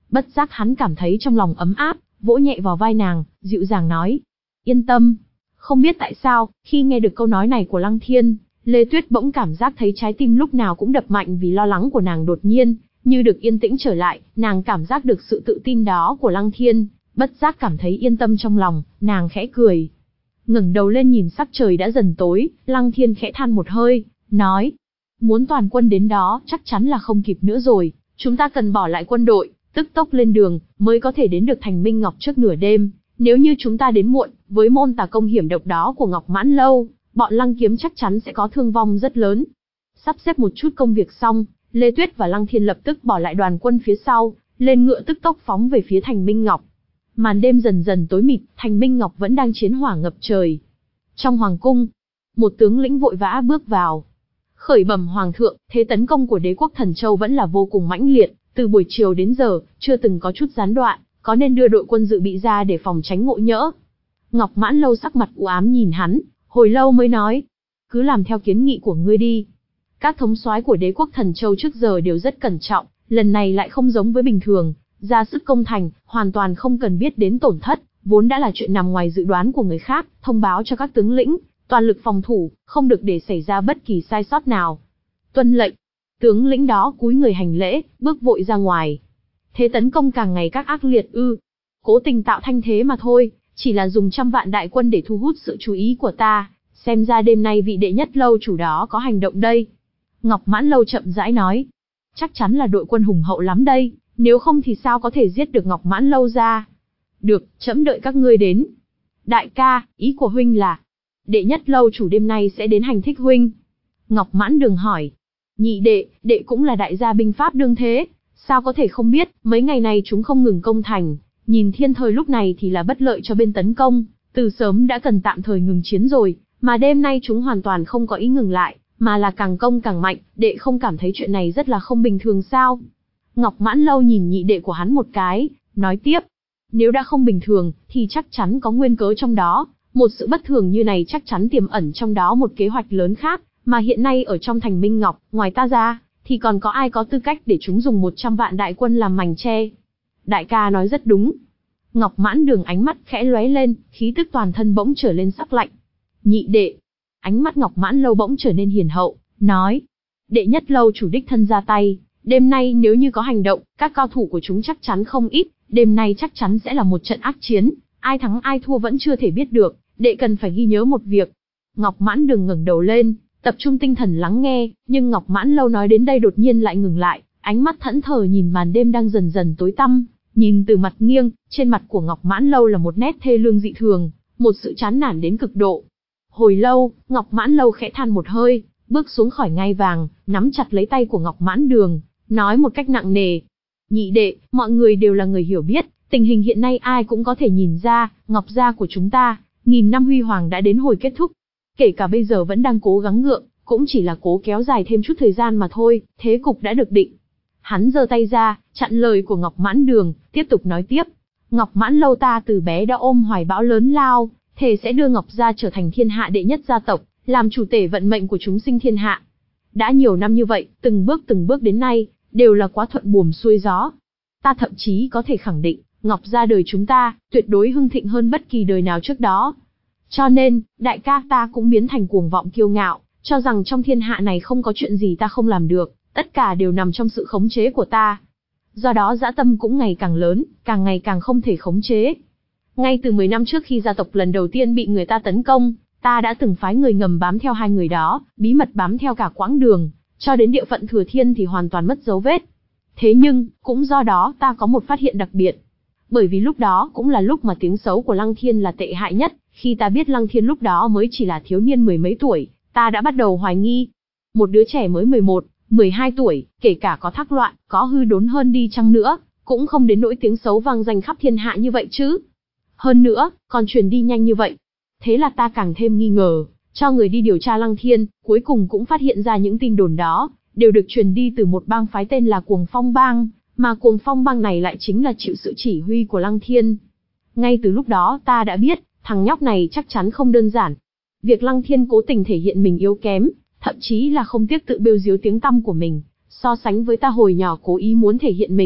Bất giác hắn cảm thấy trong lòng ấm áp, vỗ nhẹ vào vai nàng, dịu dàng nói. Yên tâm. Không biết tại sao, khi nghe được câu nói này của Lăng Thiên, Lê Tuyết bỗng cảm giác thấy trái tim lúc nào cũng đập mạnh vì lo lắng của nàng đột nhiên, như được yên tĩnh trở lại, nàng cảm giác được sự tự tin đó của Lăng Thiên, bất giác cảm thấy yên tâm trong lòng, nàng khẽ cười. Ngẩng đầu lên nhìn sắc trời đã dần tối, Lăng Thiên khẽ than một hơi, nói. Muốn toàn quân đến đó chắc chắn là không kịp nữa rồi, chúng ta cần bỏ lại quân đội, tức tốc lên đường, mới có thể đến được thành Minh Ngọc trước nửa đêm. Nếu như chúng ta đến muộn, với môn tà công hiểm độc đó của Ngọc Mãn Lâu, bọn Lăng Kiếm chắc chắn sẽ có thương vong rất lớn. Sắp xếp một chút công việc xong, Lê Tuyết và Lăng Thiên lập tức bỏ lại đoàn quân phía sau, lên ngựa tức tốc phóng về phía thành Minh Ngọc. Màn đêm dần dần tối mịt, thành Minh Ngọc vẫn đang chiến hỏa ngập trời. Trong hoàng cung, một tướng lĩnh vội vã bước vào. Khởi bẩm hoàng thượng, thế tấn công của đế quốc Thần Châu vẫn là vô cùng mãnh liệt, từ buổi chiều đến giờ, chưa từng có chút gián đoạn, có nên đưa đội quân dự bị ra để phòng tránh ngộ nhỡ. Ngọc Mãn Lâu sắc mặt u ám nhìn hắn, hồi lâu mới nói, cứ làm theo kiến nghị của ngươi đi. Các thống soái của đế quốc Thần Châu trước giờ đều rất cẩn trọng, lần này lại không giống với bình thường, ra sức công thành, hoàn toàn không cần biết đến tổn thất, vốn đã là chuyện nằm ngoài dự đoán của người khác, thông báo cho các tướng lĩnh, toàn lực phòng thủ, không được để xảy ra bất kỳ sai sót nào. Tuân lệnh. Tướng lĩnh đó cúi người hành lễ, bước vội ra ngoài. Thế tấn công càng ngày các ác liệt ư? Cố tình tạo thanh thế mà thôi, chỉ là dùng trăm vạn đại quân để thu hút sự chú ý của ta, xem ra đêm nay vị đệ nhất lâu chủ đó có hành động đây. Ngọc Mãn Lâu chậm rãi nói, chắc chắn là đội quân hùng hậu lắm đây, nếu không thì sao có thể giết được Ngọc Mãn Lâu ra. Được, trẫm đợi các ngươi đến. Đại ca, ý của huynh là, đệ nhất lâu chủ đêm nay sẽ đến hành thích huynh. Ngọc Mãn Đường hỏi, nhị đệ, đệ cũng là đại gia binh pháp đương thế, sao có thể không biết, mấy ngày này chúng không ngừng công thành, nhìn thiên thời lúc này thì là bất lợi cho bên tấn công, từ sớm đã cần tạm thời ngừng chiến rồi, mà đêm nay chúng hoàn toàn không có ý ngừng lại, mà là càng công càng mạnh, đệ không cảm thấy chuyện này rất là không bình thường sao? Ngọc Mãn Lâu nhìn nhị đệ của hắn một cái, nói tiếp, nếu đã không bình thường, thì chắc chắn có nguyên cớ trong đó, một sự bất thường như này chắc chắn tiềm ẩn trong đó một kế hoạch lớn khác, mà hiện nay ở trong thành Minh Ngọc, ngoài ta ra, thì còn có ai có tư cách để chúng dùng một trăm vạn đại quân làm mảnh che? Đại ca nói rất đúng. Ngọc Mãn Đường ánh mắt khẽ lóe lên, khí tức toàn thân bỗng trở lên sắc lạnh. Nhị đệ. Ánh mắt Ngọc Mãn Lâu bỗng trở nên hiền hậu, nói. Đệ nhất lâu chủ đích thân ra tay, đêm nay nếu như có hành động, các cao thủ của chúng chắc chắn không ít, đêm nay chắc chắn sẽ là một trận ác chiến, ai thắng ai thua vẫn chưa thể biết được, đệ cần phải ghi nhớ một việc. Ngọc Mãn Đường ngẩng đầu lên, tập trung tinh thần lắng nghe, nhưng Ngọc Mãn Lâu nói đến đây đột nhiên lại ngừng lại, ánh mắt thẫn thờ nhìn màn đêm đang dần dần tối tăm, nhìn từ mặt nghiêng, trên mặt của Ngọc Mãn Lâu là một nét thê lương dị thường, một sự chán nản đến cực độ. Hồi lâu, Ngọc Mãn Lâu khẽ than một hơi, bước xuống khỏi ngai vàng, nắm chặt lấy tay của Ngọc Mãn Đường, nói một cách nặng nề. Nhị đệ, mọi người đều là người hiểu biết, tình hình hiện nay ai cũng có thể nhìn ra, Ngọc gia của chúng ta, nghìn năm huy hoàng đã đến hồi kết thúc. Kể cả bây giờ vẫn đang cố gắng ngượng, cũng chỉ là cố kéo dài thêm chút thời gian mà thôi, thế cục đã được định. Hắn giơ tay ra, chặn lời của Ngọc Mãn Đường, tiếp tục nói tiếp. Ngọc Mãn Lâu ta từ bé đã ôm hoài bão lớn lao, thề sẽ đưa Ngọc gia trở thành thiên hạ đệ nhất gia tộc, làm chủ tể vận mệnh của chúng sinh thiên hạ. Đã nhiều năm như vậy, từng bước từng bước đến nay, đều là quá thuận buồm xuôi gió. Ta thậm chí có thể khẳng định, Ngọc gia đời chúng ta, tuyệt đối hưng thịnh hơn bất kỳ đời nào trước đó. Cho nên, đại ca ta cũng biến thành cuồng vọng kiêu ngạo, cho rằng trong thiên hạ này không có chuyện gì ta không làm được, tất cả đều nằm trong sự khống chế của ta. Do đó dã tâm cũng ngày càng lớn, càng ngày càng không thể khống chế. Ngay từ mười năm trước khi gia tộc lần đầu tiên bị người ta tấn công, ta đã từng phái người ngầm bám theo hai người đó, bí mật bám theo cả quãng đường, cho đến địa phận Thừa Thiên thì hoàn toàn mất dấu vết. Thế nhưng, cũng do đó ta có một phát hiện đặc biệt. Bởi vì lúc đó cũng là lúc mà tiếng xấu của Lăng Thiên là tệ hại nhất, khi ta biết Lăng Thiên lúc đó mới chỉ là thiếu niên mười mấy tuổi, ta đã bắt đầu hoài nghi. Một đứa trẻ mới mười một, mười hai tuổi, kể cả có thác loạn, có hư đốn hơn đi chăng nữa, cũng không đến nỗi tiếng xấu vang danh khắp thiên hạ như vậy chứ. Hơn nữa, còn truyền đi nhanh như vậy. Thế là ta càng thêm nghi ngờ, cho người đi điều tra Lăng Thiên, cuối cùng cũng phát hiện ra những tin đồn đó, đều được truyền đi từ một bang phái tên là Cuồng Phong Bang, mà Cuồng Phong Bang này lại chính là chịu sự chỉ huy của Lăng Thiên. Ngay từ lúc đó ta đã biết, thằng nhóc này chắc chắn không đơn giản. Việc Lăng Thiên cố tình thể hiện mình yếu kém, thậm chí là không tiếc tự bêu diếu tiếng tăm của mình, so sánh với ta hồi nhỏ cố ý muốn thể hiện mình,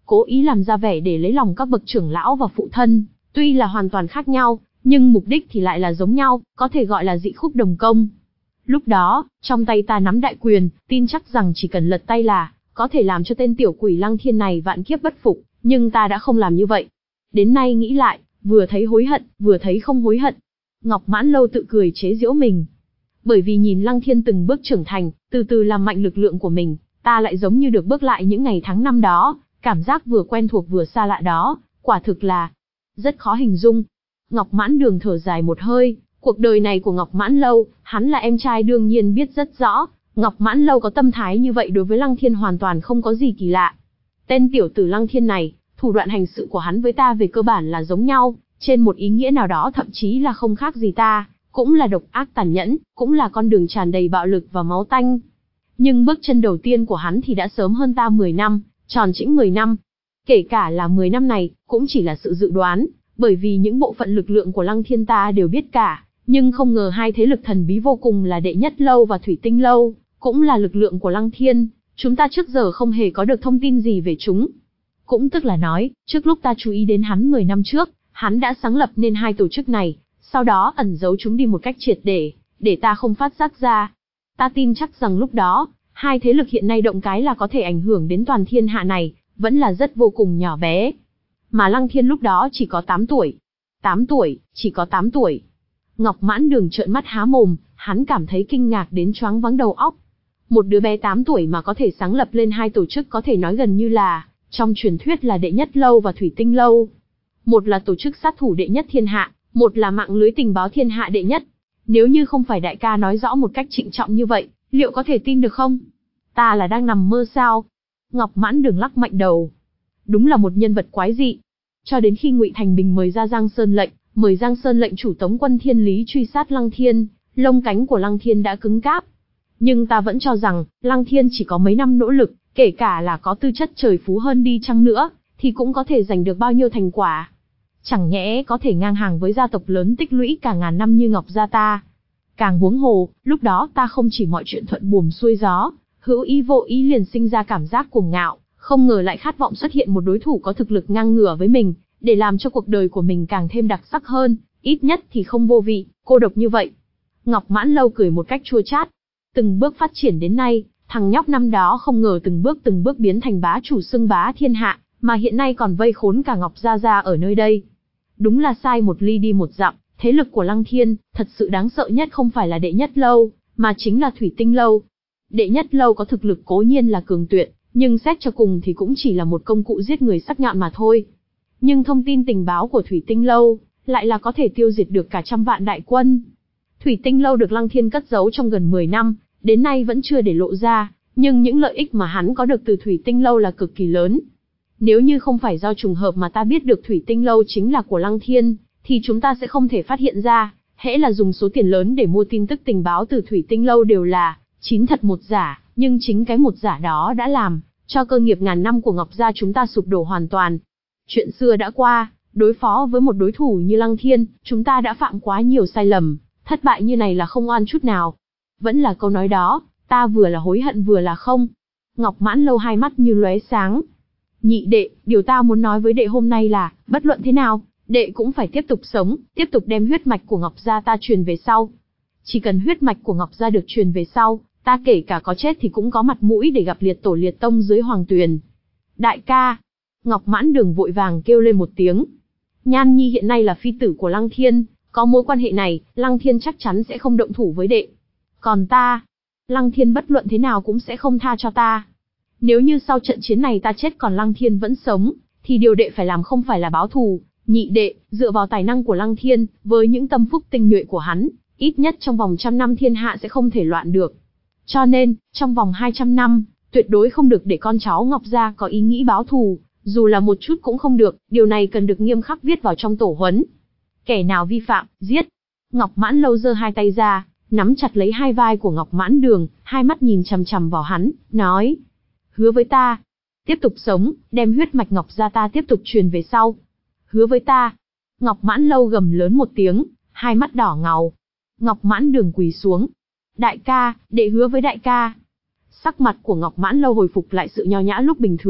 cố ý làm ra vẻ để lấy lòng các bậc trưởng lão và phụ thân, tuy là hoàn toàn khác nhau, nhưng mục đích thì lại là giống nhau, có thể gọi là dị khúc đồng công. Lúc đó, trong tay ta nắm đại quyền, tin chắc rằng chỉ cần lật tay là có thể làm cho tên tiểu quỷ Lăng Thiên này vạn kiếp bất phục, nhưng ta đã không làm như vậy. Đến nay nghĩ lại, vừa thấy hối hận, vừa thấy không hối hận. Ngọc Mãn Lâu tự cười chế giễu mình. Bởi vì nhìn Lăng Thiên từng bước trưởng thành, từ từ làm mạnh lực lượng của mình, ta lại giống như được bước lại những ngày tháng năm đó, cảm giác vừa quen thuộc vừa xa lạ đó, quả thực là rất khó hình dung. Ngọc Mãn Đường thở dài một hơi, cuộc đời này của Ngọc Mãn Lâu, hắn là em trai đương nhiên biết rất rõ, Ngọc Mãn Lâu có tâm thái như vậy đối với Lăng Thiên hoàn toàn không có gì kỳ lạ. Tên tiểu tử Lăng Thiên này, thủ đoạn hành sự của hắn với ta về cơ bản là giống nhau, trên một ý nghĩa nào đó thậm chí là không khác gì ta, cũng là độc ác tàn nhẫn, cũng là con đường tràn đầy bạo lực và máu tanh. Nhưng bước chân đầu tiên của hắn thì đã sớm hơn ta mười năm, tròn chỉnh mười năm. Kể cả là mười năm này, cũng chỉ là sự dự đoán, bởi vì những bộ phận lực lượng của Lăng Thiên ta đều biết cả, nhưng không ngờ hai thế lực thần bí vô cùng là Đệ Nhất Lâu và Thủy Tinh Lâu, cũng là lực lượng của Lăng Thiên, chúng ta trước giờ không hề có được thông tin gì về chúng. Cũng tức là nói, trước lúc ta chú ý đến hắn mười năm trước, hắn đã sáng lập nên hai tổ chức này, sau đó ẩn giấu chúng đi một cách triệt để, để ta không phát giác ra. Ta tin chắc rằng lúc đó, hai thế lực hiện nay động cái là có thể ảnh hưởng đến toàn thiên hạ này, vẫn là rất vô cùng nhỏ bé. Mà Lăng Thiên lúc đó chỉ có tám tuổi. tám tuổi, chỉ có tám tuổi. Ngọc Mãn Đường trợn mắt há mồm, hắn cảm thấy kinh ngạc đến choáng váng đầu óc. Một đứa bé tám tuổi mà có thể sáng lập lên hai tổ chức có thể nói gần như là, trong truyền thuyết là Đệ Nhất Lâu và Thủy Tinh Lâu. Một là tổ chức sát thủ đệ nhất thiên hạ, một là mạng lưới tình báo thiên hạ đệ nhất. Nếu như không phải đại ca nói rõ một cách trịnh trọng như vậy, liệu có thể tin được không? Ta là đang nằm mơ sao? Ngọc Mãn Đường lắc mạnh đầu. Đúng là một nhân vật quái dị. Cho đến khi Ngụy Thành Bình mời ra Giang Sơn lệnh, mời Giang Sơn lệnh chủ tống quân Thiên Lý truy sát Lăng Thiên, lông cánh của Lăng Thiên đã cứng cáp. Nhưng ta vẫn cho rằng, Lăng Thiên chỉ có mấy năm nỗ lực, kể cả là có tư chất trời phú hơn đi chăng nữa, thì cũng có thể giành được bao nhiêu thành quả. Chẳng nhẽ có thể ngang hàng với gia tộc lớn tích lũy cả ngàn năm như Ngọc gia ta. Càng huống hồ, lúc đó ta không chỉ mọi chuyện thuận buồm xuôi gió, hữu ý vô ý liền sinh ra cảm giác cuồng ngạo, không ngờ lại khát vọng xuất hiện một đối thủ có thực lực ngang ngửa với mình, để làm cho cuộc đời của mình càng thêm đặc sắc hơn, ít nhất thì không vô vị, cô độc như vậy. Ngọc Mãn Lâu cười một cách chua chát. Từng bước phát triển đến nay, thằng nhóc năm đó không ngờ từng bước từng bước biến thành bá chủ xưng bá thiên hạ, mà hiện nay còn vây khốn cả Ngọc gia gia ở nơi đây. Đúng là sai một ly đi một dặm, thế lực của Lăng Thiên, thật sự đáng sợ nhất không phải là Đệ Nhất Lâu, mà chính là Thủy Tinh Lâu. Đệ Nhất Lâu có thực lực cố nhiên là cường tuyệt, nhưng xét cho cùng thì cũng chỉ là một công cụ giết người sắc nhọn mà thôi. Nhưng thông tin tình báo của Thủy Tinh Lâu, lại là có thể tiêu diệt được cả trăm vạn đại quân. Thủy Tinh Lâu được Lăng Thiên cất giấu trong gần mười năm, đến nay vẫn chưa để lộ ra, nhưng những lợi ích mà hắn có được từ Thủy Tinh Lâu là cực kỳ lớn. Nếu như không phải do trùng hợp mà ta biết được Thủy Tinh Lâu chính là của Lăng Thiên, thì chúng ta sẽ không thể phát hiện ra, hễ là dùng số tiền lớn để mua tin tức tình báo từ Thủy Tinh Lâu đều là chín thật một giả, nhưng chính cái một giả đó đã làm cho cơ nghiệp ngàn năm của Ngọc gia chúng ta sụp đổ hoàn toàn. Chuyện xưa đã qua, đối phó với một đối thủ như Lăng Thiên, chúng ta đã phạm quá nhiều sai lầm, thất bại như này là không oan chút nào. Vẫn là câu nói đó, ta vừa là hối hận vừa là không. Ngọc Mãn Lâu hai mắt như lóe sáng. Nhị đệ, điều ta muốn nói với đệ hôm nay là, bất luận thế nào, đệ cũng phải tiếp tục sống, tiếp tục đem huyết mạch của Ngọc gia ta truyền về sau. Chỉ cần huyết mạch của Ngọc gia được truyền về sau, ta kể cả có chết thì cũng có mặt mũi để gặp liệt tổ liệt tông dưới hoàng tuyền. Đại ca! Ngọc Mãn Đường vội vàng kêu lên một tiếng. Nhan Nhi hiện nay là phi tử của Lăng Thiên, có mối quan hệ này, Lăng Thiên chắc chắn sẽ không động thủ với đệ. Còn ta, Lăng Thiên bất luận thế nào cũng sẽ không tha cho ta. Nếu như sau trận chiến này ta chết còn Lăng Thiên vẫn sống, thì điều đệ phải làm không phải là báo thù. Nhị đệ, dựa vào tài năng của Lăng Thiên, với những tâm phúc tinh nhuệ của hắn, ít nhất trong vòng trăm năm thiên hạ sẽ không thể loạn được. Cho nên, trong vòng hai trăm năm, tuyệt đối không được để con cháu Ngọc gia có ý nghĩ báo thù, dù là một chút cũng không được, điều này cần được nghiêm khắc viết vào trong tổ huấn. Kẻ nào vi phạm, giết. Ngọc Mãn Lâu giơ hai tay ra, nắm chặt lấy hai vai của Ngọc Mãn Đường, hai mắt nhìn chằm chằm vào hắn, nói: hứa với ta, tiếp tục sống, đem huyết mạch Ngọc gia ta tiếp tục truyền về sau. Hứa với ta. Ngọc Mãn Lâu gầm lớn một tiếng, hai mắt đỏ ngầu. Ngọc Mãn Đường quỳ xuống. Đại ca, đệ hứa với đại ca. Sắc mặt của Ngọc Mãn Lâu hồi phục lại sự nho nhã lúc bình thường,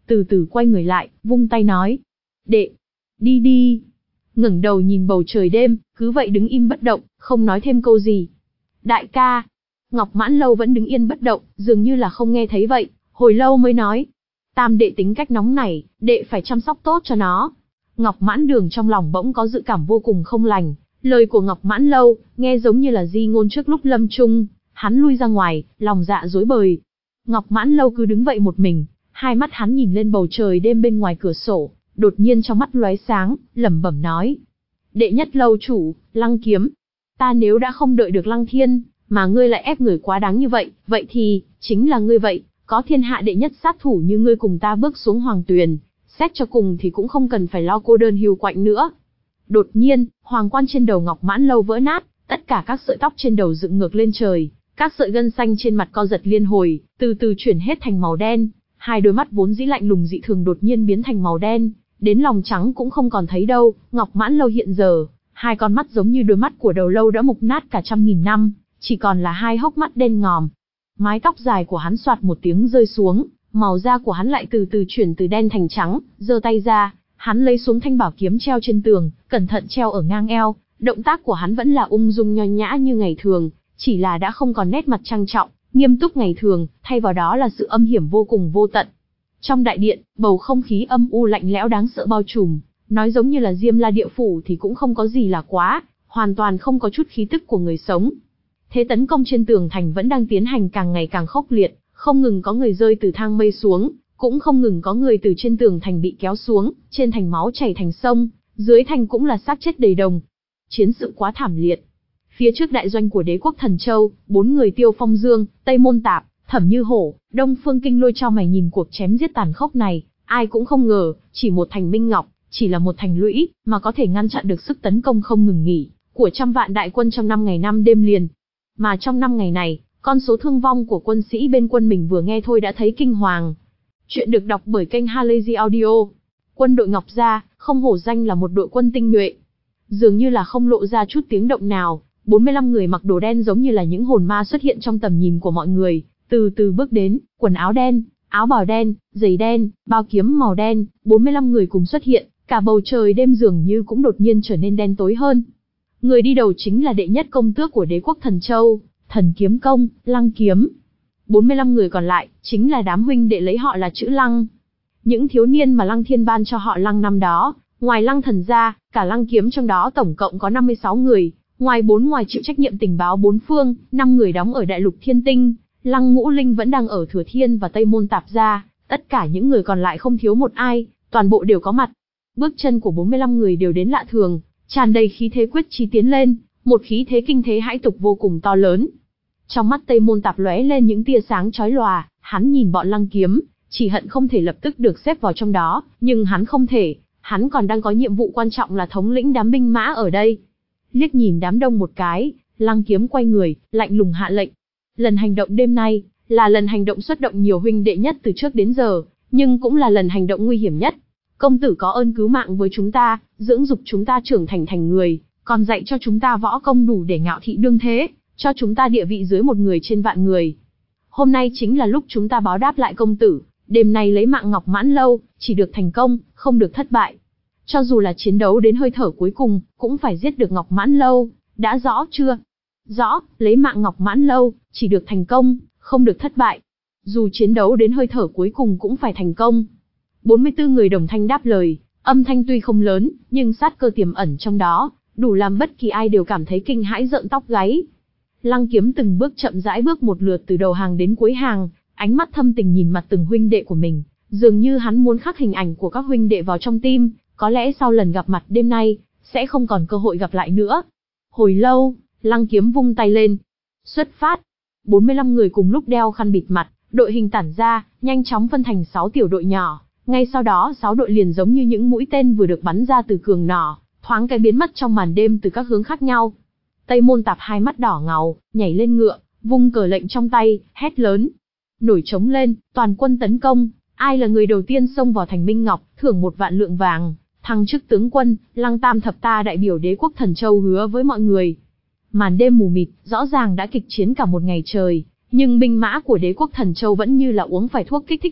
từ từ quay người lại, vung tay nói. Đệ, đi đi. Ngẩng đầu nhìn bầu trời đêm, cứ vậy đứng im bất động, không nói thêm câu gì. Đại ca. Ngọc Mãn Lâu vẫn đứng yên bất động, dường như là không nghe thấy vậy, hồi lâu mới nói. Tam đệ tính cách nóng nảy, đệ phải chăm sóc tốt cho nó. Ngọc Mãn Đường trong lòng bỗng có dự cảm vô cùng không lành, lời của Ngọc Mãn Lâu, nghe giống như là di ngôn trước lúc lâm chung, hắn lui ra ngoài, lòng dạ rối bời. Ngọc Mãn Lâu cứ đứng vậy một mình, hai mắt hắn nhìn lên bầu trời đêm bên ngoài cửa sổ, đột nhiên trong mắt lóe sáng, lẩm bẩm nói. Đệ nhất lâu chủ, Lăng Kiếm. Ta nếu đã không đợi được Lăng Thiên, mà ngươi lại ép người quá đáng như vậy, vậy thì, chính là ngươi vậy, có thiên hạ đệ nhất sát thủ như ngươi cùng ta bước xuống hoàng tuyền, xét cho cùng thì cũng không cần phải lo cô đơn hiu quạnh nữa. Đột nhiên, hoàng quan trên đầu Ngọc Mãn Lâu vỡ nát, tất cả các sợi tóc trên đầu dựng ngược lên trời, các sợi gân xanh trên mặt co giật liên hồi, từ từ chuyển hết thành màu đen, hai đôi mắt vốn dĩ lạnh lùng dị thường đột nhiên biến thành màu đen, đến lòng trắng cũng không còn thấy đâu. Ngọc Mãn Lâu hiện giờ, hai con mắt giống như đôi mắt của đầu lâu đã mục nát cả trăm nghìn năm, chỉ còn là hai hốc mắt đen ngòm. Mái tóc dài của hắn xoạt một tiếng rơi xuống, màu da của hắn lại từ từ chuyển từ đen thành trắng, giơ tay ra, hắn lấy xuống thanh bảo kiếm treo trên tường, cẩn thận treo ở ngang eo, động tác của hắn vẫn là ung dung nho nhã như ngày thường, chỉ là đã không còn nét mặt trang trọng, nghiêm túc ngày thường, thay vào đó là sự âm hiểm vô cùng vô tận. Trong đại điện, bầu không khí âm u lạnh lẽo đáng sợ bao trùm, nói giống như là Diêm La địa phủ thì cũng không có gì là quá, hoàn toàn không có chút khí tức của người sống. Thế tấn công trên tường thành vẫn đang tiến hành càng ngày càng khốc liệt, không ngừng có người rơi từ thang mây xuống, cũng không ngừng có người từ trên tường thành bị kéo xuống, trên thành máu chảy thành sông, dưới thành cũng là xác chết đầy đồng. Chiến sự quá thảm liệt. Phía trước đại doanh của đế quốc Thần Châu, bốn người Tiêu Phong Dương, Tây Môn Tạp, Thẩm Như Hổ, Đông Phương Kinh Lôi cho mày nhìn cuộc chém giết tàn khốc này, ai cũng không ngờ, chỉ một thành Minh Ngọc, chỉ là một thành lũy, mà có thể ngăn chặn được sức tấn công không ngừng nghỉ của trăm vạn đại quân trong năm ngày năm đêm liền. Mà trong năm ngày này, con số thương vong của quân sĩ bên quân mình vừa nghe thôi đã thấy kinh hoàng. Chuyện được đọc bởi kênh Halazy Audio. Quân đội Ngọc Gia, không hổ danh là một đội quân tinh nhuệ. Dường như là không lộ ra chút tiếng động nào, bốn mươi lăm người mặc đồ đen giống như là những hồn ma xuất hiện trong tầm nhìn của mọi người, từ từ bước đến, quần áo đen, áo bào đen, giày đen, bao kiếm màu đen, bốn mươi lăm người cùng xuất hiện, cả bầu trời đêm dường như cũng đột nhiên trở nên đen tối hơn. Người đi đầu chính là đệ nhất công tước của đế quốc Thần Châu, Thần Kiếm Công, Lăng Kiếm. bốn mươi lăm người còn lại, chính là đám huynh đệ lấy họ là chữ Lăng. Những thiếu niên mà Lăng Thiên ban cho họ Lăng năm đó, ngoài Lăng Thần ra, cả Lăng Kiếm trong đó tổng cộng có năm mươi sáu người, ngoài bốn ngoài chịu trách nhiệm tình báo bốn phương, năm người đóng ở Đại Lục Thiên Tinh, Lăng Ngũ Linh vẫn đang ở Thừa Thiên và Tây Môn Tạp gia, tất cả những người còn lại không thiếu một ai, toàn bộ đều có mặt. Bước chân của bốn mươi lăm người đều đến lạ thường, tràn đầy khí thế quyết chí tiến lên, một khí thế kinh thế hãi tục vô cùng to lớn. Trong mắt Tây Môn Tạp lóe lên những tia sáng chói lòa, hắn nhìn bọn Lăng Kiếm, chỉ hận không thể lập tức được xếp vào trong đó, nhưng hắn không thể, hắn còn đang có nhiệm vụ quan trọng là thống lĩnh đám binh mã ở đây. Liếc nhìn đám đông một cái, Lăng Kiếm quay người, lạnh lùng hạ lệnh. Lần hành động đêm nay, là lần hành động xuất động nhiều huynh đệ nhất từ trước đến giờ, nhưng cũng là lần hành động nguy hiểm nhất. Công tử có ơn cứu mạng với chúng ta, dưỡng dục chúng ta trưởng thành thành người, còn dạy cho chúng ta võ công đủ để ngạo thị đương thế, cho chúng ta địa vị dưới một người trên vạn người. Hôm nay chính là lúc chúng ta báo đáp lại công tử, đêm nay lấy mạng Ngọc Mãn Lâu, chỉ được thành công, không được thất bại. Cho dù là chiến đấu đến hơi thở cuối cùng, cũng phải giết được Ngọc Mãn Lâu, đã rõ chưa? Rõ, lấy mạng Ngọc Mãn Lâu, chỉ được thành công, không được thất bại. Dù chiến đấu đến hơi thở cuối cùng cũng phải thành công. bốn mươi tư người đồng thanh đáp lời, âm thanh tuy không lớn, nhưng sát cơ tiềm ẩn trong đó, đủ làm bất kỳ ai đều cảm thấy kinh hãi rợn tóc gáy. Lăng Kiếm từng bước chậm rãi bước một lượt từ đầu hàng đến cuối hàng, ánh mắt thâm tình nhìn mặt từng huynh đệ của mình, dường như hắn muốn khắc hình ảnh của các huynh đệ vào trong tim, có lẽ sau lần gặp mặt đêm nay, sẽ không còn cơ hội gặp lại nữa. Hồi lâu, Lăng Kiếm vung tay lên. Xuất phát. bốn mươi lăm người cùng lúc đeo khăn bịt mặt, đội hình tản ra, nhanh chóng phân thành sáu tiểu đội nhỏ. Ngay sau đó sáu đội liền giống như những mũi tên vừa được bắn ra từ cường nỏ, thoáng cái biến mất trong màn đêm từ các hướng khác nhau. Tây Môn Tạp hai mắt đỏ ngầu, nhảy lên ngựa, vung cờ lệnh trong tay, hét lớn. Nổi trống lên, toàn quân tấn công, ai là người đầu tiên xông vào thành Minh Ngọc, thưởng một vạn lượng vàng, thăng chức tướng quân. Lăng Tam Thập Ta đại biểu đế quốc Thần Châu hứa với mọi người. Màn đêm mù mịt, rõ ràng đã kịch chiến cả một ngày trời, nhưng binh mã của đế quốc Thần Châu vẫn như là uống phải thuốc kích thích vậy,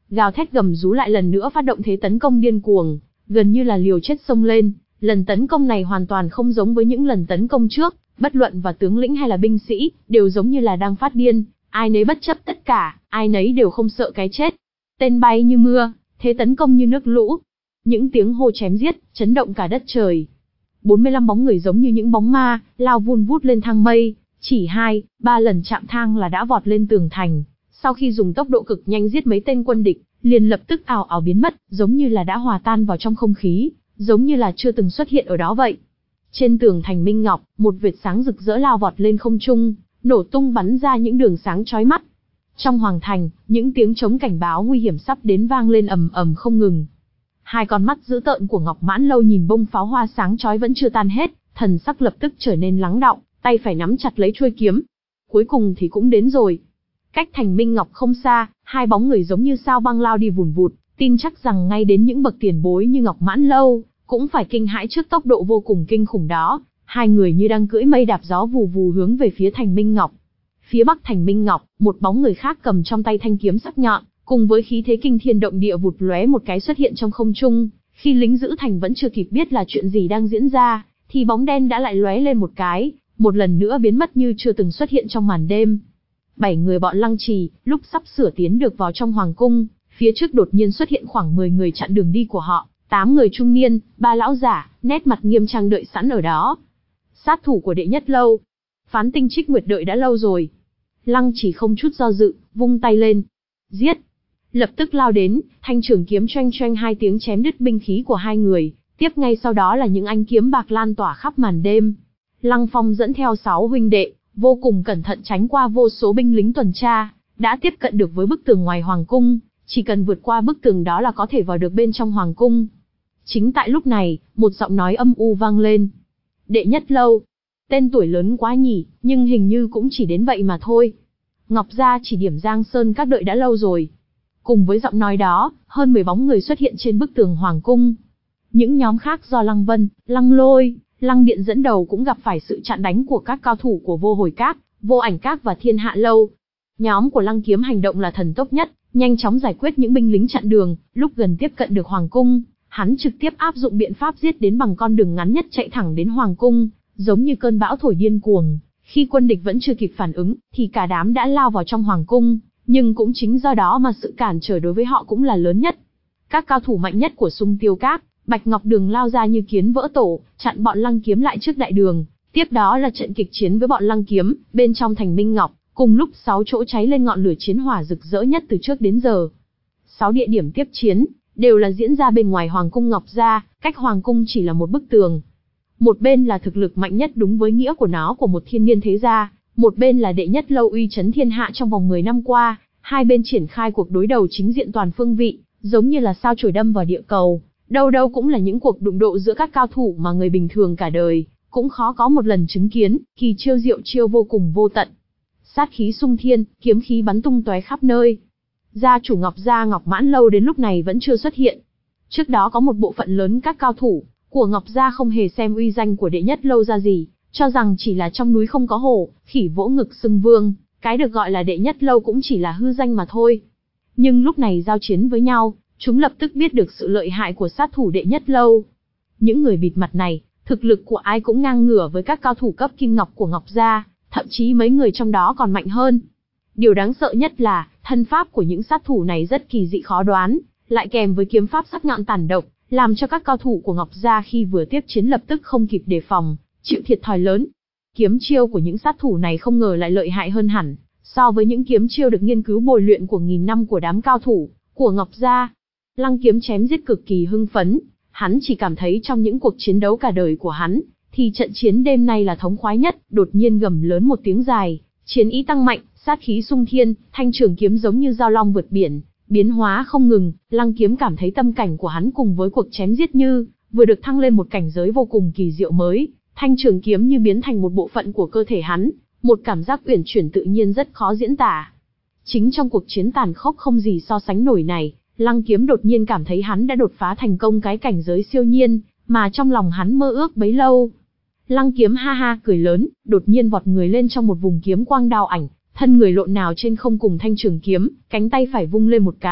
gào thét gầm rú lại lần nữa phát động thế tấn công điên cuồng, gần như là liều chết xông lên. Lần tấn công này hoàn toàn không giống với những lần tấn công trước, bất luận và tướng lĩnh hay là binh sĩ, đều giống như là đang phát điên, ai nấy bất chấp tất cả, ai nấy đều không sợ cái chết. Tên bay như mưa, thế tấn công như nước lũ. Những tiếng hô chém giết, chấn động cả đất trời. bốn mươi lăm bóng người giống như những bóng ma, lao vun vút lên thang mây, chỉ hai, ba lần chạm thang là đã vọt lên tường thành. Sau khi dùng tốc độ cực nhanh giết mấy tên quân địch, liền lập tức ảo ảo biến mất, giống như là đã hòa tan vào trong không khí, giống như là chưa từng xuất hiện ở đó vậy. Trên tường thành Minh Ngọc, một vệt sáng rực rỡ lao vọt lên không trung, nổ tung bắn ra những đường sáng chói mắt. Trong hoàng thành, những tiếng trống cảnh báo nguy hiểm sắp đến vang lên ầm ầm không ngừng. Hai con mắt dữ tợn của Ngọc Mãn Lâu nhìn bông pháo hoa sáng chói vẫn chưa tan hết, thần sắc lập tức trở nên lắng đọng, tay phải nắm chặt lấy chuôi kiếm. Cuối cùng thì cũng đến rồi. Cách thành Minh Ngọc không xa, hai bóng người giống như sao băng lao đi vùn vụt, tin chắc rằng ngay đến những bậc tiền bối như Ngọc Mãn Lâu cũng phải kinh hãi trước tốc độ vô cùng kinh khủng đó. Hai người như đang cưỡi mây đạp gió vù vù hướng về phía thành Minh Ngọc. Phía bắc thành Minh Ngọc, một bóng người khác cầm trong tay thanh kiếm sắc nhọn, cùng với khí thế kinh thiên động địa vụt lóe một cái xuất hiện trong không trung. Khi lính giữ thành vẫn chưa kịp biết là chuyện gì đang diễn ra, thì bóng đen đã lại lóe lên một cái, một lần nữa biến mất như chưa từng xuất hiện trong màn đêm. Bảy người bọn Lăng Trì, lúc sắp sửa tiến được vào trong hoàng cung, phía trước đột nhiên xuất hiện khoảng mười người chặn đường đi của họ, tám người trung niên, ba lão giả, nét mặt nghiêm trang đợi sẵn ở đó. Sát thủ của Đệ Nhất Lâu. Phán Tinh Trích Nguyệt đợi đã lâu rồi. Lăng Trì không chút do dự, vung tay lên. Giết! Lập tức lao đến, thanh trường kiếm choanh choanh hai tiếng chém đứt binh khí của hai người, tiếp ngay sau đó là những ánh kiếm bạc lan tỏa khắp màn đêm. Lăng Phong dẫn theo sáu huynh đệ, vô cùng cẩn thận tránh qua vô số binh lính tuần tra, đã tiếp cận được với bức tường ngoài hoàng cung, chỉ cần vượt qua bức tường đó là có thể vào được bên trong hoàng cung. Chính tại lúc này, một giọng nói âm u vang lên. Đệ Nhất Lâu. Tên tuổi lớn quá nhỉ, nhưng hình như cũng chỉ đến vậy mà thôi. Ngọc Gia chỉ điểm Giang Sơn các đợi đã lâu rồi. Cùng với giọng nói đó, hơn mười bóng người xuất hiện trên bức tường hoàng cung. Những nhóm khác do Lăng Vân, Lăng Lôi, Lăng Điện dẫn đầu cũng gặp phải sự chặn đánh của các cao thủ của Vô Hồi Các, Vô Ảnh Các và Thiên Hạ Lâu. Nhóm của Lăng Kiếm hành động là thần tốc nhất, nhanh chóng giải quyết những binh lính chặn đường, lúc gần tiếp cận được hoàng cung, hắn trực tiếp áp dụng biện pháp giết đến bằng con đường ngắn nhất chạy thẳng đến hoàng cung, giống như cơn bão thổi điên cuồng. Khi quân địch vẫn chưa kịp phản ứng, thì cả đám đã lao vào trong hoàng cung, nhưng cũng chính do đó mà sự cản trở đối với họ cũng là lớn nhất. Các cao thủ mạnh nhất của Sung Tiêu Các, Bạch Ngọc Đường lao ra như kiến vỡ tổ, chặn bọn Lăng Kiếm lại trước đại đường. Tiếp đó là trận kịch chiến với bọn Lăng Kiếm, bên trong thành Minh Ngọc, cùng lúc sáu chỗ cháy lên ngọn lửa chiến hỏa rực rỡ nhất từ trước đến giờ. Sáu địa điểm tiếp chiến, đều là diễn ra bên ngoài Hoàng cung Ngọc Gia, cách Hoàng cung chỉ là một bức tường. Một bên là thực lực mạnh nhất đúng với nghĩa của nó của một thiên niên thế gia, một bên là Đệ Nhất Lâu uy chấn thiên hạ trong vòng mười năm qua, hai bên triển khai cuộc đối đầu chính diện toàn phương vị, giống như là sao chổi đâm vào địa cầu, đâu đâu cũng là những cuộc đụng độ giữa các cao thủ mà người bình thường cả đời cũng khó có một lần chứng kiến, kỳ chiêu diệu chiêu vô cùng vô tận. Sát khí sung thiên, kiếm khí bắn tung tóe khắp nơi. Gia chủ Ngọc Gia Ngọc Mãn Lâu đến lúc này vẫn chưa xuất hiện. Trước đó có một bộ phận lớn các cao thủ của Ngọc Gia không hề xem uy danh của Đệ Nhất Lâu ra gì, cho rằng chỉ là trong núi không có hổ, khỉ vỗ ngực xưng vương, cái được gọi là Đệ Nhất Lâu cũng chỉ là hư danh mà thôi. Nhưng lúc này giao chiến với nhau, chúng lập tức biết được sự lợi hại của sát thủ Đệ Nhất Lâu. Những người bịt mặt này, thực lực của ai cũng ngang ngửa với các cao thủ cấp kim ngọc của Ngọc Gia, thậm chí mấy người trong đó còn mạnh hơn. Điều đáng sợ nhất là, thân pháp của những sát thủ này rất kỳ dị khó đoán, lại kèm với kiếm pháp sắc nhọn tàn độc, làm cho các cao thủ của Ngọc Gia khi vừa tiếp chiến lập tức không kịp đề phòng, chịu thiệt thòi lớn. Kiếm chiêu của những sát thủ này không ngờ lại lợi hại hơn hẳn, so với những kiếm chiêu được nghiên cứu bồi luyện của nghìn năm của đám cao thủ của Ngọc Gia. Lăng Kiếm chém giết cực kỳ hưng phấn, hắn chỉ cảm thấy trong những cuộc chiến đấu cả đời của hắn, thì trận chiến đêm nay là thống khoái nhất, đột nhiên gầm lớn một tiếng dài, chiến ý tăng mạnh, sát khí sung thiên, thanh trường kiếm giống như dao long vượt biển, biến hóa không ngừng. Lăng Kiếm cảm thấy tâm cảnh của hắn cùng với cuộc chém giết như vừa được thăng lên một cảnh giới vô cùng kỳ diệu mới, thanh trường kiếm như biến thành một bộ phận của cơ thể hắn, một cảm giác uyển chuyển tự nhiên rất khó diễn tả. Chính trong cuộc chiến tàn khốc không gì so sánh nổi này, Lăng Kiếm đột nhiên cảm thấy hắn đã đột phá thành công cái cảnh giới siêu nhiên mà trong lòng hắn mơ ước bấy lâu. Lăng Kiếm ha ha cười lớn, đột nhiên vọt người lên trong một vùng kiếm quang đao ảnh, thân người lộn nào trên không cùng thanh trường kiếm, cánh tay phải vung lên một cái,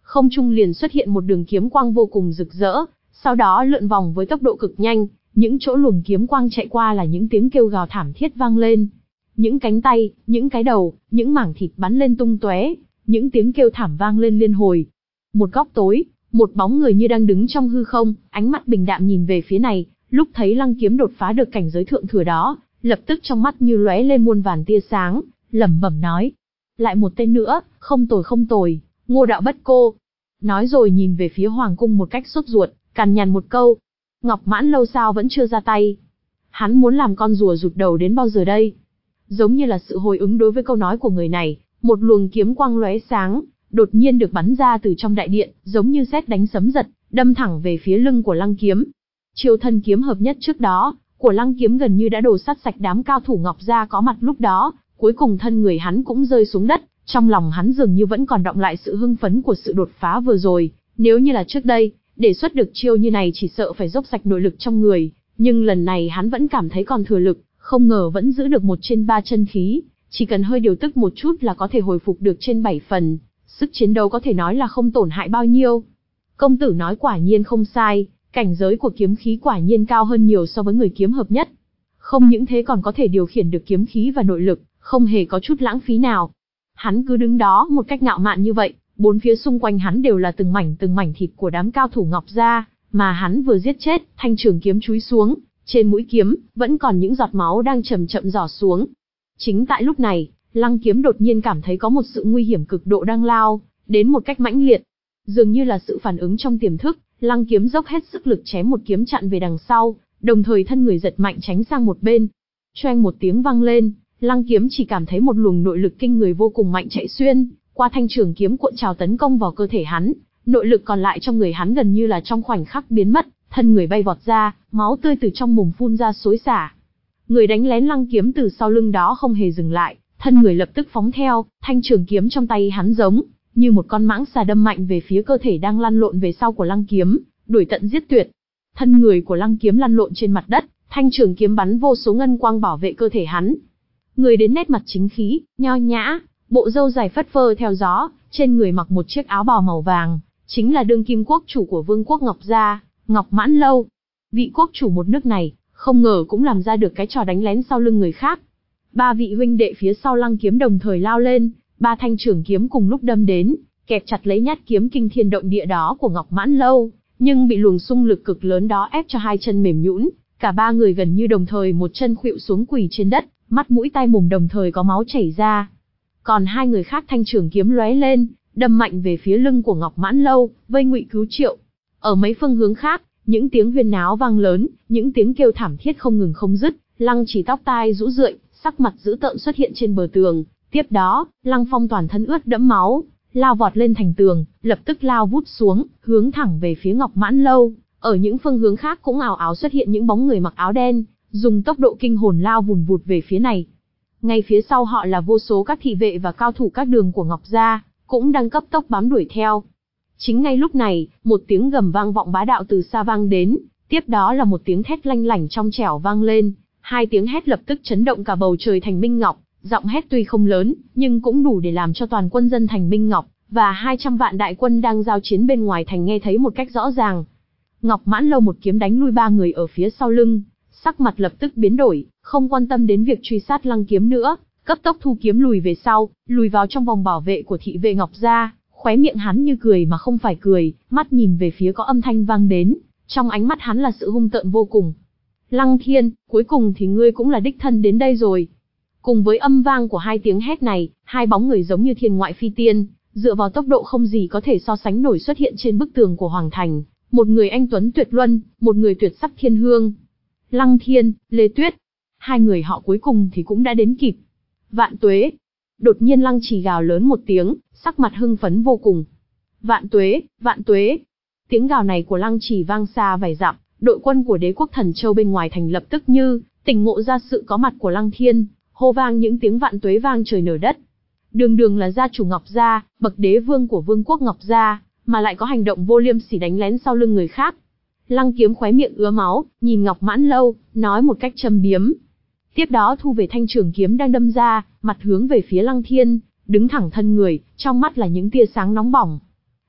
không trung liền xuất hiện một đường kiếm quang vô cùng rực rỡ, sau đó lượn vòng với tốc độ cực nhanh, những chỗ luồng kiếm quang chạy qua là những tiếng kêu gào thảm thiết vang lên. Những cánh tay, những cái đầu, những mảng thịt bắn lên tung tóe, những tiếng kêu thảm vang lên liên hồi. Một góc tối, một bóng người như đang đứng trong hư không, ánh mắt bình đạm nhìn về phía này, lúc thấy Lăng Kiếm đột phá được cảnh giới thượng thừa đó, lập tức trong mắt như lóe lên muôn vàn tia sáng, lẩm bẩm nói: lại một tên nữa, không tồi không tồi, Ngô đạo bất cô. Nói rồi nhìn về phía hoàng cung một cách sốt ruột, cằn nhằn một câu: Ngọc Mãn Lâu sao vẫn chưa ra tay? Hắn muốn làm con rùa rụt đầu đến bao giờ đây? Giống như là sự hồi ứng đối với câu nói của người này, một luồng kiếm quang lóe sáng, đột nhiên được bắn ra từ trong đại điện, giống như sét đánh sấm giật, đâm thẳng về phía lưng của Lăng Kiếm. Chiêu thân kiếm hợp nhất trước đó, của Lăng Kiếm gần như đã đổ sát sạch đám cao thủ Ngọc gia có mặt lúc đó, cuối cùng thân người hắn cũng rơi xuống đất, trong lòng hắn dường như vẫn còn đọng lại sự hưng phấn của sự đột phá vừa rồi, nếu như là trước đây, để xuất được chiêu như này chỉ sợ phải dốc sạch nội lực trong người, nhưng lần này hắn vẫn cảm thấy còn thừa lực, không ngờ vẫn giữ được một trên ba chân khí, chỉ cần hơi điều tức một chút là có thể hồi phục được trên bảy phần, sức chiến đấu có thể nói là không tổn hại bao nhiêu. Công tử nói quả nhiên không sai, cảnh giới của kiếm khí quả nhiên cao hơn nhiều so với người kiếm hợp nhất. Không những thế còn có thể điều khiển được kiếm khí và nội lực, không hề có chút lãng phí nào. Hắn cứ đứng đó một cách ngạo mạn như vậy, bốn phía xung quanh hắn đều là từng mảnh từng mảnh thịt của đám cao thủ Ngọc gia, mà hắn vừa giết chết, thanh trường kiếm chúi xuống, trên mũi kiếm vẫn còn những giọt máu đang chậm chậm rỏ xuống. Chính tại lúc này, Lăng Kiếm đột nhiên cảm thấy có một sự nguy hiểm cực độ đang lao đến một cách mãnh liệt. Dường như là sự phản ứng trong tiềm thức, Lăng Kiếm dốc hết sức lực chém một kiếm chặn về đằng sau, đồng thời thân người giật mạnh tránh sang một bên. Choeng một tiếng vang lên, Lăng Kiếm chỉ cảm thấy một luồng nội lực kinh người vô cùng mạnh chạy xuyên qua thanh trường kiếm cuộn trào tấn công vào cơ thể hắn, nội lực còn lại trong người hắn gần như là trong khoảnh khắc biến mất, thân người bay vọt ra, máu tươi từ trong mồm phun ra xối xả. Người đánh lén Lăng Kiếm từ sau lưng đó không hề dừng lại, thân người lập tức phóng theo, thanh trường kiếm trong tay hắn giống như một con mãng xà đâm mạnh về phía cơ thể đang lăn lộn về sau của Lăng Kiếm, đuổi tận giết tuyệt. Thân người của Lăng Kiếm lăn lộn trên mặt đất, thanh trường kiếm bắn vô số ngân quang bảo vệ cơ thể hắn. Người đến nét mặt chính khí, nho nhã, bộ râu dài phất phơ theo gió, trên người mặc một chiếc áo bào màu vàng, chính là đương kim quốc chủ của Vương quốc Ngọc gia, Ngọc Mãn Lâu. Vị quốc chủ một nước này, không ngờ cũng làm ra được cái trò đánh lén sau lưng người khác. Ba vị huynh đệ phía sau Lăng Kiếm đồng thời lao lên, ba thanh trường kiếm cùng lúc đâm đến, kẹp chặt lấy nhát kiếm kinh thiên động địa đó của Ngọc Mãn Lâu, nhưng bị luồng xung lực cực lớn đó ép cho hai chân mềm nhũn, cả ba người gần như đồng thời một chân khuỵu xuống quỳ trên đất, mắt mũi tai mồm đồng thời có máu chảy ra. Còn hai người khác thanh trường kiếm lóe lên, đâm mạnh về phía lưng của Ngọc Mãn Lâu, vây ngụy cứu triệu. Ở mấy phương hướng khác, những tiếng huyên náo vang lớn, những tiếng kêu thảm thiết không ngừng không dứt, Lăng Chỉ tóc tai rũ rượi, sắc mặt dữ tợn xuất hiện trên bờ tường. Tiếp đó, Lăng Phong toàn thân ướt đẫm máu, lao vọt lên thành tường, lập tức lao vút xuống, hướng thẳng về phía Ngọc Mãn Lâu. Ở những phương hướng khác cũng ào ào xuất hiện những bóng người mặc áo đen, dùng tốc độ kinh hồn lao vùn vụt về phía này. Ngay phía sau họ là vô số các thị vệ và cao thủ các đường của Ngọc gia, cũng đang cấp tốc bám đuổi theo. Chính ngay lúc này, một tiếng gầm vang vọng bá đạo từ xa vang đến, tiếp đó là một tiếng thét lanh lảnh trong trẻo vang lên, hai tiếng hét lập tức chấn động cả bầu trời thành Minh Ngọc, giọng hét tuy không lớn, nhưng cũng đủ để làm cho toàn quân dân thành Minh Ngọc và hai trăm vạn đại quân đang giao chiến bên ngoài thành nghe thấy một cách rõ ràng. Ngọc Mãn Lâu một kiếm đánh lui ba người ở phía sau lưng, sắc mặt lập tức biến đổi, không quan tâm đến việc truy sát Lăng Kiếm nữa, cấp tốc thu kiếm lùi về sau, lùi vào trong vòng bảo vệ của thị vệ Ngọc gia. Khóe miệng hắn như cười mà không phải cười, mắt nhìn về phía có âm thanh vang đến, trong ánh mắt hắn là sự hung tợn vô cùng. Lăng Thiên, cuối cùng thì ngươi cũng là đích thân đến đây rồi. Cùng với âm vang của hai tiếng hét này, hai bóng người giống như thiên ngoại phi tiên, dựa vào tốc độ không gì có thể so sánh nổi xuất hiện trên bức tường của Hoàng Thành. Một người anh tuấn tuyệt luân, một người tuyệt sắc thiên hương. Lăng Thiên, Lê Tuyết. Hai người họ cuối cùng thì cũng đã đến kịp. Vạn tuế. Đột nhiên Lăng Chỉ gào lớn một tiếng, sắc mặt hưng phấn vô cùng. Vạn tuế, vạn tuế. Tiếng gào này của Lăng Chỉ vang xa vài dặm, đội quân của đế quốc Thần Châu bên ngoài thành lập tức như tỉnh ngộ ra sự có mặt của Lăng Thiên, hô vang những tiếng vạn tuế vang trời nở đất. Đường đường là gia chủ Ngọc gia, bậc đế vương của Vương quốc Ngọc gia, mà lại có hành động vô liêm sỉ đánh lén sau lưng người khác. Lăng Kiếm khóe miệng ứa máu, nhìn Ngọc Mãn Lâu, nói một cách châm biếm. Tiếp đó thu về thanh trường kiếm đang đâm ra, mặt hướng về phía Lăng Thiên, đứng thẳng thân người, trong mắt là những tia sáng nóng bỏng.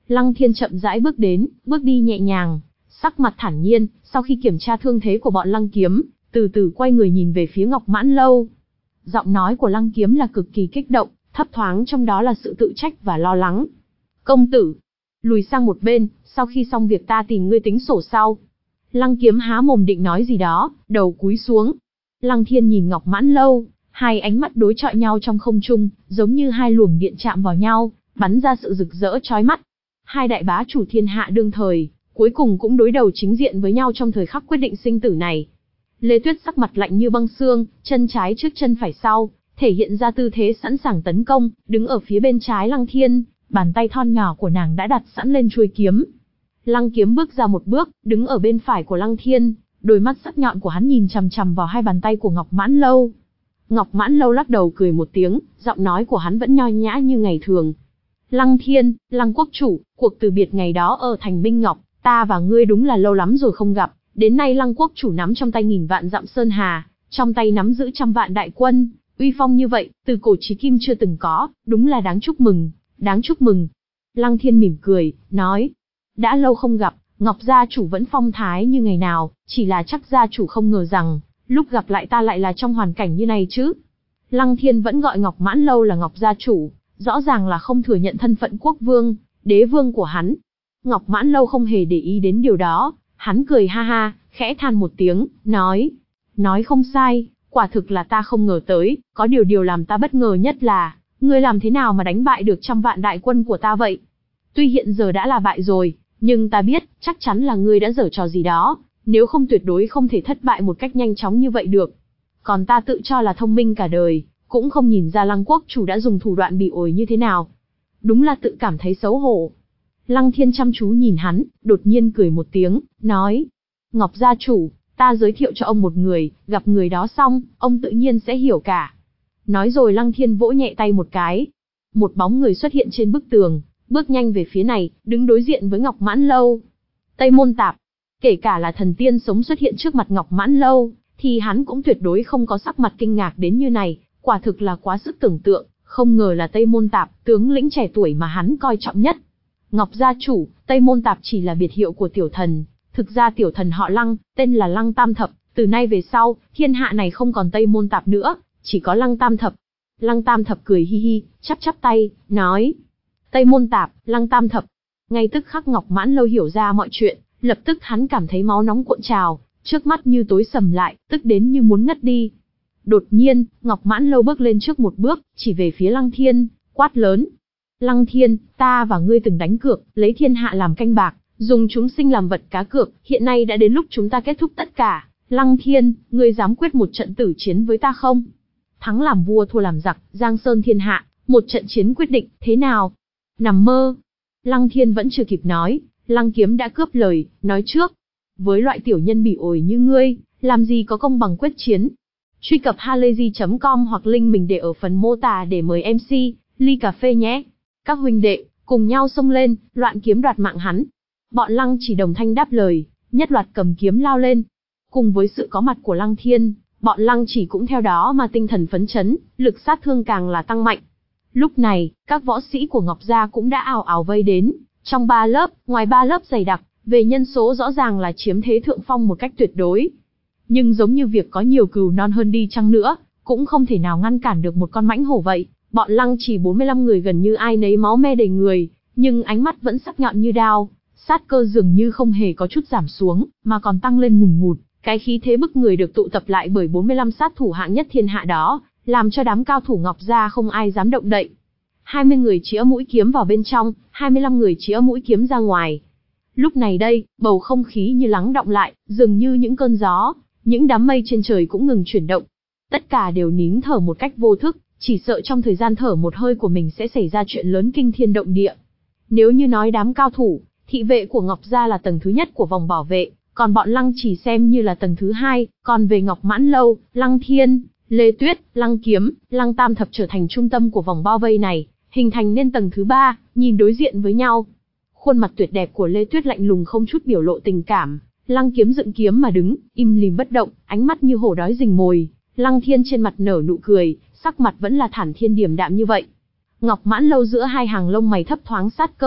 Lăng Thiên chậm rãi bước đến, bước đi nhẹ nhàng, sắc mặt thản nhiên, sau khi kiểm tra thương thế của bọn Lăng Kiếm, từ từ quay người nhìn về phía Ngọc Mãn Lâu. Giọng nói của Lăng Kiếm là cực kỳ kích động, thấp thoáng trong đó là sự tự trách và lo lắng. Công tử, lùi sang một bên, sau khi xong việc ta tìm ngươi tính sổ sau. Lăng Kiếm há mồm định nói gì đó, đầu cúi xuống. Lăng Thiên nhìn Ngọc Mãn Lâu, hai ánh mắt đối chọi nhau trong không trung, giống như hai luồng điện chạm vào nhau, bắn ra sự rực rỡ chói mắt. Hai đại bá chủ thiên hạ đương thời, cuối cùng cũng đối đầu chính diện với nhau trong thời khắc quyết định sinh tử này. Lê Tuyết sắc mặt lạnh như băng xương, chân trái trước chân phải sau, thể hiện ra tư thế sẵn sàng tấn công, đứng ở phía bên trái Lăng Thiên, bàn tay thon nhỏ của nàng đã đặt sẵn lên chuôi kiếm. Lăng Kiếm bước ra một bước, đứng ở bên phải của Lăng Thiên, đôi mắt sắc nhọn của hắn nhìn chằm chằm vào hai bàn tay của Ngọc Mãn Lâu. Ngọc Mãn Lâu lắc đầu cười một tiếng, giọng nói của hắn vẫn nho nhã như ngày thường. Lăng Thiên, Lăng quốc chủ, cuộc từ biệt ngày đó ở thành Minh Ngọc, ta và ngươi đúng là lâu lắm rồi không gặp, đến nay Lăng quốc chủ nắm trong tay nghìn vạn dặm sơn hà, trong tay nắm giữ trăm vạn đại quân, uy phong như vậy, từ cổ chí kim chưa từng có, đúng là đáng chúc mừng, đáng chúc mừng. Lăng Thiên mỉm cười, nói, đã lâu không gặp, Ngọc gia chủ vẫn phong thái như ngày nào, chỉ là chắc gia chủ không ngờ rằng, lúc gặp lại ta lại là trong hoàn cảnh như này chứ. Lăng Thiên vẫn gọi Ngọc Mãn Lâu là Ngọc gia chủ, rõ ràng là không thừa nhận thân phận quốc vương, đế vương của hắn. Ngọc Mãn Lâu không hề để ý đến điều đó, hắn cười ha ha, khẽ than một tiếng, nói, nói không sai, quả thực là ta không ngờ tới, có điều điều làm ta bất ngờ nhất là, ngươi làm thế nào mà đánh bại được trăm vạn đại quân của ta vậy? Tuy hiện giờ đã là bại rồi, nhưng ta biết, chắc chắn là ngươi đã giở trò gì đó, nếu không tuyệt đối không thể thất bại một cách nhanh chóng như vậy được. Còn ta tự cho là thông minh cả đời, cũng không nhìn ra Lăng quốc chủ đã dùng thủ đoạn bị ổi như thế nào. Đúng là tự cảm thấy xấu hổ. Lăng Thiên chăm chú nhìn hắn, đột nhiên cười một tiếng, nói, Ngọc gia chủ, ta giới thiệu cho ông một người, gặp người đó xong, ông tự nhiên sẽ hiểu cả. Nói rồi Lăng Thiên vỗ nhẹ tay một cái. Một bóng người xuất hiện trên bức tường, bước nhanh về phía này, đứng đối diện với Ngọc Mãn Lâu. Tây Môn Tạp, kể cả là thần tiên sống xuất hiện trước mặt Ngọc Mãn Lâu, thì hắn cũng tuyệt đối không có sắc mặt kinh ngạc đến như này, quả thực là quá sức tưởng tượng, không ngờ là Tây Môn Tạp, tướng lĩnh trẻ tuổi mà hắn coi trọng nhất. Ngọc gia chủ, Tây Môn Tạp chỉ là biệt hiệu của tiểu thần, thực ra tiểu thần họ Lăng, tên là Lăng Tam Thập, từ nay về sau, thiên hạ này không còn Tây Môn Tạp nữa, chỉ có Lăng Tam Thập. Lăng Tam Thập cười hi hi, chắp chắp tay, nói, Tây Môn Tạp, Lăng Tam Thập. Ngay tức khắc Ngọc Mãn Lâu hiểu ra mọi chuyện, lập tức hắn cảm thấy máu nóng cuộn trào, trước mắt như tối sầm lại, tức đến như muốn ngất đi. Đột nhiên, Ngọc Mãn Lâu bước lên trước một bước, chỉ về phía Lăng Thiên, quát lớn. Lăng Thiên, ta và ngươi từng đánh cược, lấy thiên hạ làm canh bạc, dùng chúng sinh làm vật cá cược, hiện nay đã đến lúc chúng ta kết thúc tất cả. Lăng Thiên, ngươi dám quyết một trận tử chiến với ta không? Thắng làm vua thua làm giặc, giang sơn thiên hạ, một trận chiến quyết định, thế nào? Nằm mơ. Lăng Thiên vẫn chưa kịp nói, Lăng Kiếm đã cướp lời, nói trước. Với loại tiểu nhân bỉ ổi như ngươi, làm gì có công bằng quyết chiến. Truy cập halayzi chấm com hoặc link mình để ở phần mô tả để mời em xê, ly cà phê nhé. Các huynh đệ, cùng nhau xông lên, loạn kiếm đoạt mạng hắn. Bọn Lăng chỉ đồng thanh đáp lời, nhất loạt cầm kiếm lao lên. Cùng với sự có mặt của Lăng Thiên, bọn Lăng chỉ cũng theo đó mà tinh thần phấn chấn, lực sát thương càng là tăng mạnh. Lúc này, các võ sĩ của Ngọc Gia cũng đã ào ào vây đến, trong ba lớp, ngoài ba lớp dày đặc, về nhân số rõ ràng là chiếm thế thượng phong một cách tuyệt đối. Nhưng giống như việc có nhiều cừu non hơn đi chăng nữa, cũng không thể nào ngăn cản được một con mãnh hổ vậy. Bọn Lăng chỉ bốn mươi lăm người gần như ai nấy máu me đầy người, nhưng ánh mắt vẫn sắc nhọn như đao, sát cơ dường như không hề có chút giảm xuống, mà còn tăng lên ngùn ngụt. Cái khí thế bức người được tụ tập lại bởi bốn mươi lăm sát thủ hạng nhất thiên hạ đó, làm cho đám cao thủ Ngọc Gia không ai dám động đậy. hai mươi người chĩa mũi kiếm vào bên trong, hai mươi lăm người chĩa mũi kiếm ra ngoài. Lúc này đây, bầu không khí như lắng đọng lại, dường như những cơn gió, những đám mây trên trời cũng ngừng chuyển động. Tất cả đều nín thở một cách vô thức, chỉ sợ trong thời gian thở một hơi của mình sẽ xảy ra chuyện lớn kinh thiên động địa. Nếu như nói đám cao thủ, thị vệ của Ngọc Gia là tầng thứ nhất của vòng bảo vệ, còn bọn Lăng chỉ xem như là tầng thứ hai, còn về Ngọc Mãn Lâu, Lăng Thiên, Lê Tuyết, Lăng Kiếm, Lăng Tam Thập trở thành trung tâm của vòng bao vây này, hình thành nên tầng thứ ba, nhìn đối diện với nhau. Khuôn mặt tuyệt đẹp của Lê Tuyết lạnh lùng không chút biểu lộ tình cảm, Lăng Kiếm dựng kiếm mà đứng, im lìm bất động, ánh mắt như hổ đói rình mồi. Lăng Thiên trên mặt nở nụ cười, sắc mặt vẫn là thản thiên điềm đạm như vậy. Ngọc Mãn Lâu giữa hai hàng lông mày thấp thoáng sát cơ,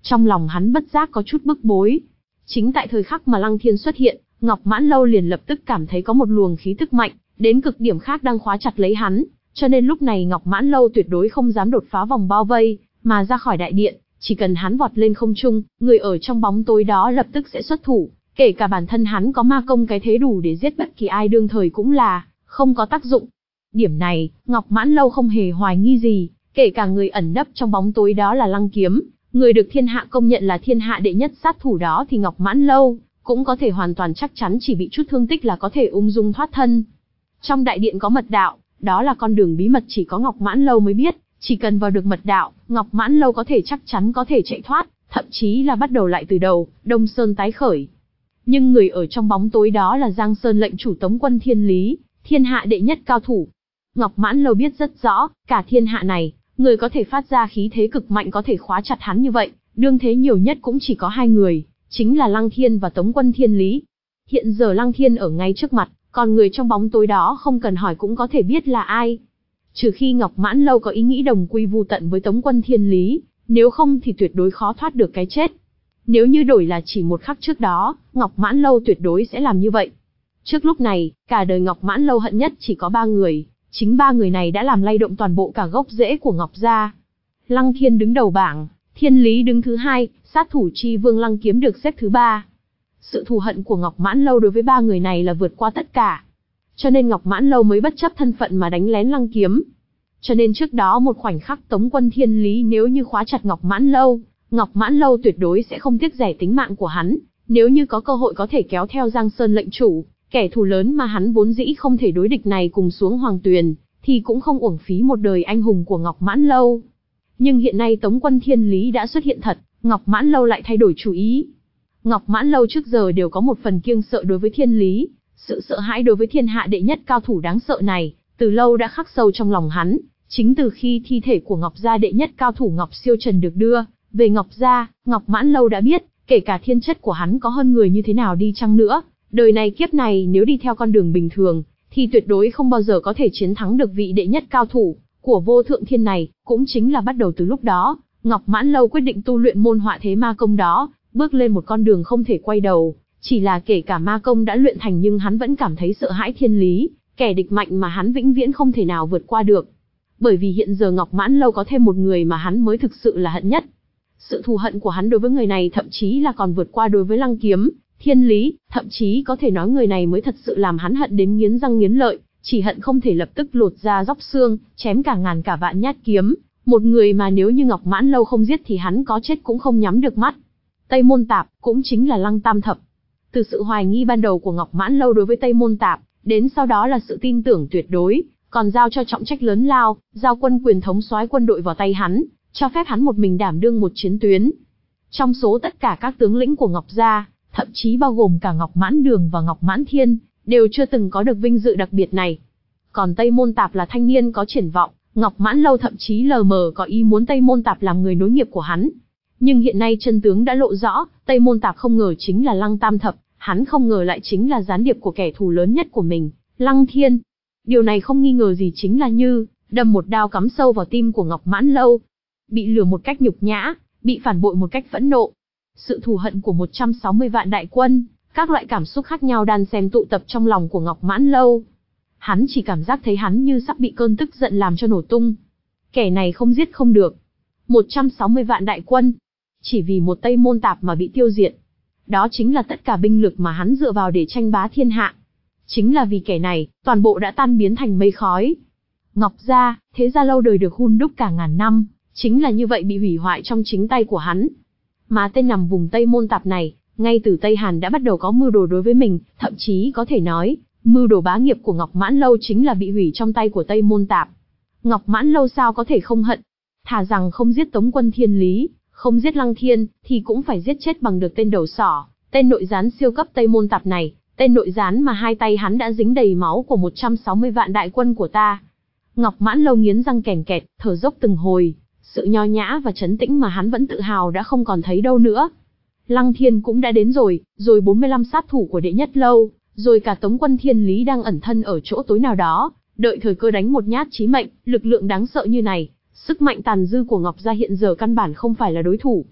Trong lòng hắn bất giác có chút bức bối. Chính tại thời khắc mà Lăng Thiên xuất hiện, Ngọc Mãn Lâu liền lập tức cảm thấy có một luồng khí tức mạnh, đến cực điểm khác đang khóa chặt lấy hắn, cho nên lúc này Ngọc Mãn Lâu tuyệt đối không dám đột phá vòng bao vây, mà ra khỏi đại điện, chỉ cần hắn vọt lên không trung, người ở trong bóng tối đó lập tức sẽ xuất thủ, kể cả bản thân hắn có ma công cái thế đủ để giết bất kỳ ai đương thời cũng là không có tác dụng. Điểm này, Ngọc Mãn Lâu không hề hoài nghi gì, kể cả người ẩn nấp trong bóng tối đó là Lăng Kiếm, người được thiên hạ công nhận là thiên hạ đệ nhất sát thủ đó thì Ngọc Mãn Lâu cũng có thể hoàn toàn chắc chắn chỉ bị chút thương tích là có thể ung dung thoát thân. Trong đại điện có mật đạo, đó là con đường bí mật chỉ có Ngọc Mãn Lâu mới biết, chỉ cần vào được mật đạo, Ngọc Mãn Lâu có thể chắc chắn có thể chạy thoát, thậm chí là bắt đầu lại từ đầu, Đông Sơn tái khởi. Nhưng người ở trong bóng tối đó là Giang Sơn lệnh chủ Tống Quân Thiên Lý, thiên hạ đệ nhất cao thủ. Ngọc Mãn Lâu biết rất rõ, cả thiên hạ này, người có thể phát ra khí thế cực mạnh có thể khóa chặt hắn như vậy, đương thế nhiều nhất cũng chỉ có hai người, chính là Lăng Thiên và Tống Quân Thiên Lý. Hiện giờ Lăng Thiên ở ngay trước mặt, còn người trong bóng tối đó không cần hỏi cũng có thể biết là ai. Trừ khi Ngọc Mãn Lâu có ý nghĩ đồng quy vu tận với Tống Quân Thiên Lý, nếu không thì tuyệt đối khó thoát được cái chết. Nếu như đổi là chỉ một khắc trước đó, Ngọc Mãn Lâu tuyệt đối sẽ làm như vậy. Trước lúc này, cả đời Ngọc Mãn Lâu hận nhất chỉ có ba người, chính ba người này đã làm lay động toàn bộ cả gốc rễ của Ngọc gia. Lăng Thiên đứng đầu bảng, Thiên Lý đứng thứ hai, sát thủ chi vương Lăng Kiếm được xếp thứ ba. Sự thù hận của Ngọc Mãn Lâu đối với ba người này là vượt qua tất cả. Cho nên Ngọc Mãn Lâu mới bất chấp thân phận mà đánh lén Lăng Kiếm. Cho nên trước đó một khoảnh khắc Tống Quân Thiên Lý nếu như khóa chặt Ngọc Mãn Lâu, Ngọc Mãn Lâu tuyệt đối sẽ không tiếc rẻ tính mạng của hắn, nếu như có cơ hội có thể kéo theo Giang Sơn lệnh chủ, kẻ thù lớn mà hắn vốn dĩ không thể đối địch này cùng xuống Hoàng Tuyền, thì cũng không uổng phí một đời anh hùng của Ngọc Mãn Lâu. Nhưng hiện nay Tống Quân Thiên Lý đã xuất hiện thật, Ngọc Mãn Lâu lại thay đổi chủ ý. Ngọc Mãn Lâu trước giờ đều có một phần kiêng sợ đối với Thiên Lý, sự sợ hãi đối với thiên hạ đệ nhất cao thủ đáng sợ này, từ lâu đã khắc sâu trong lòng hắn, chính từ khi thi thể của Ngọc gia đệ nhất cao thủ Ngọc Siêu Trần được đưa về Ngọc gia, Ngọc Mãn Lâu đã biết, kể cả thiên chất của hắn có hơn người như thế nào đi chăng nữa, đời này kiếp này nếu đi theo con đường bình thường, thì tuyệt đối không bao giờ có thể chiến thắng được vị đệ nhất cao thủ của vô thượng thiên này. Cũng chính là bắt đầu từ lúc đó, Ngọc Mãn Lâu quyết định tu luyện môn họa thế ma công đó, bước lên một con đường không thể quay đầu. Chỉ là kể cả ma công đã luyện thành nhưng hắn vẫn cảm thấy sợ hãi Thiên Lý, kẻ địch mạnh mà hắn vĩnh viễn không thể nào vượt qua được. Bởi vì hiện giờ Ngọc Mãn Lâu có thêm một người mà hắn mới thực sự là hận nhất. Sự thù hận của hắn đối với người này thậm chí là còn vượt qua đối với Lăng Kiếm, Thiên Lý, thậm chí có thể nói người này mới thật sự làm hắn hận đến nghiến răng nghiến lợi, chỉ hận không thể lập tức lột da róc xương, chém cả ngàn cả vạn nhát kiếm. Một người mà nếu như Ngọc Mãn Lâu không giết thì hắn có chết cũng không nhắm được mắt. Tây Môn Tạp, cũng chính là Lăng Tam Thập. Từ sự hoài nghi ban đầu của Ngọc Mãn Lâu đối với Tây Môn Tạp, đến sau đó là sự tin tưởng tuyệt đối, còn giao cho trọng trách lớn lao, giao quân quyền thống soái quân đội vào tay hắn, cho phép hắn một mình đảm đương một chiến tuyến. Trong số tất cả các tướng lĩnh của Ngọc gia, thậm chí bao gồm cả Ngọc Mãn Đường và Ngọc Mãn Thiên, đều chưa từng có được vinh dự đặc biệt này. Còn Tây Môn Tạp là thanh niên có triển vọng, Ngọc Mãn Lâu thậm chí lờ mờ có ý muốn Tây Môn Tạp làm người nối nghiệp của hắn. Nhưng hiện nay chân tướng đã lộ rõ, Tây Môn Tạp không ngờ chính là Lăng Tam Thập, hắn không ngờ lại chính là gián điệp của kẻ thù lớn nhất của mình, Lăng Thiên. Điều này không nghi ngờ gì chính là như đâm một đao cắm sâu vào tim của Ngọc Mãn Lâu. Bị lừa một cách nhục nhã, bị phản bội một cách phẫn nộ. Sự thù hận của một trăm sáu mươi vạn đại quân, các loại cảm xúc khác nhau đan xen tụ tập trong lòng của Ngọc Mãn Lâu. Hắn chỉ cảm giác thấy hắn như sắp bị cơn tức giận làm cho nổ tung. Kẻ này không giết không được. một trăm sáu mươi vạn đại quân, chỉ vì một Tây Môn Tạp mà bị tiêu diệt. Đó chính là tất cả binh lực mà hắn dựa vào để tranh bá thiên hạ. Chính là vì kẻ này, toàn bộ đã tan biến thành mây khói. Ngọc gia, thế gia lâu đời được hun đúc cả ngàn năm, chính là như vậy bị hủy hoại trong chính tay của hắn. Mà tên nằm vùng Tây Môn Tạp này, ngay từ Tây Hàn đã bắt đầu có mưu đồ đối với mình, thậm chí có thể nói, mưu đồ bá nghiệp của Ngọc Mãn Lâu chính là bị hủy trong tay của Tây Môn Tạp. Ngọc Mãn Lâu sao có thể không hận? Thà rằng không giết Tống Quân Thiên Lý, không giết Lăng Thiên, thì cũng phải giết chết bằng được tên đầu sỏ, tên nội gián siêu cấp Tây Môn Tạp này, tên nội gián mà hai tay hắn đã dính đầy máu của một trăm sáu mươi vạn đại quân của ta. Ngọc Mãn Lâu nghiến răng kèn kẹt, thở dốc từng hồi, sự nho nhã và trấn tĩnh mà hắn vẫn tự hào đã không còn thấy đâu nữa. Lăng Thiên cũng đã đến rồi, rồi bốn mươi lăm sát thủ của đệ nhất lâu, rồi cả Tống Quân Thiên Lý đang ẩn thân ở chỗ tối nào đó, đợi thời cơ đánh một nhát chí mệnh. Lực lượng đáng sợ như này, sức mạnh tàn dư của Ngọc gia hiện giờ căn bản không phải là đối thủ.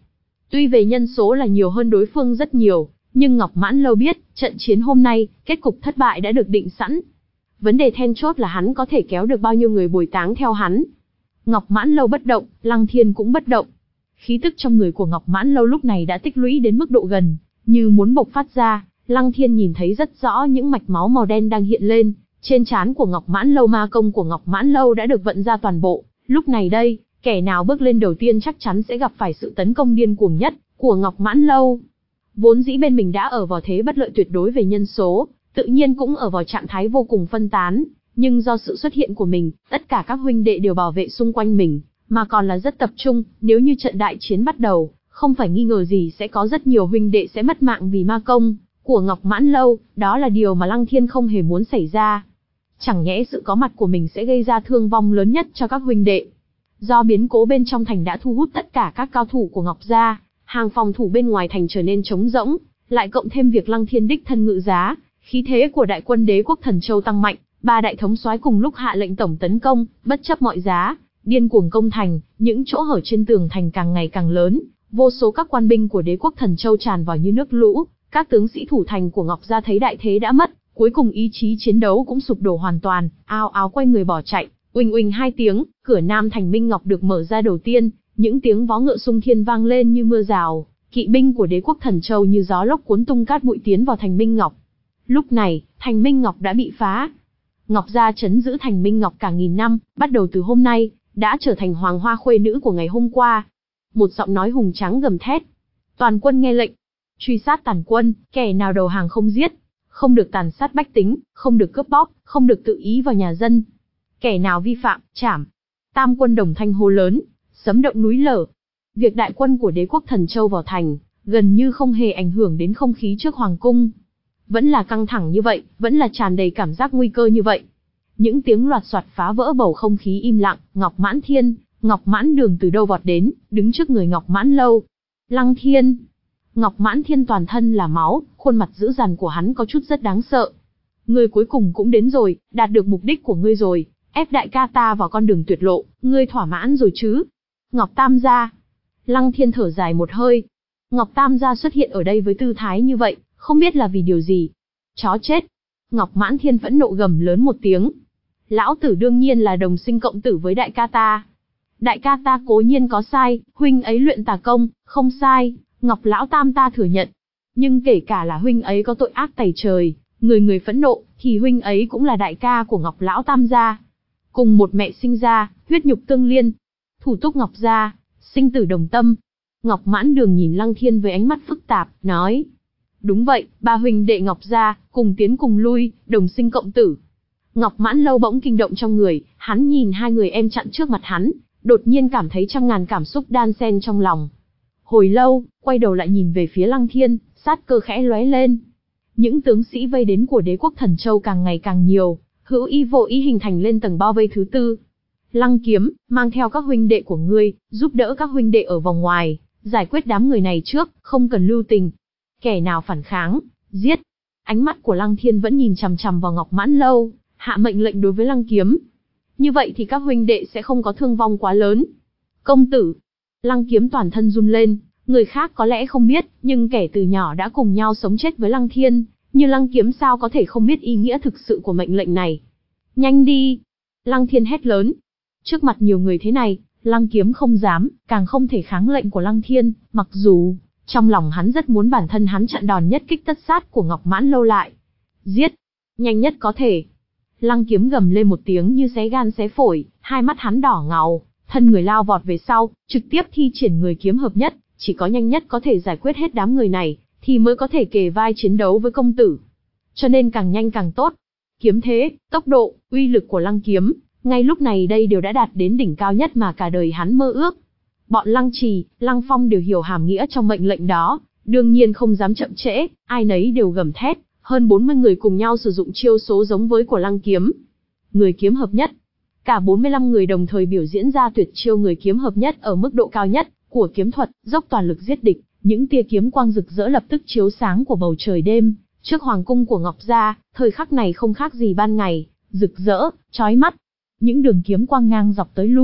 Tuy về nhân số là nhiều hơn đối phương rất nhiều, nhưng Ngọc Mãn Lâu biết, trận chiến hôm nay, kết cục thất bại đã được định sẵn. Vấn đề then chốt là hắn có thể kéo được bao nhiêu người bồi táng theo hắn. Ngọc Mãn Lâu bất động, Lăng Thiên cũng bất động. Khí tức trong người của Ngọc Mãn Lâu lúc này đã tích lũy đến mức độ gần, như muốn bộc phát ra. Lăng Thiên nhìn thấy rất rõ những mạch máu màu đen đang hiện lên. Trên trán của Ngọc Mãn Lâu, ma công của Ngọc Mãn Lâu đã được vận ra toàn bộ. Lúc này đây, kẻ nào bước lên đầu tiên chắc chắn sẽ gặp phải sự tấn công điên cuồng nhất của Ngọc Mãn Lâu. Vốn dĩ bên mình đã ở vào thế bất lợi tuyệt đối về nhân số, tự nhiên cũng ở vào trạng thái vô cùng phân tán, nhưng do sự xuất hiện của mình, tất cả các huynh đệ đều bảo vệ xung quanh mình, mà còn là rất tập trung. Nếu như trận đại chiến bắt đầu, không phải nghi ngờ gì sẽ có rất nhiều huynh đệ sẽ mất mạng vì ma công của Ngọc Mãn Lâu, đó là điều mà Lăng Thiên không hề muốn xảy ra. Chẳng nhẽ sự có mặt của mình sẽ gây ra thương vong lớn nhất cho các huynh đệ. Do biến cố bên trong thành đã thu hút tất cả các cao thủ của Ngọc gia, hàng phòng thủ bên ngoài thành trở nên trống rỗng, lại cộng thêm việc Lăng Thiên đích thân ngự giá, khí thế của đại quân Đế quốc Thần Châu tăng mạnh, ba đại thống soái cùng lúc hạ lệnh tổng tấn công, bất chấp mọi giá, điên cuồng công thành, những chỗ hở trên tường thành càng ngày càng lớn, vô số các quan binh của Đế quốc Thần Châu tràn vào như nước lũ, các tướng sĩ thủ thành của Ngọc gia thấy đại thế đã mất, cuối cùng ý chí chiến đấu cũng sụp đổ hoàn toàn, ao áo quay người bỏ chạy. Uỳnh uỳnh hai tiếng, cửa Nam thành Minh Ngọc được mở ra đầu tiên, những tiếng vó ngựa xung thiên vang lên như mưa rào, kỵ binh của Đế quốc Thần Châu như gió lốc cuốn tung cát bụi tiến vào thành Minh Ngọc. Lúc này, thành Minh Ngọc đã bị phá. Ngọc gia trấn giữ thành Minh Ngọc cả nghìn năm, bắt đầu từ hôm nay, đã trở thành hoàng hoa khuê nữ của ngày hôm qua. Một giọng nói hùng tráng gầm thét. Toàn quân nghe lệnh. Truy sát tàn quân, kẻ nào đầu hàng không giết. Không được tàn sát bách tính, không được cướp bóc, không được tự ý vào nhà dân. Kẻ nào vi phạm, trảm. Tam quân đồng thanh hô lớn, sấm động núi lở. Việc đại quân của Đế quốc Thần Châu vào thành, gần như không hề ảnh hưởng đến không khí trước hoàng cung. Vẫn là căng thẳng như vậy, vẫn là tràn đầy cảm giác nguy cơ như vậy. Những tiếng loạt soạt phá vỡ bầu không khí im lặng. Ngọc Mãn Thiên, Ngọc Mãn Đường từ đâu vọt đến, đứng trước người Ngọc Mãn Lâu. Lăng Thiên. Ngọc Mãn Thiên toàn thân là máu, khuôn mặt dữ dằn của hắn có chút rất đáng sợ. Ngươi cuối cùng cũng đến rồi, đạt được mục đích của ngươi rồi, ép đại ca ta vào con đường tuyệt lộ, ngươi thỏa mãn rồi chứ? Ngọc Tam gia. Lăng Thiên thở dài một hơi. Ngọc Tam gia xuất hiện ở đây với tư thái như vậy, không biết là vì điều gì. Chó chết. Ngọc Mãn Thiên phẫn nộ gầm lớn một tiếng. Lão tử đương nhiên là đồng sinh cộng tử với đại ca ta. Đại ca ta cố nhiên có sai, huynh ấy luyện tà công, không sai, Ngọc lão tam ta thừa nhận. Nhưng kể cả là huynh ấy có tội ác tày trời, người người phẫn nộ, thì huynh ấy cũng là đại ca của Ngọc lão tam gia. Cùng một mẹ sinh ra, huyết nhục tương liên. Thủ túc Ngọc gia, sinh tử đồng tâm. Ngọc Mãn Đường nhìn Lăng Thiên với ánh mắt phức tạp, nói. Đúng vậy, ba huynh đệ Ngọc gia, cùng tiến cùng lui, đồng sinh cộng tử. Ngọc Mãn Lâu bỗng kinh động trong người, hắn nhìn hai người em chặn trước mặt hắn, đột nhiên cảm thấy trăm ngàn cảm xúc đan xen trong lòng. Hồi lâu, quay đầu lại nhìn về phía Lăng Thiên, sát cơ khẽ lóe lên. Những tướng sĩ vây đến của Đế quốc Thần Châu càng ngày càng nhiều, hữu ý vô ý hình thành lên tầng bao vây thứ tư. Lăng Kiếm, mang theo các huynh đệ của ngươi, giúp đỡ các huynh đệ ở vòng ngoài, giải quyết đám người này trước, không cần lưu tình. Kẻ nào phản kháng, giết. Ánh mắt của Lăng Thiên vẫn nhìn chằm chằm vào Ngọc Mãn Lâu, hạ mệnh lệnh đối với Lăng Kiếm. Như vậy thì các huynh đệ sẽ không có thương vong quá lớn. Công tử. Lăng Kiếm toàn thân run lên, người khác có lẽ không biết, nhưng kẻ từ nhỏ đã cùng nhau sống chết với Lăng Thiên, như Lăng Kiếm sao có thể không biết ý nghĩa thực sự của mệnh lệnh này. Nhanh đi. Lăng Thiên hét lớn. Trước mặt nhiều người thế này, Lăng Kiếm không dám, càng không thể kháng lệnh của Lăng Thiên, mặc dù trong lòng hắn rất muốn bản thân hắn chặn đòn nhất kích tất sát của Ngọc Mãn Lâu lại. Giết. Nhanh nhất có thể. Lăng Kiếm gầm lên một tiếng như xé gan xé phổi, hai mắt hắn đỏ ngầu, thân người lao vọt về sau, trực tiếp thi triển người kiếm hợp nhất, chỉ có nhanh nhất có thể giải quyết hết đám người này, thì mới có thể kề vai chiến đấu với công tử. Cho nên càng nhanh càng tốt. Kiếm thế, tốc độ, uy lực của Lăng Kiếm, ngay lúc này đây đều đã đạt đến đỉnh cao nhất mà cả đời hắn mơ ước. Bọn Lăng Trì, Lăng Phong đều hiểu hàm nghĩa trong mệnh lệnh đó, đương nhiên không dám chậm trễ, ai nấy đều gầm thét. Hơn bốn mươi người cùng nhau sử dụng chiêu số giống với của Lăng Kiếm. Người kiếm hợp nhất. Cả bốn mươi lăm người đồng thời biểu diễn ra tuyệt chiêu người kiếm hợp nhất ở mức độ cao nhất của kiếm thuật, dốc toàn lực giết địch. Những tia kiếm quang rực rỡ lập tức chiếu sáng của bầu trời đêm. Trước hoàng cung của Ngọc gia, thời khắc này không khác gì ban ngày, rực rỡ, chói mắt. Những đường kiếm quang ngang dọc tới lui,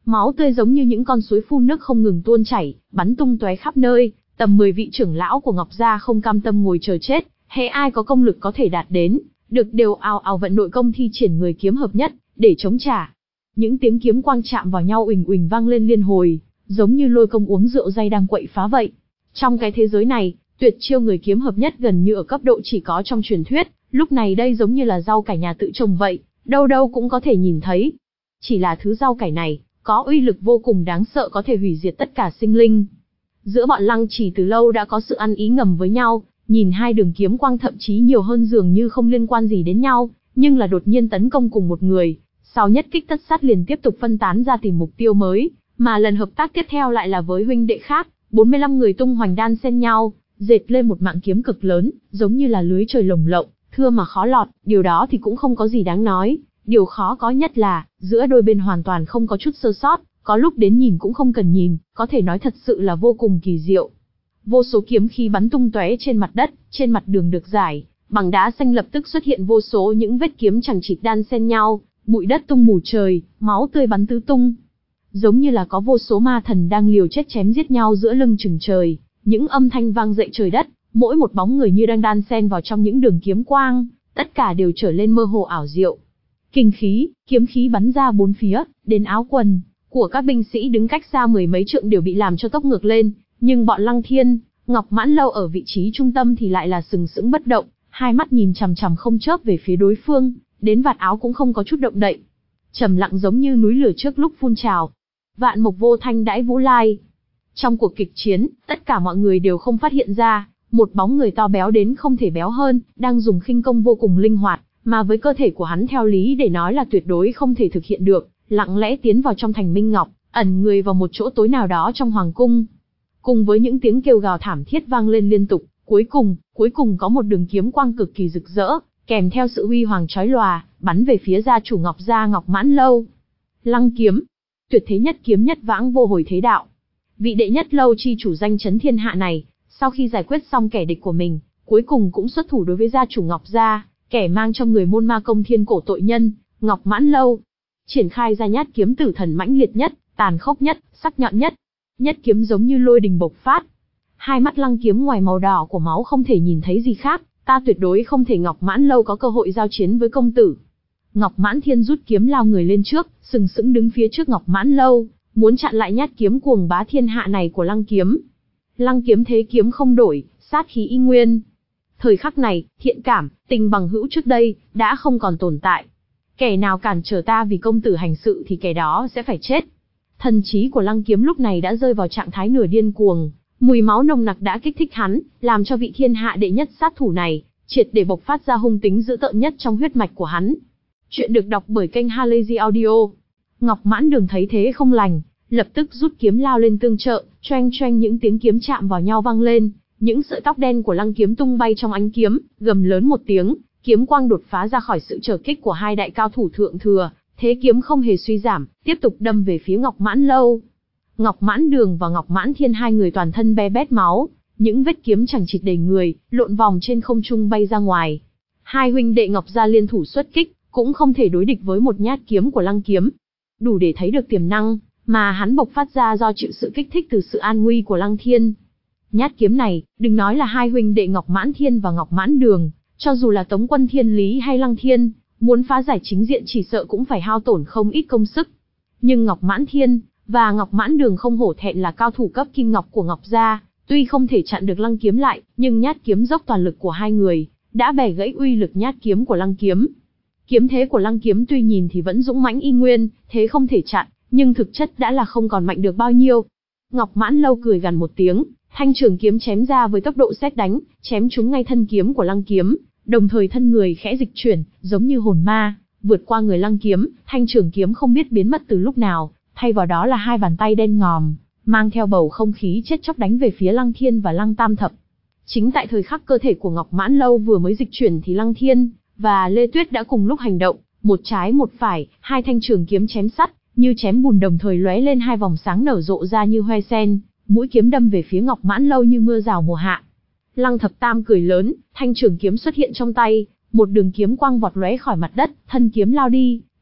Máu tươi giống như những con suối phun nước không ngừng tuôn chảy, bắn tung tóe khắp nơi. Tầm mười vị trưởng lão của Ngọc gia không cam tâm ngồi chờ chết, hễ ai có công lực có thể đạt đến, được đều ào ào vận nội công thi triển người kiếm hợp nhất để chống trả. Những tiếng kiếm quang chạm vào nhau uỳnh uỳnh vang lên liên hồi, giống như lôi công uống rượu day đang quậy phá vậy. Trong cái thế giới này, tuyệt chiêu người kiếm hợp nhất gần như ở cấp độ chỉ có trong truyền thuyết, lúc này đây giống như là rau cải nhà tự trồng vậy, đâu đâu cũng có thể nhìn thấy. Chỉ là thứ rau cải này, có uy lực vô cùng đáng sợ, có thể hủy diệt tất cả sinh linh. Giữa bọn Lăng Trì từ lâu đã có sự ăn ý ngầm với nhau, nhìn hai đường kiếm quang thậm chí nhiều hơn dường như không liên quan gì đến nhau, nhưng là đột nhiên tấn công cùng một người, sau nhất kích tất sát liền tiếp tục phân tán ra tìm mục tiêu mới, mà lần hợp tác tiếp theo lại là với huynh đệ khác, bốn mươi lăm người tung hoành đan xen nhau, dệt lên một mạng kiếm cực lớn, giống như là lưới trời lồng lộng, thưa mà khó lọt, điều đó thì cũng không có gì đáng nói. Điều khó có nhất là, giữa đôi bên hoàn toàn không có chút sơ sót, có lúc đến nhìn cũng không cần nhìn, có thể nói thật sự là vô cùng kỳ diệu. Vô số kiếm khí bắn tung tóe trên mặt đất, trên mặt đường được giải, bằng đá xanh lập tức xuất hiện vô số những vết kiếm chằng chịt đan xen nhau, bụi đất tung mù trời, máu tươi bắn tứ tung. Giống như là có vô số ma thần đang liều chết chém giết nhau giữa lưng chừng trời, những âm thanh vang dậy trời đất, mỗi một bóng người như đang đan xen vào trong những đường kiếm quang, tất cả đều trở lên mơ hồ ảo diệu. Kinh khí, kiếm khí bắn ra bốn phía, đến áo quần của các binh sĩ đứng cách xa mười mấy trượng đều bị làm cho tốc ngược lên, nhưng bọn Lăng Thiên, Ngọc Mãn Lâu ở vị trí trung tâm thì lại là sừng sững bất động, hai mắt nhìn chằm chằm không chớp về phía đối phương, đến vạt áo cũng không có chút động đậy. Trầm lặng giống như núi lửa trước lúc phun trào. Vạn mộc vô thanh đãi vũ lai. Trong cuộc kịch chiến, tất cả mọi người đều không phát hiện ra, một bóng người to béo đến không thể béo hơn, đang dùng khinh công vô cùng linh hoạt, mà với cơ thể của hắn theo lý để nói là tuyệt đối không thể thực hiện được, lặng lẽ tiến vào trong thành Minh Ngọc, ẩn người vào một chỗ tối nào đó trong hoàng cung. Cùng với những tiếng kêu gào thảm thiết vang lên liên tục, cuối cùng, cuối cùng có một đường kiếm quang cực kỳ rực rỡ, kèm theo sự huy hoàng chói lòa, bắn về phía gia chủ Ngọc gia Ngọc Mãn Lâu. Lăng kiếm, tuyệt thế nhất kiếm nhất vãng vô hồi thế đạo. Vị đệ nhất lâu chi chủ danh chấn thiên hạ này, sau khi giải quyết xong kẻ địch của mình, cuối cùng cũng xuất thủ đối với gia chủ Ngọc gia, kẻ mang trong người môn ma công thiên cổ tội nhân, Ngọc Mãn Lâu. Triển khai ra nhát kiếm tử thần mãnh liệt nhất, tàn khốc nhất, sắc nhọn nhất. Nhất kiếm giống như lôi đình bộc phát. Hai mắt Lăng kiếm ngoài màu đỏ của máu không thể nhìn thấy gì khác, ta tuyệt đối không thể Ngọc Mãn Lâu có cơ hội giao chiến với công tử. Ngọc Mãn Thiên rút kiếm lao người lên trước, sừng sững đứng phía trước Ngọc Mãn Lâu, muốn chặn lại nhát kiếm cuồng bá thiên hạ này của Lăng kiếm. Lăng kiếm thế kiếm không đổi, sát khí y nguyên. Thời khắc này, thiện cảm, tình bằng hữu trước đây, đã không còn tồn tại. Kẻ nào cản trở ta vì công tử hành sự thì kẻ đó sẽ phải chết. Thần trí của Lăng kiếm lúc này đã rơi vào trạng thái nửa điên cuồng, mùi máu nồng nặc đã kích thích hắn, làm cho vị thiên hạ đệ nhất sát thủ này, triệt để bộc phát ra hung tính dữ tợn nhất trong huyết mạch của hắn. Chuyện được đọc bởi kênh Halazy Audio. Ngọc Mãn Đường thấy thế không lành, lập tức rút kiếm lao lên tương trợ, choeng choeng những tiếng kiếm chạm vào nhau vang lên, những sợi tóc đen của Lăng kiếm tung bay trong ánh kiếm, gầm lớn một tiếng, kiếm quang đột phá ra khỏi sự trở kích của hai đại cao thủ thượng thừa, thế kiếm không hề suy giảm, tiếp tục đâm về phía Ngọc Mãn Lâu. Ngọc Mãn Đường và Ngọc Mãn Thiên hai người toàn thân be bét máu, những vết kiếm chằng chịt đầy người, lộn vòng trên không trung bay ra ngoài. Hai huynh đệ Ngọc gia liên thủ xuất kích, cũng không thể đối địch với một nhát kiếm của Lăng kiếm. Đủ để thấy được tiềm năng mà hắn bộc phát ra do chịu sự kích thích từ sự an nguy của Lăng Thiên. Nhát kiếm này, đừng nói là hai huynh đệ Ngọc Mãn Thiên và Ngọc Mãn Đường, cho dù là Tống Quân Thiên Lý hay Lăng Thiên, muốn phá giải chính diện chỉ sợ cũng phải hao tổn không ít công sức. Nhưng Ngọc Mãn Thiên và Ngọc Mãn Đường không hổ thẹn là cao thủ cấp kim ngọc của Ngọc gia, tuy không thể chặn được Lăng kiếm lại, nhưng nhát kiếm dốc toàn lực của hai người đã bẻ gãy uy lực nhát kiếm của Lăng kiếm. Kiếm thế của Lăng kiếm tuy nhìn thì vẫn dũng mãnh y nguyên, thế không thể chặn, nhưng thực chất đã là không còn mạnh được bao nhiêu. Ngọc Mãn Lâu cười gằn một tiếng, thanh trường kiếm chém ra với tốc độ sét đánh, chém trúng ngay thân kiếm của Lăng kiếm, đồng thời thân người khẽ dịch chuyển, giống như hồn ma, vượt qua người Lăng kiếm, thanh trường kiếm không biết biến mất từ lúc nào, thay vào đó là hai bàn tay đen ngòm, mang theo bầu không khí chết chóc đánh về phía Lăng Thiên và Lăng Tam Thập. Chính tại thời khắc cơ thể của Ngọc Mãn Lâu vừa mới dịch chuyển thì Lăng Thiên và Lê Tuyết đã cùng lúc hành động, một trái một phải, hai thanh trường kiếm chém sắt, như chém bùn đồng thời lóe lên hai vòng sáng nở rộ ra như hoe sen, mũi kiếm đâm về phía Ngọc Mãn Lâu như mưa rào mùa hạ. Lăng Thập Tam cười lớn, thanh trường kiếm xuất hiện trong tay, một đường kiếm quang vọt lóe khỏi mặt đất, thân kiếm lao đi,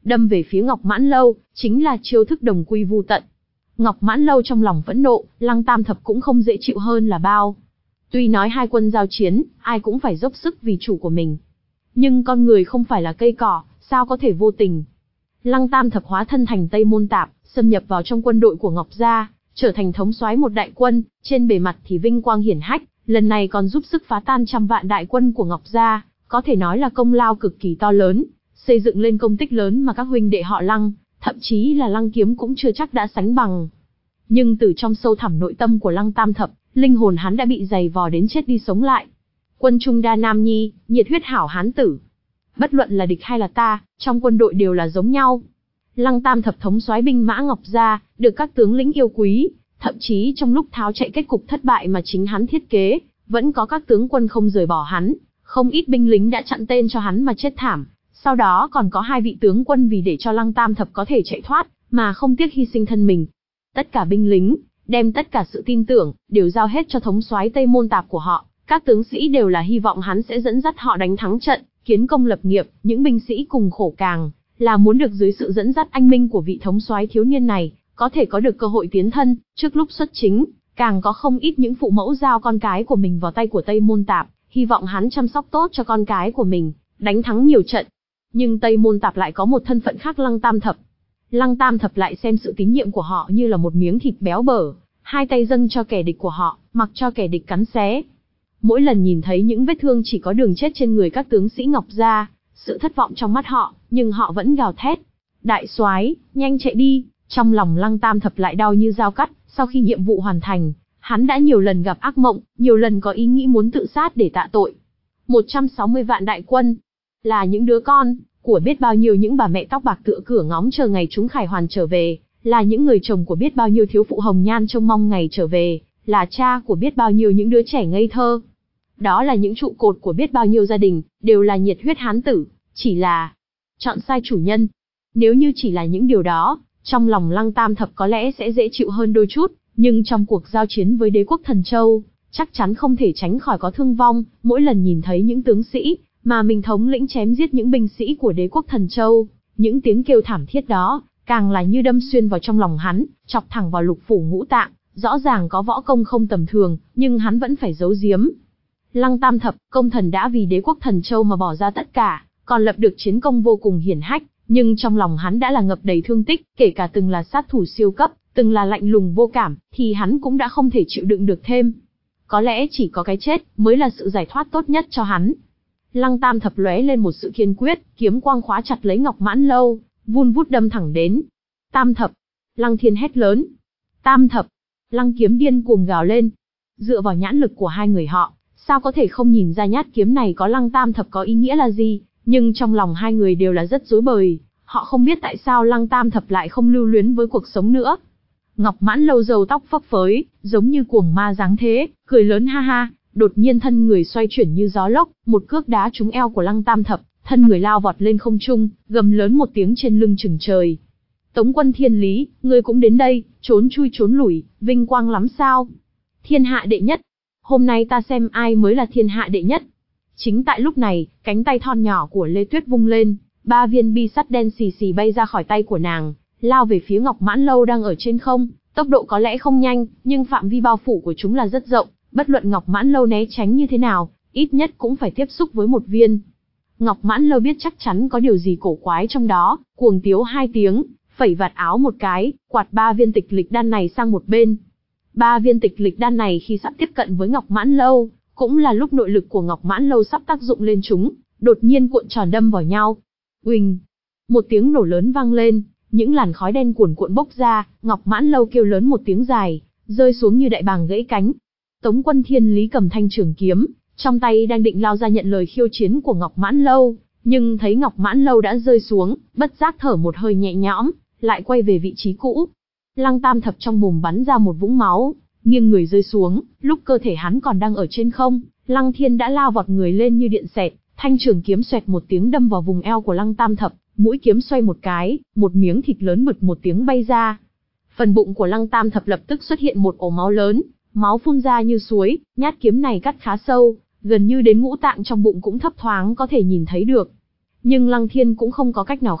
đâm về phía Ngọc Mãn Lâu, chính là chiêu thức đồng quy vu tận. Ngọc Mãn Lâu trong lòng phẫn nộ, Lăng Tam Thập cũng không dễ chịu hơn là bao. Tuy nói hai quân giao chiến, ai cũng phải dốc sức vì chủ của mình. Nhưng con người không phải là cây cỏ, sao có thể vô tình. Lăng Tam Thập hóa thân thành Tây Môn Tạp, xâm nhập vào trong quân đội của Ngọc Gia, trở thành thống soái một đại quân, trên bề mặt thì vinh quang hiển hách, lần này còn giúp sức phá tan trăm vạn đại quân của Ngọc Gia, có thể nói là công lao cực kỳ to lớn, xây dựng lên công tích lớn mà các huynh đệ họ Lăng, thậm chí là Lăng Kiếm cũng chưa chắc đã sánh bằng. Nhưng từ trong sâu thẳm nội tâm của Lăng Tam Thập, linh hồn hắn đã bị dày vò đến chết đi sống lại. Quân Trung Đa Nam Nhi, nhiệt huyết hảo hán tử. Bất luận là địch hay là ta, trong quân đội đều là giống nhau. Lăng Tam Thập thống soái binh mã Ngọc Gia, được các tướng lĩnh yêu quý, thậm chí trong lúc tháo chạy kết cục thất bại mà chính hắn thiết kế, vẫn có các tướng quân không rời bỏ hắn, không ít binh lính đã chặn tên cho hắn mà chết thảm. Sau đó còn có hai vị tướng quân vì để cho Lăng Tam Thập có thể chạy thoát, mà không tiếc hy sinh thân mình. Tất cả binh lính, đem tất cả sự tin tưởng, đều giao hết cho thống soái Tây Môn Tạp của họ. Các tướng sĩ đều là hy vọng hắn sẽ dẫn dắt họ đánh thắng trận, kiến công lập nghiệp. Những binh sĩ cùng khổ càng là muốn được dưới sự dẫn dắt anh minh của vị thống soái thiếu niên này, có thể có được cơ hội tiến thân. Trước lúc xuất chính, càng có không ít những phụ mẫu giao con cái của mình vào tay của Tây Môn Tạp, hy vọng hắn chăm sóc tốt cho con cái của mình, đánh thắng nhiều trận. Nhưng Tây Môn Tạp lại có một thân phận khác Lăng Tam Thập. Lăng Tam Thập lại xem sự tín nhiệm của họ như là một miếng thịt béo bở, hai tay dâng cho kẻ địch của họ, mặc cho kẻ địch cắn xé. Mỗi lần nhìn thấy những vết thương chỉ có đường chết trên người các tướng sĩ Ngọc Gia, sự thất vọng trong mắt họ, nhưng họ vẫn gào thét: "Đại soái, nhanh chạy đi!" Trong lòng Lăng Tam Thập lại đau như dao cắt. Sau khi nhiệm vụ hoàn thành, hắn đã nhiều lần gặp ác mộng, nhiều lần có ý nghĩ muốn tự sát để tạ tội. một trăm sáu mươi vạn đại quân, là những đứa con của biết bao nhiêu những bà mẹ tóc bạc tựa cửa ngóng chờ ngày chúng khải hoàn trở về, là những người chồng của biết bao nhiêu thiếu phụ hồng nhan trông mong ngày trở về, là cha của biết bao nhiêu những đứa trẻ ngây thơ. Đó là những trụ cột của biết bao nhiêu gia đình, đều là nhiệt huyết hán tử, chỉ là chọn sai chủ nhân. Nếu như chỉ là những điều đó, trong lòng Lăng Tam Thập có lẽ sẽ dễ chịu hơn đôi chút, nhưng trong cuộc giao chiến với đế quốc Thần Châu, chắc chắn không thể tránh khỏi có thương vong. Mỗi lần nhìn thấy những tướng sĩ mà mình thống lĩnh chém giết những binh sĩ của đế quốc Thần Châu, những tiếng kêu thảm thiết đó, càng là như đâm xuyên vào trong lòng hắn, chọc thẳng vào lục phủ ngũ tạng. Rõ ràng có võ công không tầm thường, nhưng hắn vẫn phải giấu giếm. Lăng Tam Thập, công thần đã vì đế quốc Thần Châu mà bỏ ra tất cả, còn lập được chiến công vô cùng hiển hách, nhưng trong lòng hắn đã là ngập đầy thương tích, kể cả từng là sát thủ siêu cấp, từng là lạnh lùng vô cảm, thì hắn cũng đã không thể chịu đựng được thêm. Có lẽ chỉ có cái chết mới là sự giải thoát tốt nhất cho hắn. Lăng Tam Thập lóe lên một sự kiên quyết, kiếm quang khóa chặt lấy Ngọc Mãn Lâu, vun vút đâm thẳng đến. Tam Thập! Lăng Thiên hét lớn. Tam Thập! Lăng Kiếm điên cuồng gào lên. Dựa vào nhãn lực của hai người họ, sao có thể không nhìn ra nhát kiếm này có Lăng Tam Thập có ý nghĩa là gì, nhưng trong lòng hai người đều là rất rối bời, họ không biết tại sao Lăng Tam Thập lại không lưu luyến với cuộc sống nữa. Ngọc Mãn Lâu râu tóc phấp phới, giống như cuồng ma dáng thế, cười lớn ha ha, đột nhiên thân người xoay chuyển như gió lốc, một cước đá trúng eo của Lăng Tam Thập, thân người lao vọt lên không trung, gầm lớn một tiếng trên lưng chừng trời. Tống quân Thiên Lý, ngươi cũng đến đây, trốn chui trốn lủi, vinh quang lắm sao? Thiên hạ đệ nhất. Hôm nay ta xem ai mới là thiên hạ đệ nhất. Chính tại lúc này, cánh tay thon nhỏ của Lê Tuyết vung lên, ba viên bi sắt đen xì xì bay ra khỏi tay của nàng, lao về phía Ngọc Mãn Lâu đang ở trên không. Tốc độ có lẽ không nhanh, nhưng phạm vi bao phủ của chúng là rất rộng, bất luận Ngọc Mãn Lâu né tránh như thế nào, ít nhất cũng phải tiếp xúc với một viên. Ngọc Mãn Lâu biết chắc chắn có điều gì cổ quái trong đó, cuồng tiếu hai tiếng, phẩy vạt áo một cái, quạt ba viên tịch lịch đan này sang một bên. Ba viên tịch lịch đan này khi sắp tiếp cận với Ngọc Mãn Lâu, cũng là lúc nội lực của Ngọc Mãn Lâu sắp tác dụng lên chúng, đột nhiên cuộn tròn đâm vào nhau. Uỳnh! Một tiếng nổ lớn vang lên, những làn khói đen cuồn cuộn bốc ra, Ngọc Mãn Lâu kêu lớn một tiếng dài, rơi xuống như đại bàng gãy cánh. Tống quân Thiên Lý cầm thanh trường kiếm, trong tay đang định lao ra nhận lời khiêu chiến của Ngọc Mãn Lâu, nhưng thấy Ngọc Mãn Lâu đã rơi xuống, bất giác thở một hơi nhẹ nhõm, lại quay về vị trí cũ. Lăng Tam Thập trong mồm bắn ra một vũng máu, nghiêng người rơi xuống, lúc cơ thể hắn còn đang ở trên không, Lăng Thiên đã lao vọt người lên như điện xẹt, thanh trường kiếm xoẹt một tiếng đâm vào vùng eo của Lăng Tam Thập, mũi kiếm xoay một cái, một miếng thịt lớn bực một tiếng bay ra. Phần bụng của Lăng Tam Thập lập tức xuất hiện một ổ máu lớn, máu phun ra như suối, nhát kiếm này cắt khá sâu, gần như đến ngũ tạng trong bụng cũng thấp thoáng có thể nhìn thấy được. Nhưng Lăng Thiên cũng không có cách nào khác,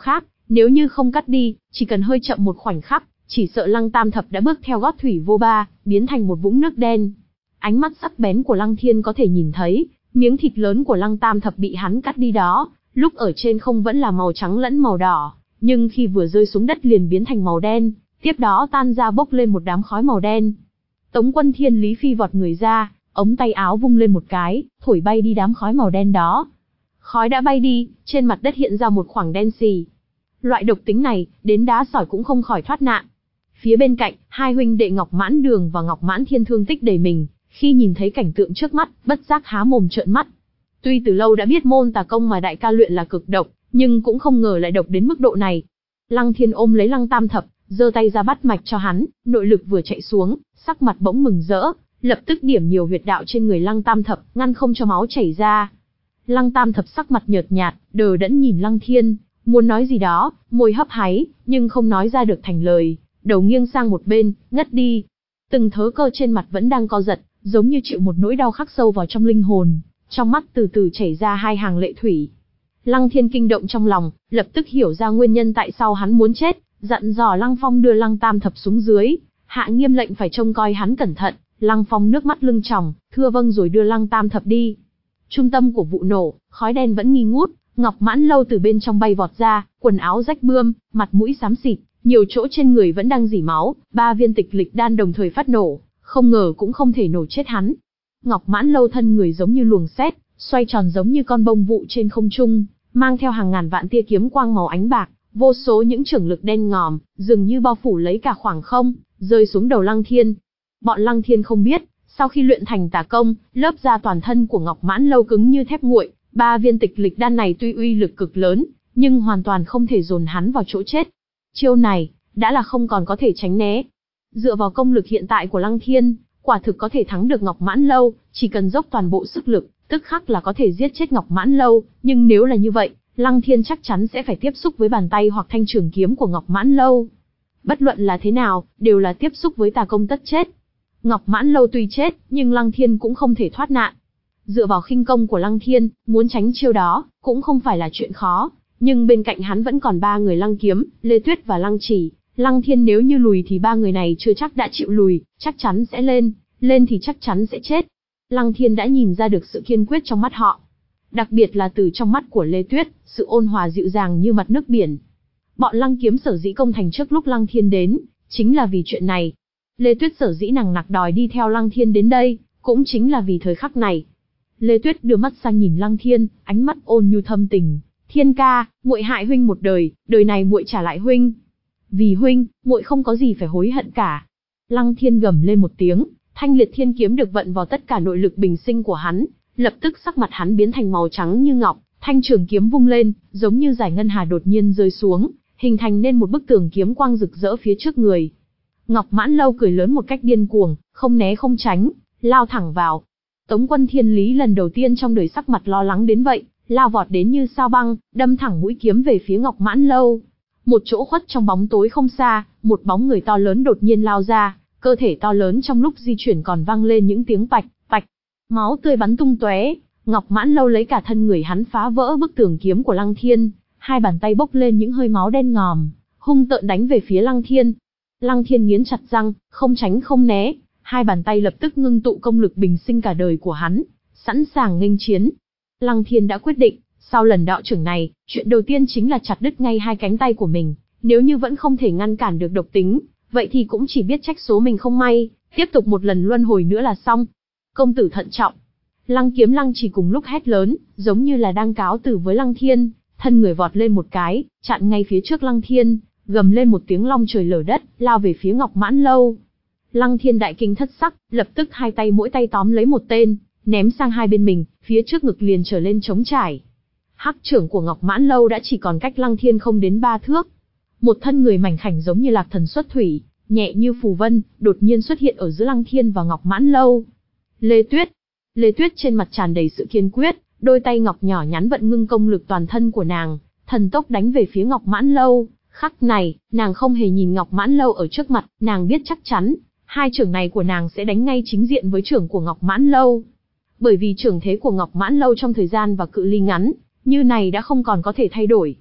Nếu như không cắt đi, chỉ cần hơi chậm một khoảnh khắc, chỉ sợ Lăng Tam Thập đã bước theo gót thủy vô ba, biến thành một vũng nước đen. Ánh mắt sắc bén của Lăng Thiên có thể nhìn thấy, miếng thịt lớn của Lăng Tam Thập bị hắn cắt đi đó, lúc ở trên không vẫn là màu trắng lẫn màu đỏ, nhưng khi vừa rơi xuống đất liền biến thành màu đen, tiếp đó tan ra bốc lên một đám khói màu đen. Tống Quân Thiên Lý phi vọt người ra, ống tay áo vung lên một cái, thổi bay đi đám khói màu đen đó. Khói đã bay đi, trên mặt đất hiện ra một khoảng đen xì. Loại độc tính này, đến đá sỏi cũng không khỏi thoát nạn. Phía bên cạnh, hai huynh đệ Ngọc Mãn Đường và Ngọc Mãn Thiên thương tích đầy mình, khi nhìn thấy cảnh tượng trước mắt, bất giác há mồm trợn mắt. Tuy từ lâu đã biết môn tà công mà đại ca luyện là cực độc, nhưng cũng không ngờ lại độc đến mức độ này. Lăng Thiên ôm lấy Lăng Tam Thập, giơ tay ra bắt mạch cho hắn, nội lực vừa chạy xuống, sắc mặt bỗng mừng rỡ, lập tức điểm nhiều huyệt đạo trên người Lăng Tam Thập, ngăn không cho máu chảy ra. Lăng Tam Thập sắc mặt nhợt nhạt, đờ đẫn nhìn Lăng Thiên, muốn nói gì đó, môi hấp háy, nhưng không nói ra được thành lời, đầu nghiêng sang một bên, ngất đi. Từng thớ cơ trên mặt vẫn đang co giật, giống như chịu một nỗi đau khắc sâu vào trong linh hồn, trong mắt từ từ chảy ra hai hàng lệ thủy. Lăng Thiên kinh động trong lòng, lập tức hiểu ra nguyên nhân tại sao hắn muốn chết, dặn dò Lăng Phong đưa Lăng Tam Thập xuống dưới, hạ nghiêm lệnh phải trông coi hắn cẩn thận. Lăng Phong nước mắt lưng tròng, thưa vâng rồi đưa Lăng Tam Thập đi. Trung tâm của vụ nổ, khói đen vẫn nghi ngút, Ngọc Mãn Lâu từ bên trong bay vọt ra, quần áo rách bươm, mặt mũi xám xịt, nhiều chỗ trên người vẫn đang rỉ máu, ba viên tịch lịch đan đồng thời phát nổ, không ngờ cũng không thể nổ chết hắn. Ngọc Mãn Lâu thân người giống như luồng sét, xoay tròn giống như con bông vụ trên không trung, mang theo hàng ngàn vạn tia kiếm quang màu ánh bạc, vô số những chưởng lực đen ngòm, dường như bao phủ lấy cả khoảng không, rơi xuống đầu Lăng Thiên. Bọn Lăng Thiên không biết, sau khi luyện thành tà công, lớp da toàn thân của Ngọc Mãn Lâu cứng như thép nguội, ba viên tịch lịch đan này tuy uy lực cực lớn, nhưng hoàn toàn không thể dồn hắn vào chỗ chết. Chiêu này, đã là không còn có thể tránh né. Dựa vào công lực hiện tại của Lăng Thiên, quả thực có thể thắng được Ngọc Mãn Lâu, chỉ cần dốc toàn bộ sức lực, tức khắc là có thể giết chết Ngọc Mãn Lâu, nhưng nếu là như vậy, Lăng Thiên chắc chắn sẽ phải tiếp xúc với bàn tay hoặc thanh trường kiếm của Ngọc Mãn Lâu. Bất luận là thế nào, đều là tiếp xúc với tà công tất chết. Ngọc Mãn Lâu tuy chết, nhưng Lăng Thiên cũng không thể thoát nạn. Dựa vào khinh công của Lăng Thiên, muốn tránh chiêu đó, cũng không phải là chuyện khó, nhưng bên cạnh hắn vẫn còn ba người Lăng Kiếm, Lê Tuyết và Lăng Chỉ. Lăng Thiên nếu như lùi thì ba người này chưa chắc đã chịu lùi, chắc chắn sẽ lên, lên thì chắc chắn sẽ chết. Lăng Thiên đã nhìn ra được sự kiên quyết trong mắt họ. Đặc biệt là từ trong mắt của Lê Tuyết, sự ôn hòa dịu dàng như mặt nước biển. Bọn Lăng Kiếm sở dĩ công thành trước lúc Lăng Thiên đến, chính là vì chuyện này. Lê Tuyết sở dĩ nằng nặc đòi đi theo Lăng Thiên đến đây, cũng chính là vì thời khắc này. Lê Tuyết đưa mắt sang nhìn Lăng Thiên, ánh mắt ôn nhu thâm tình. Thiên ca, muội hại huynh một đời, đời này muội trả lại huynh. Vì huynh, muội không có gì phải hối hận cả. Lăng Thiên gầm lên một tiếng, thanh liệt thiên kiếm được vận vào tất cả nội lực bình sinh của hắn, lập tức sắc mặt hắn biến thành màu trắng như ngọc, thanh trường kiếm vung lên, giống như giải ngân hà đột nhiên rơi xuống, hình thành nên một bức tường kiếm quang rực rỡ phía trước người. Ngọc Mãn Lâu cười lớn một cách điên cuồng, không né không tránh, lao thẳng vào. Tống Quân Thiên Lý lần đầu tiên trong đời sắc mặt lo lắng đến vậy, lao vọt đến như sao băng, đâm thẳng mũi kiếm về phía Ngọc Mãn Lâu. Một chỗ khuất trong bóng tối không xa, một bóng người to lớn đột nhiên lao ra, cơ thể to lớn trong lúc di chuyển còn vang lên những tiếng pạch, pạch. Máu tươi bắn tung tóe, Ngọc Mãn Lâu lấy cả thân người hắn phá vỡ bức tường kiếm của Lăng Thiên, hai bàn tay bốc lên những hơi máu đen ngòm, hung tợn đánh về phía Lăng Thiên. Lăng Thiên nghiến chặt răng, không tránh không né, hai bàn tay lập tức ngưng tụ công lực bình sinh cả đời của hắn, sẵn sàng nghênh chiến. Lăng Thiên đã quyết định, sau lần đạo trưởng này, chuyện đầu tiên chính là chặt đứt ngay hai cánh tay của mình, nếu như vẫn không thể ngăn cản được độc tính, vậy thì cũng chỉ biết trách số mình không may, tiếp tục một lần luân hồi nữa là xong. Công tử thận trọng. Lăng Kiếm Lăng Chỉ cùng lúc hét lớn, giống như là đang cáo từ với Lăng Thiên, thân người vọt lên một cái, chặn ngay phía trước Lăng Thiên, gầm lên một tiếng long trời lở đất, lao về phía Ngọc Mãn Lâu. Lăng Thiên đại kinh thất sắc, lập tức hai tay mỗi tay tóm lấy một tên, ném sang hai bên mình, phía trước ngực liền trở lên trống trải. Hắc trưởng của Ngọc Mãn Lâu đã chỉ còn cách Lăng Thiên không đến ba thước. Một thân người mảnh khảnh giống như lạc thần xuất thủy, nhẹ như phù vân, đột nhiên xuất hiện ở giữa Lăng Thiên và Ngọc Mãn Lâu. Lê Tuyết. Lê Tuyết trên mặt tràn đầy sự kiên quyết, đôi tay ngọc nhỏ nhắn vận ngưng công lực toàn thân của nàng, thần tốc đánh về phía Ngọc Mãn Lâu. Khắc này, nàng không hề nhìn Ngọc Mãn Lâu ở trước mặt, nàng biết chắc chắn, hai trưởng này của nàng sẽ đánh ngay chính diện với trưởng của Ngọc Mãn Lâu. Bởi vì trưởng thế của Ngọc Mãn Lâu trong thời gian và cự ly ngắn, như này đã không còn có thể thay đổi.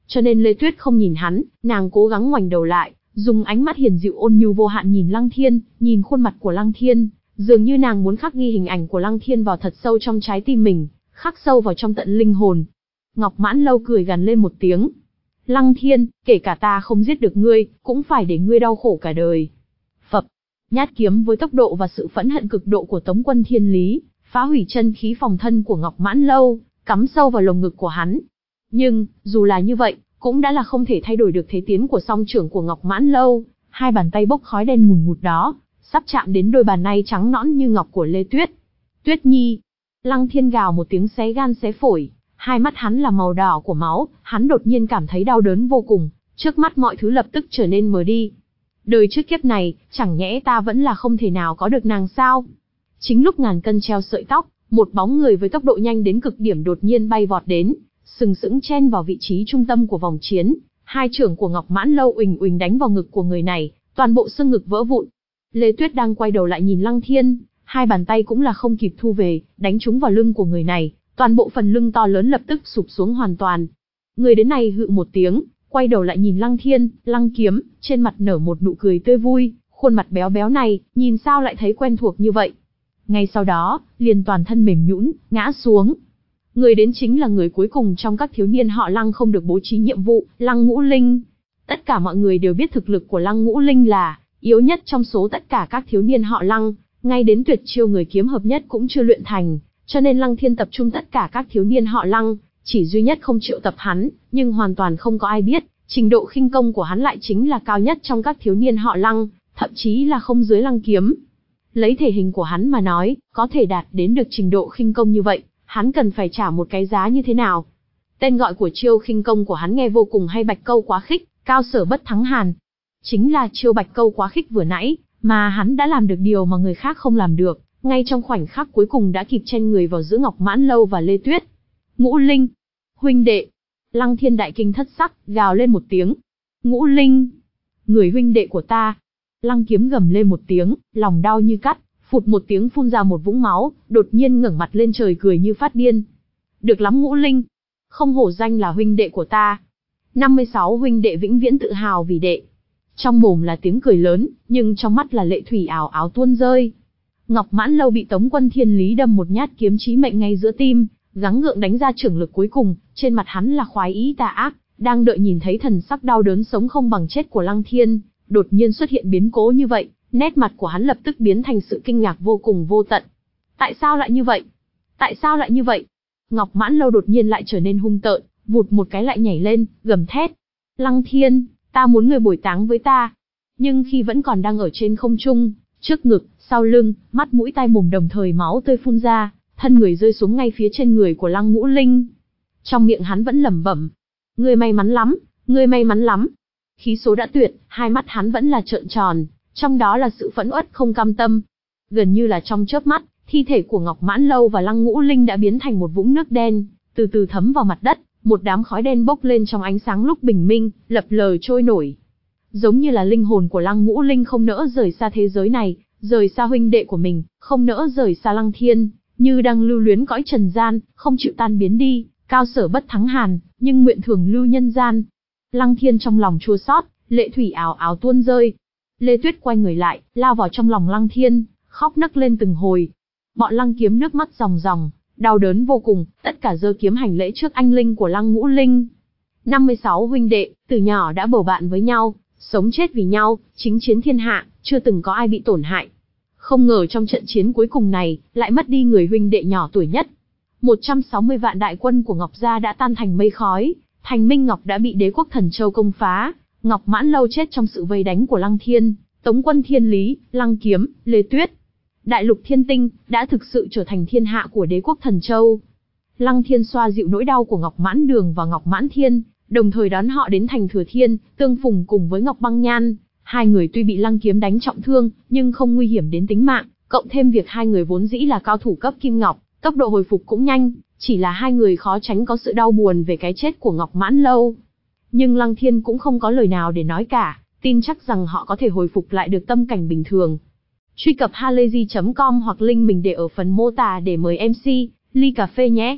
cho nên Lê Tuyết không nhìn hắn, nàng cố gắng ngoảnh đầu lại, dùng ánh mắt hiền dịu ôn nhu vô hạn nhìn Lăng Thiên, nhìn khuôn mặt của Lăng Thiên, dường như nàng muốn khắc ghi hình ảnh của Lăng Thiên vào thật sâu trong trái tim mình, khắc sâu vào trong tận linh hồn. Ngọc Mãn Lâu cười gằn lên một tiếng. Lăng Thiên, kể cả ta không giết được ngươi, cũng phải để ngươi đau khổ cả đời. Phập, nhát kiếm với tốc độ và sự phẫn hận cực độ của Tống Quân Thiên Lý, phá hủy chân khí phòng thân của Ngọc Mãn Lâu, cắm sâu vào lồng ngực của hắn. Nhưng, dù là như vậy, cũng đã là không thể thay đổi được thế tiến của song trưởng của Ngọc Mãn Lâu, hai bàn tay bốc khói đen ngùn ngụt đó, sắp chạm đến đôi bàn tay trắng nõn như ngọc của Lê Tuyết. Tuyết Nhi, Lăng Thiên gào một tiếng xé gan xé phổi, hai mắt hắn là màu đỏ của máu, hắn đột nhiên cảm thấy đau đớn vô cùng, trước mắt mọi thứ lập tức trở nên mờ đi. Đời trước kiếp này, chẳng nhẽ ta vẫn là không thể nào có được nàng sao? Chính lúc ngàn cân treo sợi tóc, một bóng người với tốc độ nhanh đến cực điểm đột nhiên bay vọt đến, sừng sững chen vào vị trí trung tâm của vòng chiến, hai chưởng của Ngọc Mãn Lâu uỳnh uỳnh đánh vào ngực của người này, toàn bộ xương ngực vỡ vụn. Lê Tuyết đang quay đầu lại nhìn Lăng Thiên, hai bàn tay cũng là không kịp thu về, đánh trúng vào lưng của người này, toàn bộ phần lưng to lớn lập tức sụp xuống hoàn toàn. Người đến này hự một tiếng, quay đầu lại nhìn Lăng Thiên, Lăng Kiếm, trên mặt nở một nụ cười tươi vui, khuôn mặt béo béo này, nhìn sao lại thấy quen thuộc như vậy. Ngay sau đó, liền toàn thân mềm nhũn, ngã xuống. Người đến chính là người cuối cùng trong các thiếu niên họ Lăng không được bố trí nhiệm vụ, Lăng Ngũ Linh. Tất cả mọi người đều biết thực lực của Lăng Ngũ Linh là yếu nhất trong số tất cả các thiếu niên họ Lăng, ngay đến tuyệt chiêu người kiếm hợp nhất cũng chưa luyện thành, cho nên Lăng Thiên tập trung tất cả các thiếu niên họ Lăng, chỉ duy nhất không triệu tập hắn, nhưng hoàn toàn không có ai biết, trình độ khinh công của hắn lại chính là cao nhất trong các thiếu niên họ Lăng, thậm chí là không dưới Lăng Kiếm. Lấy thể hình của hắn mà nói, có thể đạt đến được trình độ khinh công như vậy, hắn cần phải trả một cái giá như thế nào? Tên gọi của chiêu khinh công của hắn nghe vô cùng hay, Bạch Câu Quá Khích, cao sở bất thắng hàn. Chính là chiêu Bạch Câu Quá Khích vừa nãy, mà hắn đã làm được điều mà người khác không làm được, ngay trong khoảnh khắc cuối cùng đã kịp chen người vào giữa Ngọc Mãn Lâu và Lê Tuyết. Ngũ Linh, huynh đệ. Lăng Thiên đại kinh thất sắc, gào lên một tiếng. Ngũ Linh, người huynh đệ của ta. Lăng Kiếm gầm lên một tiếng, lòng đau như cắt, phụt một tiếng phun ra một vũng máu, đột nhiên ngẩng mặt lên trời cười như phát điên. Được lắm Ngũ Linh, không hổ danh là huynh đệ của ta. năm mươi sáu huynh đệ vĩnh viễn tự hào vì đệ. Trong mồm là tiếng cười lớn, nhưng trong mắt là lệ thủy ảo ảo tuôn rơi. Ngọc Mãn Lâu bị Tống Quân Thiên Lý đâm một nhát kiếm chí mệnh ngay giữa tim, gắng gượng đánh ra trưởng lực cuối cùng, trên mặt hắn là khoái ý tà ác, đang đợi nhìn thấy thần sắc đau đớn sống không bằng chết của Lăng Thiên, đột nhiên xuất hiện biến cố như vậy, nét mặt của hắn lập tức biến thành sự kinh ngạc vô cùng vô tận. Tại sao lại như vậy? Tại sao lại như vậy? Ngọc Mãn Lâu đột nhiên lại trở nên hung tợn, vụt một cái lại nhảy lên, gầm thét. Lăng Thiên, ta muốn người bồi táng với ta. Nhưng khi vẫn còn đang ở trên không trung, trước ngực, sau lưng, mắt mũi tai mồm đồng thời máu tươi phun ra, thân người rơi xuống ngay phía trên người của Lăng Ngũ Linh. Trong miệng hắn vẫn lẩm bẩm, ngươi may mắn lắm, ngươi may mắn lắm. Khí số đã tuyệt, hai mắt hắn vẫn là trợn tròn, trong đó là sự phẫn uất không cam tâm. Gần như là trong chớp mắt, thi thể của Ngọc Mãn Lâu và Lăng Ngũ Linh đã biến thành một vũng nước đen, từ từ thấm vào mặt đất, một đám khói đen bốc lên trong ánh sáng lúc bình minh, lập lờ trôi nổi. Giống như là linh hồn của Lăng Ngũ Linh không nỡ rời xa thế giới này, rời xa huynh đệ của mình, không nỡ rời xa Lăng Thiên, như đang lưu luyến cõi trần gian, không chịu tan biến đi, cao sở bất thắng hàn, nhưng nguyện thường lưu nhân gian. Lăng Thiên trong lòng chua xót, lệ thủy ảo ảo tuôn rơi. Lê Tuyết quay người lại, lao vào trong lòng Lăng Thiên, khóc nấc lên từng hồi. Bọn Lăng Kiếm nước mắt ròng ròng, đau đớn vô cùng, tất cả giơ kiếm hành lễ trước anh linh của Lăng Ngũ Linh. năm mươi sáu huynh đệ, từ nhỏ đã bầu bạn với nhau, sống chết vì nhau, chính chiến thiên hạ, chưa từng có ai bị tổn hại. Không ngờ trong trận chiến cuối cùng này, lại mất đi người huynh đệ nhỏ tuổi nhất. một trăm sáu mươi vạn đại quân của Ngọc Gia đã tan thành mây khói, Thành Minh Ngọc đã bị đế quốc Thần Châu công phá, Ngọc Mãn Lâu chết trong sự vây đánh của Lăng Thiên, Tống Quân Thiên Lý, Lăng Kiếm, Lê Tuyết. Đại lục Thiên Tinh đã thực sự trở thành thiên hạ của đế quốc Thần Châu. Lăng Thiên xoa dịu nỗi đau của Ngọc Mãn Đường và Ngọc Mãn Thiên, đồng thời đón họ đến thành Thừa Thiên, tương phùng cùng với Ngọc Băng Nhan. Hai người tuy bị Lăng Kiếm đánh trọng thương, nhưng không nguy hiểm đến tính mạng, cộng thêm việc hai người vốn dĩ là cao thủ cấp Kim Ngọc, tốc độ hồi phục cũng nhanh, chỉ là hai người khó tránh có sự đau buồn về cái chết của Ngọc Mãn Lâu. Nhưng Lăng Thiên cũng không có lời nào để nói cả, tin chắc rằng họ có thể hồi phục lại được tâm cảnh bình thường. Truy cập halayzi chấm com hoặc link mình để ở phần mô tả để mời em xê, ly cà phê nhé.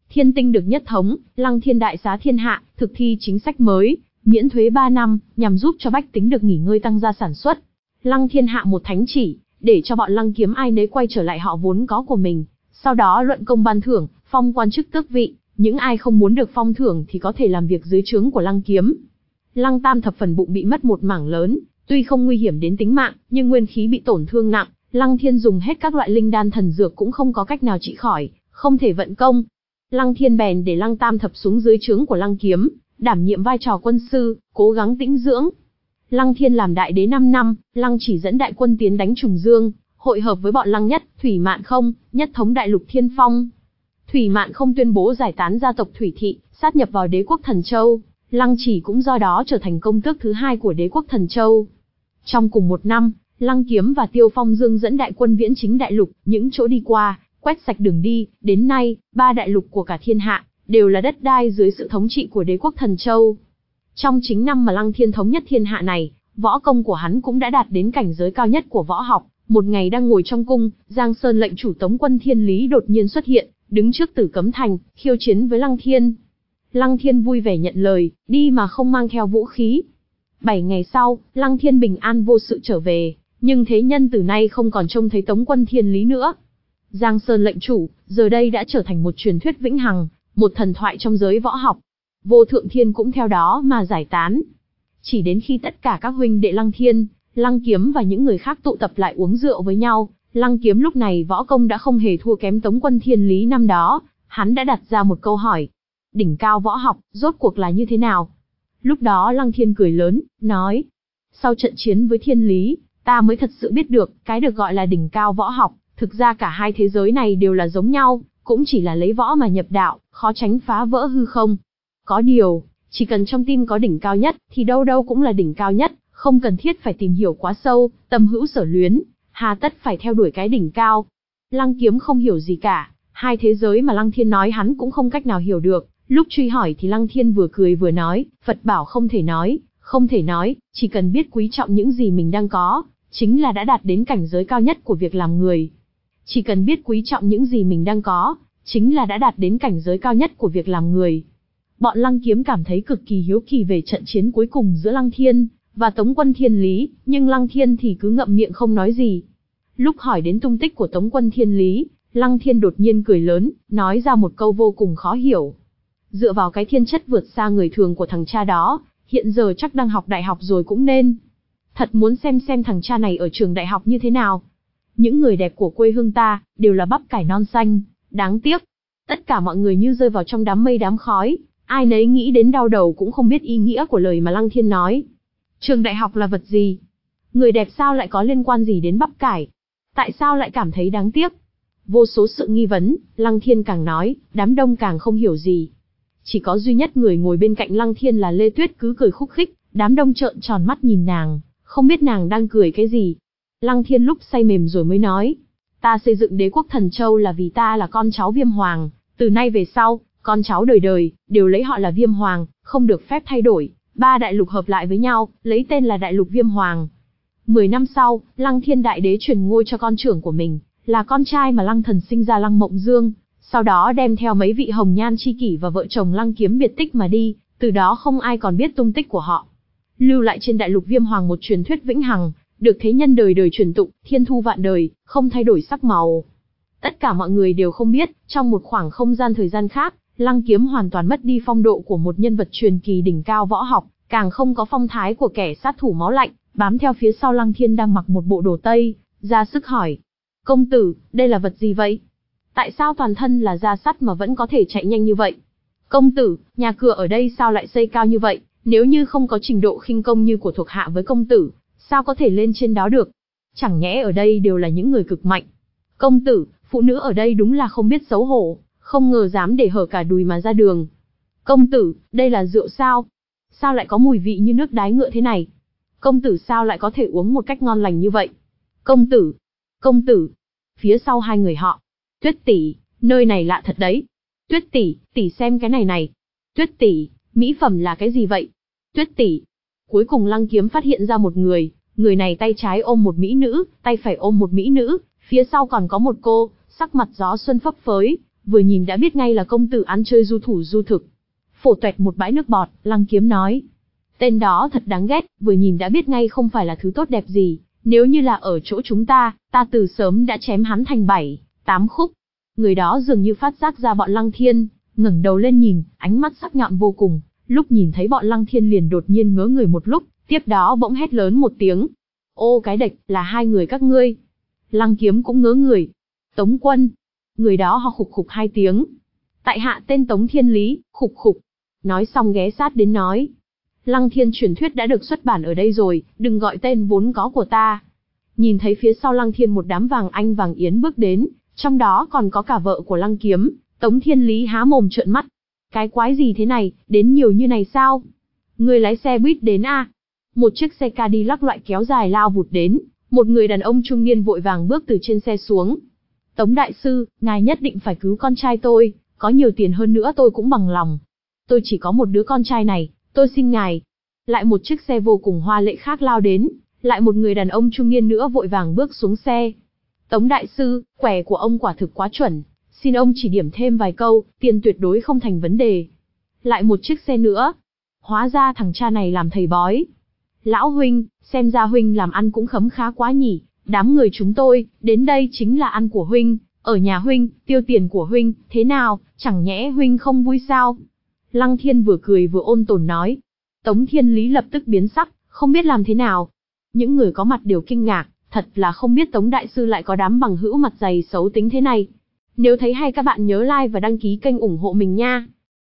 Thiên tinh được nhất thống, Lăng Thiên đại xá thiên hạ, thực thi chính sách mới, miễn thuế ba năm, nhằm giúp cho bách tính được nghỉ ngơi tăng gia sản xuất. Lăng Thiên hạ một thánh chỉ, để cho bọn Lăng Kiếm ai nấy quay trở lại họ vốn có của mình. Sau đó luận công ban thưởng, phong quan chức tước vị, những ai không muốn được phong thưởng thì có thể làm việc dưới trướng của Lăng Kiếm. Lăng Tam thập phần bụng bị mất một mảng lớn, tuy không nguy hiểm đến tính mạng, nhưng nguyên khí bị tổn thương nặng, Lăng Thiên dùng hết các loại linh đan thần dược cũng không có cách nào trị khỏi, không thể vận công. Lăng Thiên bèn để Lăng Tam thập xuống dưới trướng của Lăng Kiếm, đảm nhiệm vai trò quân sư, cố gắng tĩnh dưỡng. Lăng Thiên làm đại đế năm năm, Lăng Chỉ dẫn đại quân tiến đánh Trùng Dương, hội hợp với bọn Lăng Nhất, Thủy Mạn Không, nhất thống đại lục Thiên Phong. Thủy Mạn Không tuyên bố giải tán gia tộc Thủy Thị, sát nhập vào đế quốc Thần Châu, Lăng Chỉ cũng do đó trở thành công tước thứ hai của đế quốc Thần Châu. Trong cùng một năm, Lăng Kiếm và Tiêu Phong Dương dẫn đại quân viễn chính đại lục, những chỗ đi qua, quét sạch đường đi, đến nay, ba đại lục của cả thiên hạ, đều là đất đai dưới sự thống trị của đế quốc Thần Châu. Trong chính năm mà Lăng Thiên thống nhất thiên hạ này, võ công của hắn cũng đã đạt đến cảnh giới cao nhất của võ học. Một ngày đang ngồi trong cung, Giang Sơn lệnh chủ Tống quân Thiên Lý đột nhiên xuất hiện, đứng trước Tử Cấm Thành, khiêu chiến với Lăng Thiên. Lăng Thiên vui vẻ nhận lời, đi mà không mang theo vũ khí. Bảy ngày sau, Lăng Thiên bình an vô sự trở về, nhưng thế nhân từ nay không còn trông thấy Tống quân Thiên Lý nữa. Giang Sơn lệnh chủ, giờ đây đã trở thành một truyền thuyết vĩnh hằng, một thần thoại trong giới võ học. Vô Thượng Thiên cũng theo đó mà giải tán. Chỉ đến khi tất cả các huynh đệ Lăng Thiên, Lăng Kiếm và những người khác tụ tập lại uống rượu với nhau, Lăng Kiếm lúc này võ công đã không hề thua kém Tống quân Thiên Lý năm đó, hắn đã đặt ra một câu hỏi. Đỉnh cao võ học, rốt cuộc là như thế nào? Lúc đó Lăng Thiên cười lớn, nói. Sau trận chiến với Thiên Lý, ta mới thật sự biết được, cái được gọi là đỉnh cao võ học, thực ra cả hai thế giới này đều là giống nhau, cũng chỉ là lấy võ mà nhập đạo, khó tránh phá vỡ hư không. Có điều, chỉ cần trong tim có đỉnh cao nhất, thì đâu đâu cũng là đỉnh cao nhất, không cần thiết phải tìm hiểu quá sâu, tâm hữu sở luyến, hà tất phải theo đuổi cái đỉnh cao. Lăng Kiếm không hiểu gì cả, hai thế giới mà Lăng Thiên nói hắn cũng không cách nào hiểu được. Lúc truy hỏi thì Lăng Thiên vừa cười vừa nói, Phật bảo không thể nói, không thể nói, chỉ cần biết quý trọng những gì mình đang có, chính là đã đạt đến cảnh giới cao nhất của việc làm người. Chỉ cần biết quý trọng những gì mình đang có, chính là đã đạt đến cảnh giới cao nhất của việc làm người. Bọn Lăng Kiếm cảm thấy cực kỳ hiếu kỳ về trận chiến cuối cùng giữa Lăng Thiên và Tống quân Thiên Lý, nhưng Lăng Thiên thì cứ ngậm miệng không nói gì. Lúc hỏi đến tung tích của Tống quân Thiên Lý, Lăng Thiên đột nhiên cười lớn, nói ra một câu vô cùng khó hiểu. Dựa vào cái thiên chất vượt xa người thường của thằng cha đó, hiện giờ chắc đang học đại học rồi cũng nên. Thật muốn xem xem thằng cha này ở trường đại học như thế nào. Những người đẹp của quê hương ta, đều là bắp cải non xanh, đáng tiếc. Tất cả mọi người như rơi vào trong đám mây đám khói, ai nấy nghĩ đến đau đầu cũng không biết ý nghĩa của lời mà Lăng Thiên nói. Trường đại học là vật gì? Người đẹp sao lại có liên quan gì đến bắp cải? Tại sao lại cảm thấy đáng tiếc? Vô số sự nghi vấn, Lăng Thiên càng nói, đám đông càng không hiểu gì. Chỉ có duy nhất người ngồi bên cạnh Lăng Thiên là Lê Tuyết cứ cười khúc khích, đám đông trợn tròn mắt nhìn nàng, không biết nàng đang cười cái gì. Lăng Thiên lúc say mềm rồi mới nói, ta xây dựng đế quốc Thần Châu là vì ta là con cháu Viêm Hoàng, từ nay về sau, con cháu đời đời, đều lấy họ là Viêm Hoàng, không được phép thay đổi, ba đại lục hợp lại với nhau, lấy tên là đại lục Viêm Hoàng. Mười năm sau, Lăng Thiên đại đế truyền ngôi cho con trưởng của mình, là con trai mà Lăng Thần sinh ra Lăng Mộng Dương. Sau đó đem theo mấy vị hồng nhan chi kỷ và vợ chồng Lăng Kiếm biệt tích mà đi, từ đó không ai còn biết tung tích của họ. Lưu lại trên đại lục Viêm Hoàng một truyền thuyết vĩnh hằng, được thế nhân đời đời truyền tụng, thiên thu vạn đời, không thay đổi sắc màu. Tất cả mọi người đều không biết, trong một khoảng không gian thời gian khác, Lăng Kiếm hoàn toàn mất đi phong độ của một nhân vật truyền kỳ đỉnh cao võ học, càng không có phong thái của kẻ sát thủ máu lạnh, bám theo phía sau Lăng Thiên đang mặc một bộ đồ tây, ra sức hỏi. Công tử, đây là vật gì vậy? Tại sao toàn thân là da sắt mà vẫn có thể chạy nhanh như vậy? Công tử, nhà cửa ở đây sao lại xây cao như vậy? Nếu như không có trình độ khinh công như của thuộc hạ với công tử, sao có thể lên trên đó được? Chẳng nhẽ ở đây đều là những người cực mạnh? Công tử, phụ nữ ở đây đúng là không biết xấu hổ, không ngờ dám để hở cả đùi mà ra đường. Công tử, đây là rượu sao? Sao lại có mùi vị như nước đái ngựa thế này? Công tử sao lại có thể uống một cách ngon lành như vậy? Công tử, công tử. Phía sau hai người họ, Tuyết tỷ, nơi này lạ thật đấy. Tuyết tỷ, tỷ xem cái này này. Tuyết tỷ, mỹ phẩm là cái gì vậy? Tuyết tỷ. Cuối cùng Lăng Kiếm phát hiện ra một người, người này tay trái ôm một mỹ nữ, tay phải ôm một mỹ nữ, phía sau còn có một cô, sắc mặt gió xuân phấp phới, vừa nhìn đã biết ngay là công tử ăn chơi du thủ du thực. Phổ toẹt một bãi nước bọt, Lăng Kiếm nói. Tên đó thật đáng ghét, vừa nhìn đã biết ngay không phải là thứ tốt đẹp gì, nếu như là ở chỗ chúng ta, ta từ sớm đã chém hắn thành bảy, tám khúc. Người đó dường như phát giác ra bọn Lăng Thiên, ngẩng đầu lên nhìn, ánh mắt sắc nhọn vô cùng, lúc nhìn thấy bọn Lăng Thiên liền đột nhiên ngớ người một lúc, tiếp đó bỗng hét lớn một tiếng. Ô cái địch, là hai người các ngươi. Lăng Kiếm cũng ngớ người. Tống Quân. Người đó ho khục khục hai tiếng. Tại hạ tên Tống Thiên Lý, khục khục. Nói xong ghé sát đến nói. Lăng Thiên truyền thuyết đã được xuất bản ở đây rồi, đừng gọi tên vốn có của ta. Nhìn thấy phía sau Lăng Thiên một đám vàng anh vàng yến bước đến, trong đó còn có cả vợ của Lăng Kiếm, Tống Thiên Lý há mồm trợn mắt. Cái quái gì thế này, đến nhiều như này sao? Người lái xe buýt đến a? Một chiếc xe Cadillac loại kéo dài lao vụt đến, một người đàn ông trung niên vội vàng bước từ trên xe xuống. Tống đại sư, ngài nhất định phải cứu con trai tôi, có nhiều tiền hơn nữa tôi cũng bằng lòng. Tôi chỉ có một đứa con trai này, tôi xin ngài. Lại một chiếc xe vô cùng hoa lệ khác lao đến, lại một người đàn ông trung niên nữa vội vàng bước xuống xe. Tống đại sư, quẻ của ông quả thực quá chuẩn, xin ông chỉ điểm thêm vài câu, tiền tuyệt đối không thành vấn đề. Lại một chiếc xe nữa. Hóa ra thằng cha này làm thầy bói. Lão huynh, xem ra huynh làm ăn cũng khấm khá quá nhỉ, đám người chúng tôi, đến đây chính là ăn của huynh, ở nhà huynh, tiêu tiền của huynh, thế nào, chẳng nhẽ huynh không vui sao? Lăng Thiên vừa cười vừa ôn tồn nói. Tống Thiên Lý lập tức biến sắc, không biết làm thế nào. Những người có mặt đều kinh ngạc, thật là không biết Tống đại sư lại có đám bằng hữu mặt dày xấu tính thế này. Nếu thấy hay các bạn nhớ like và đăng ký kênh ủng hộ mình nha.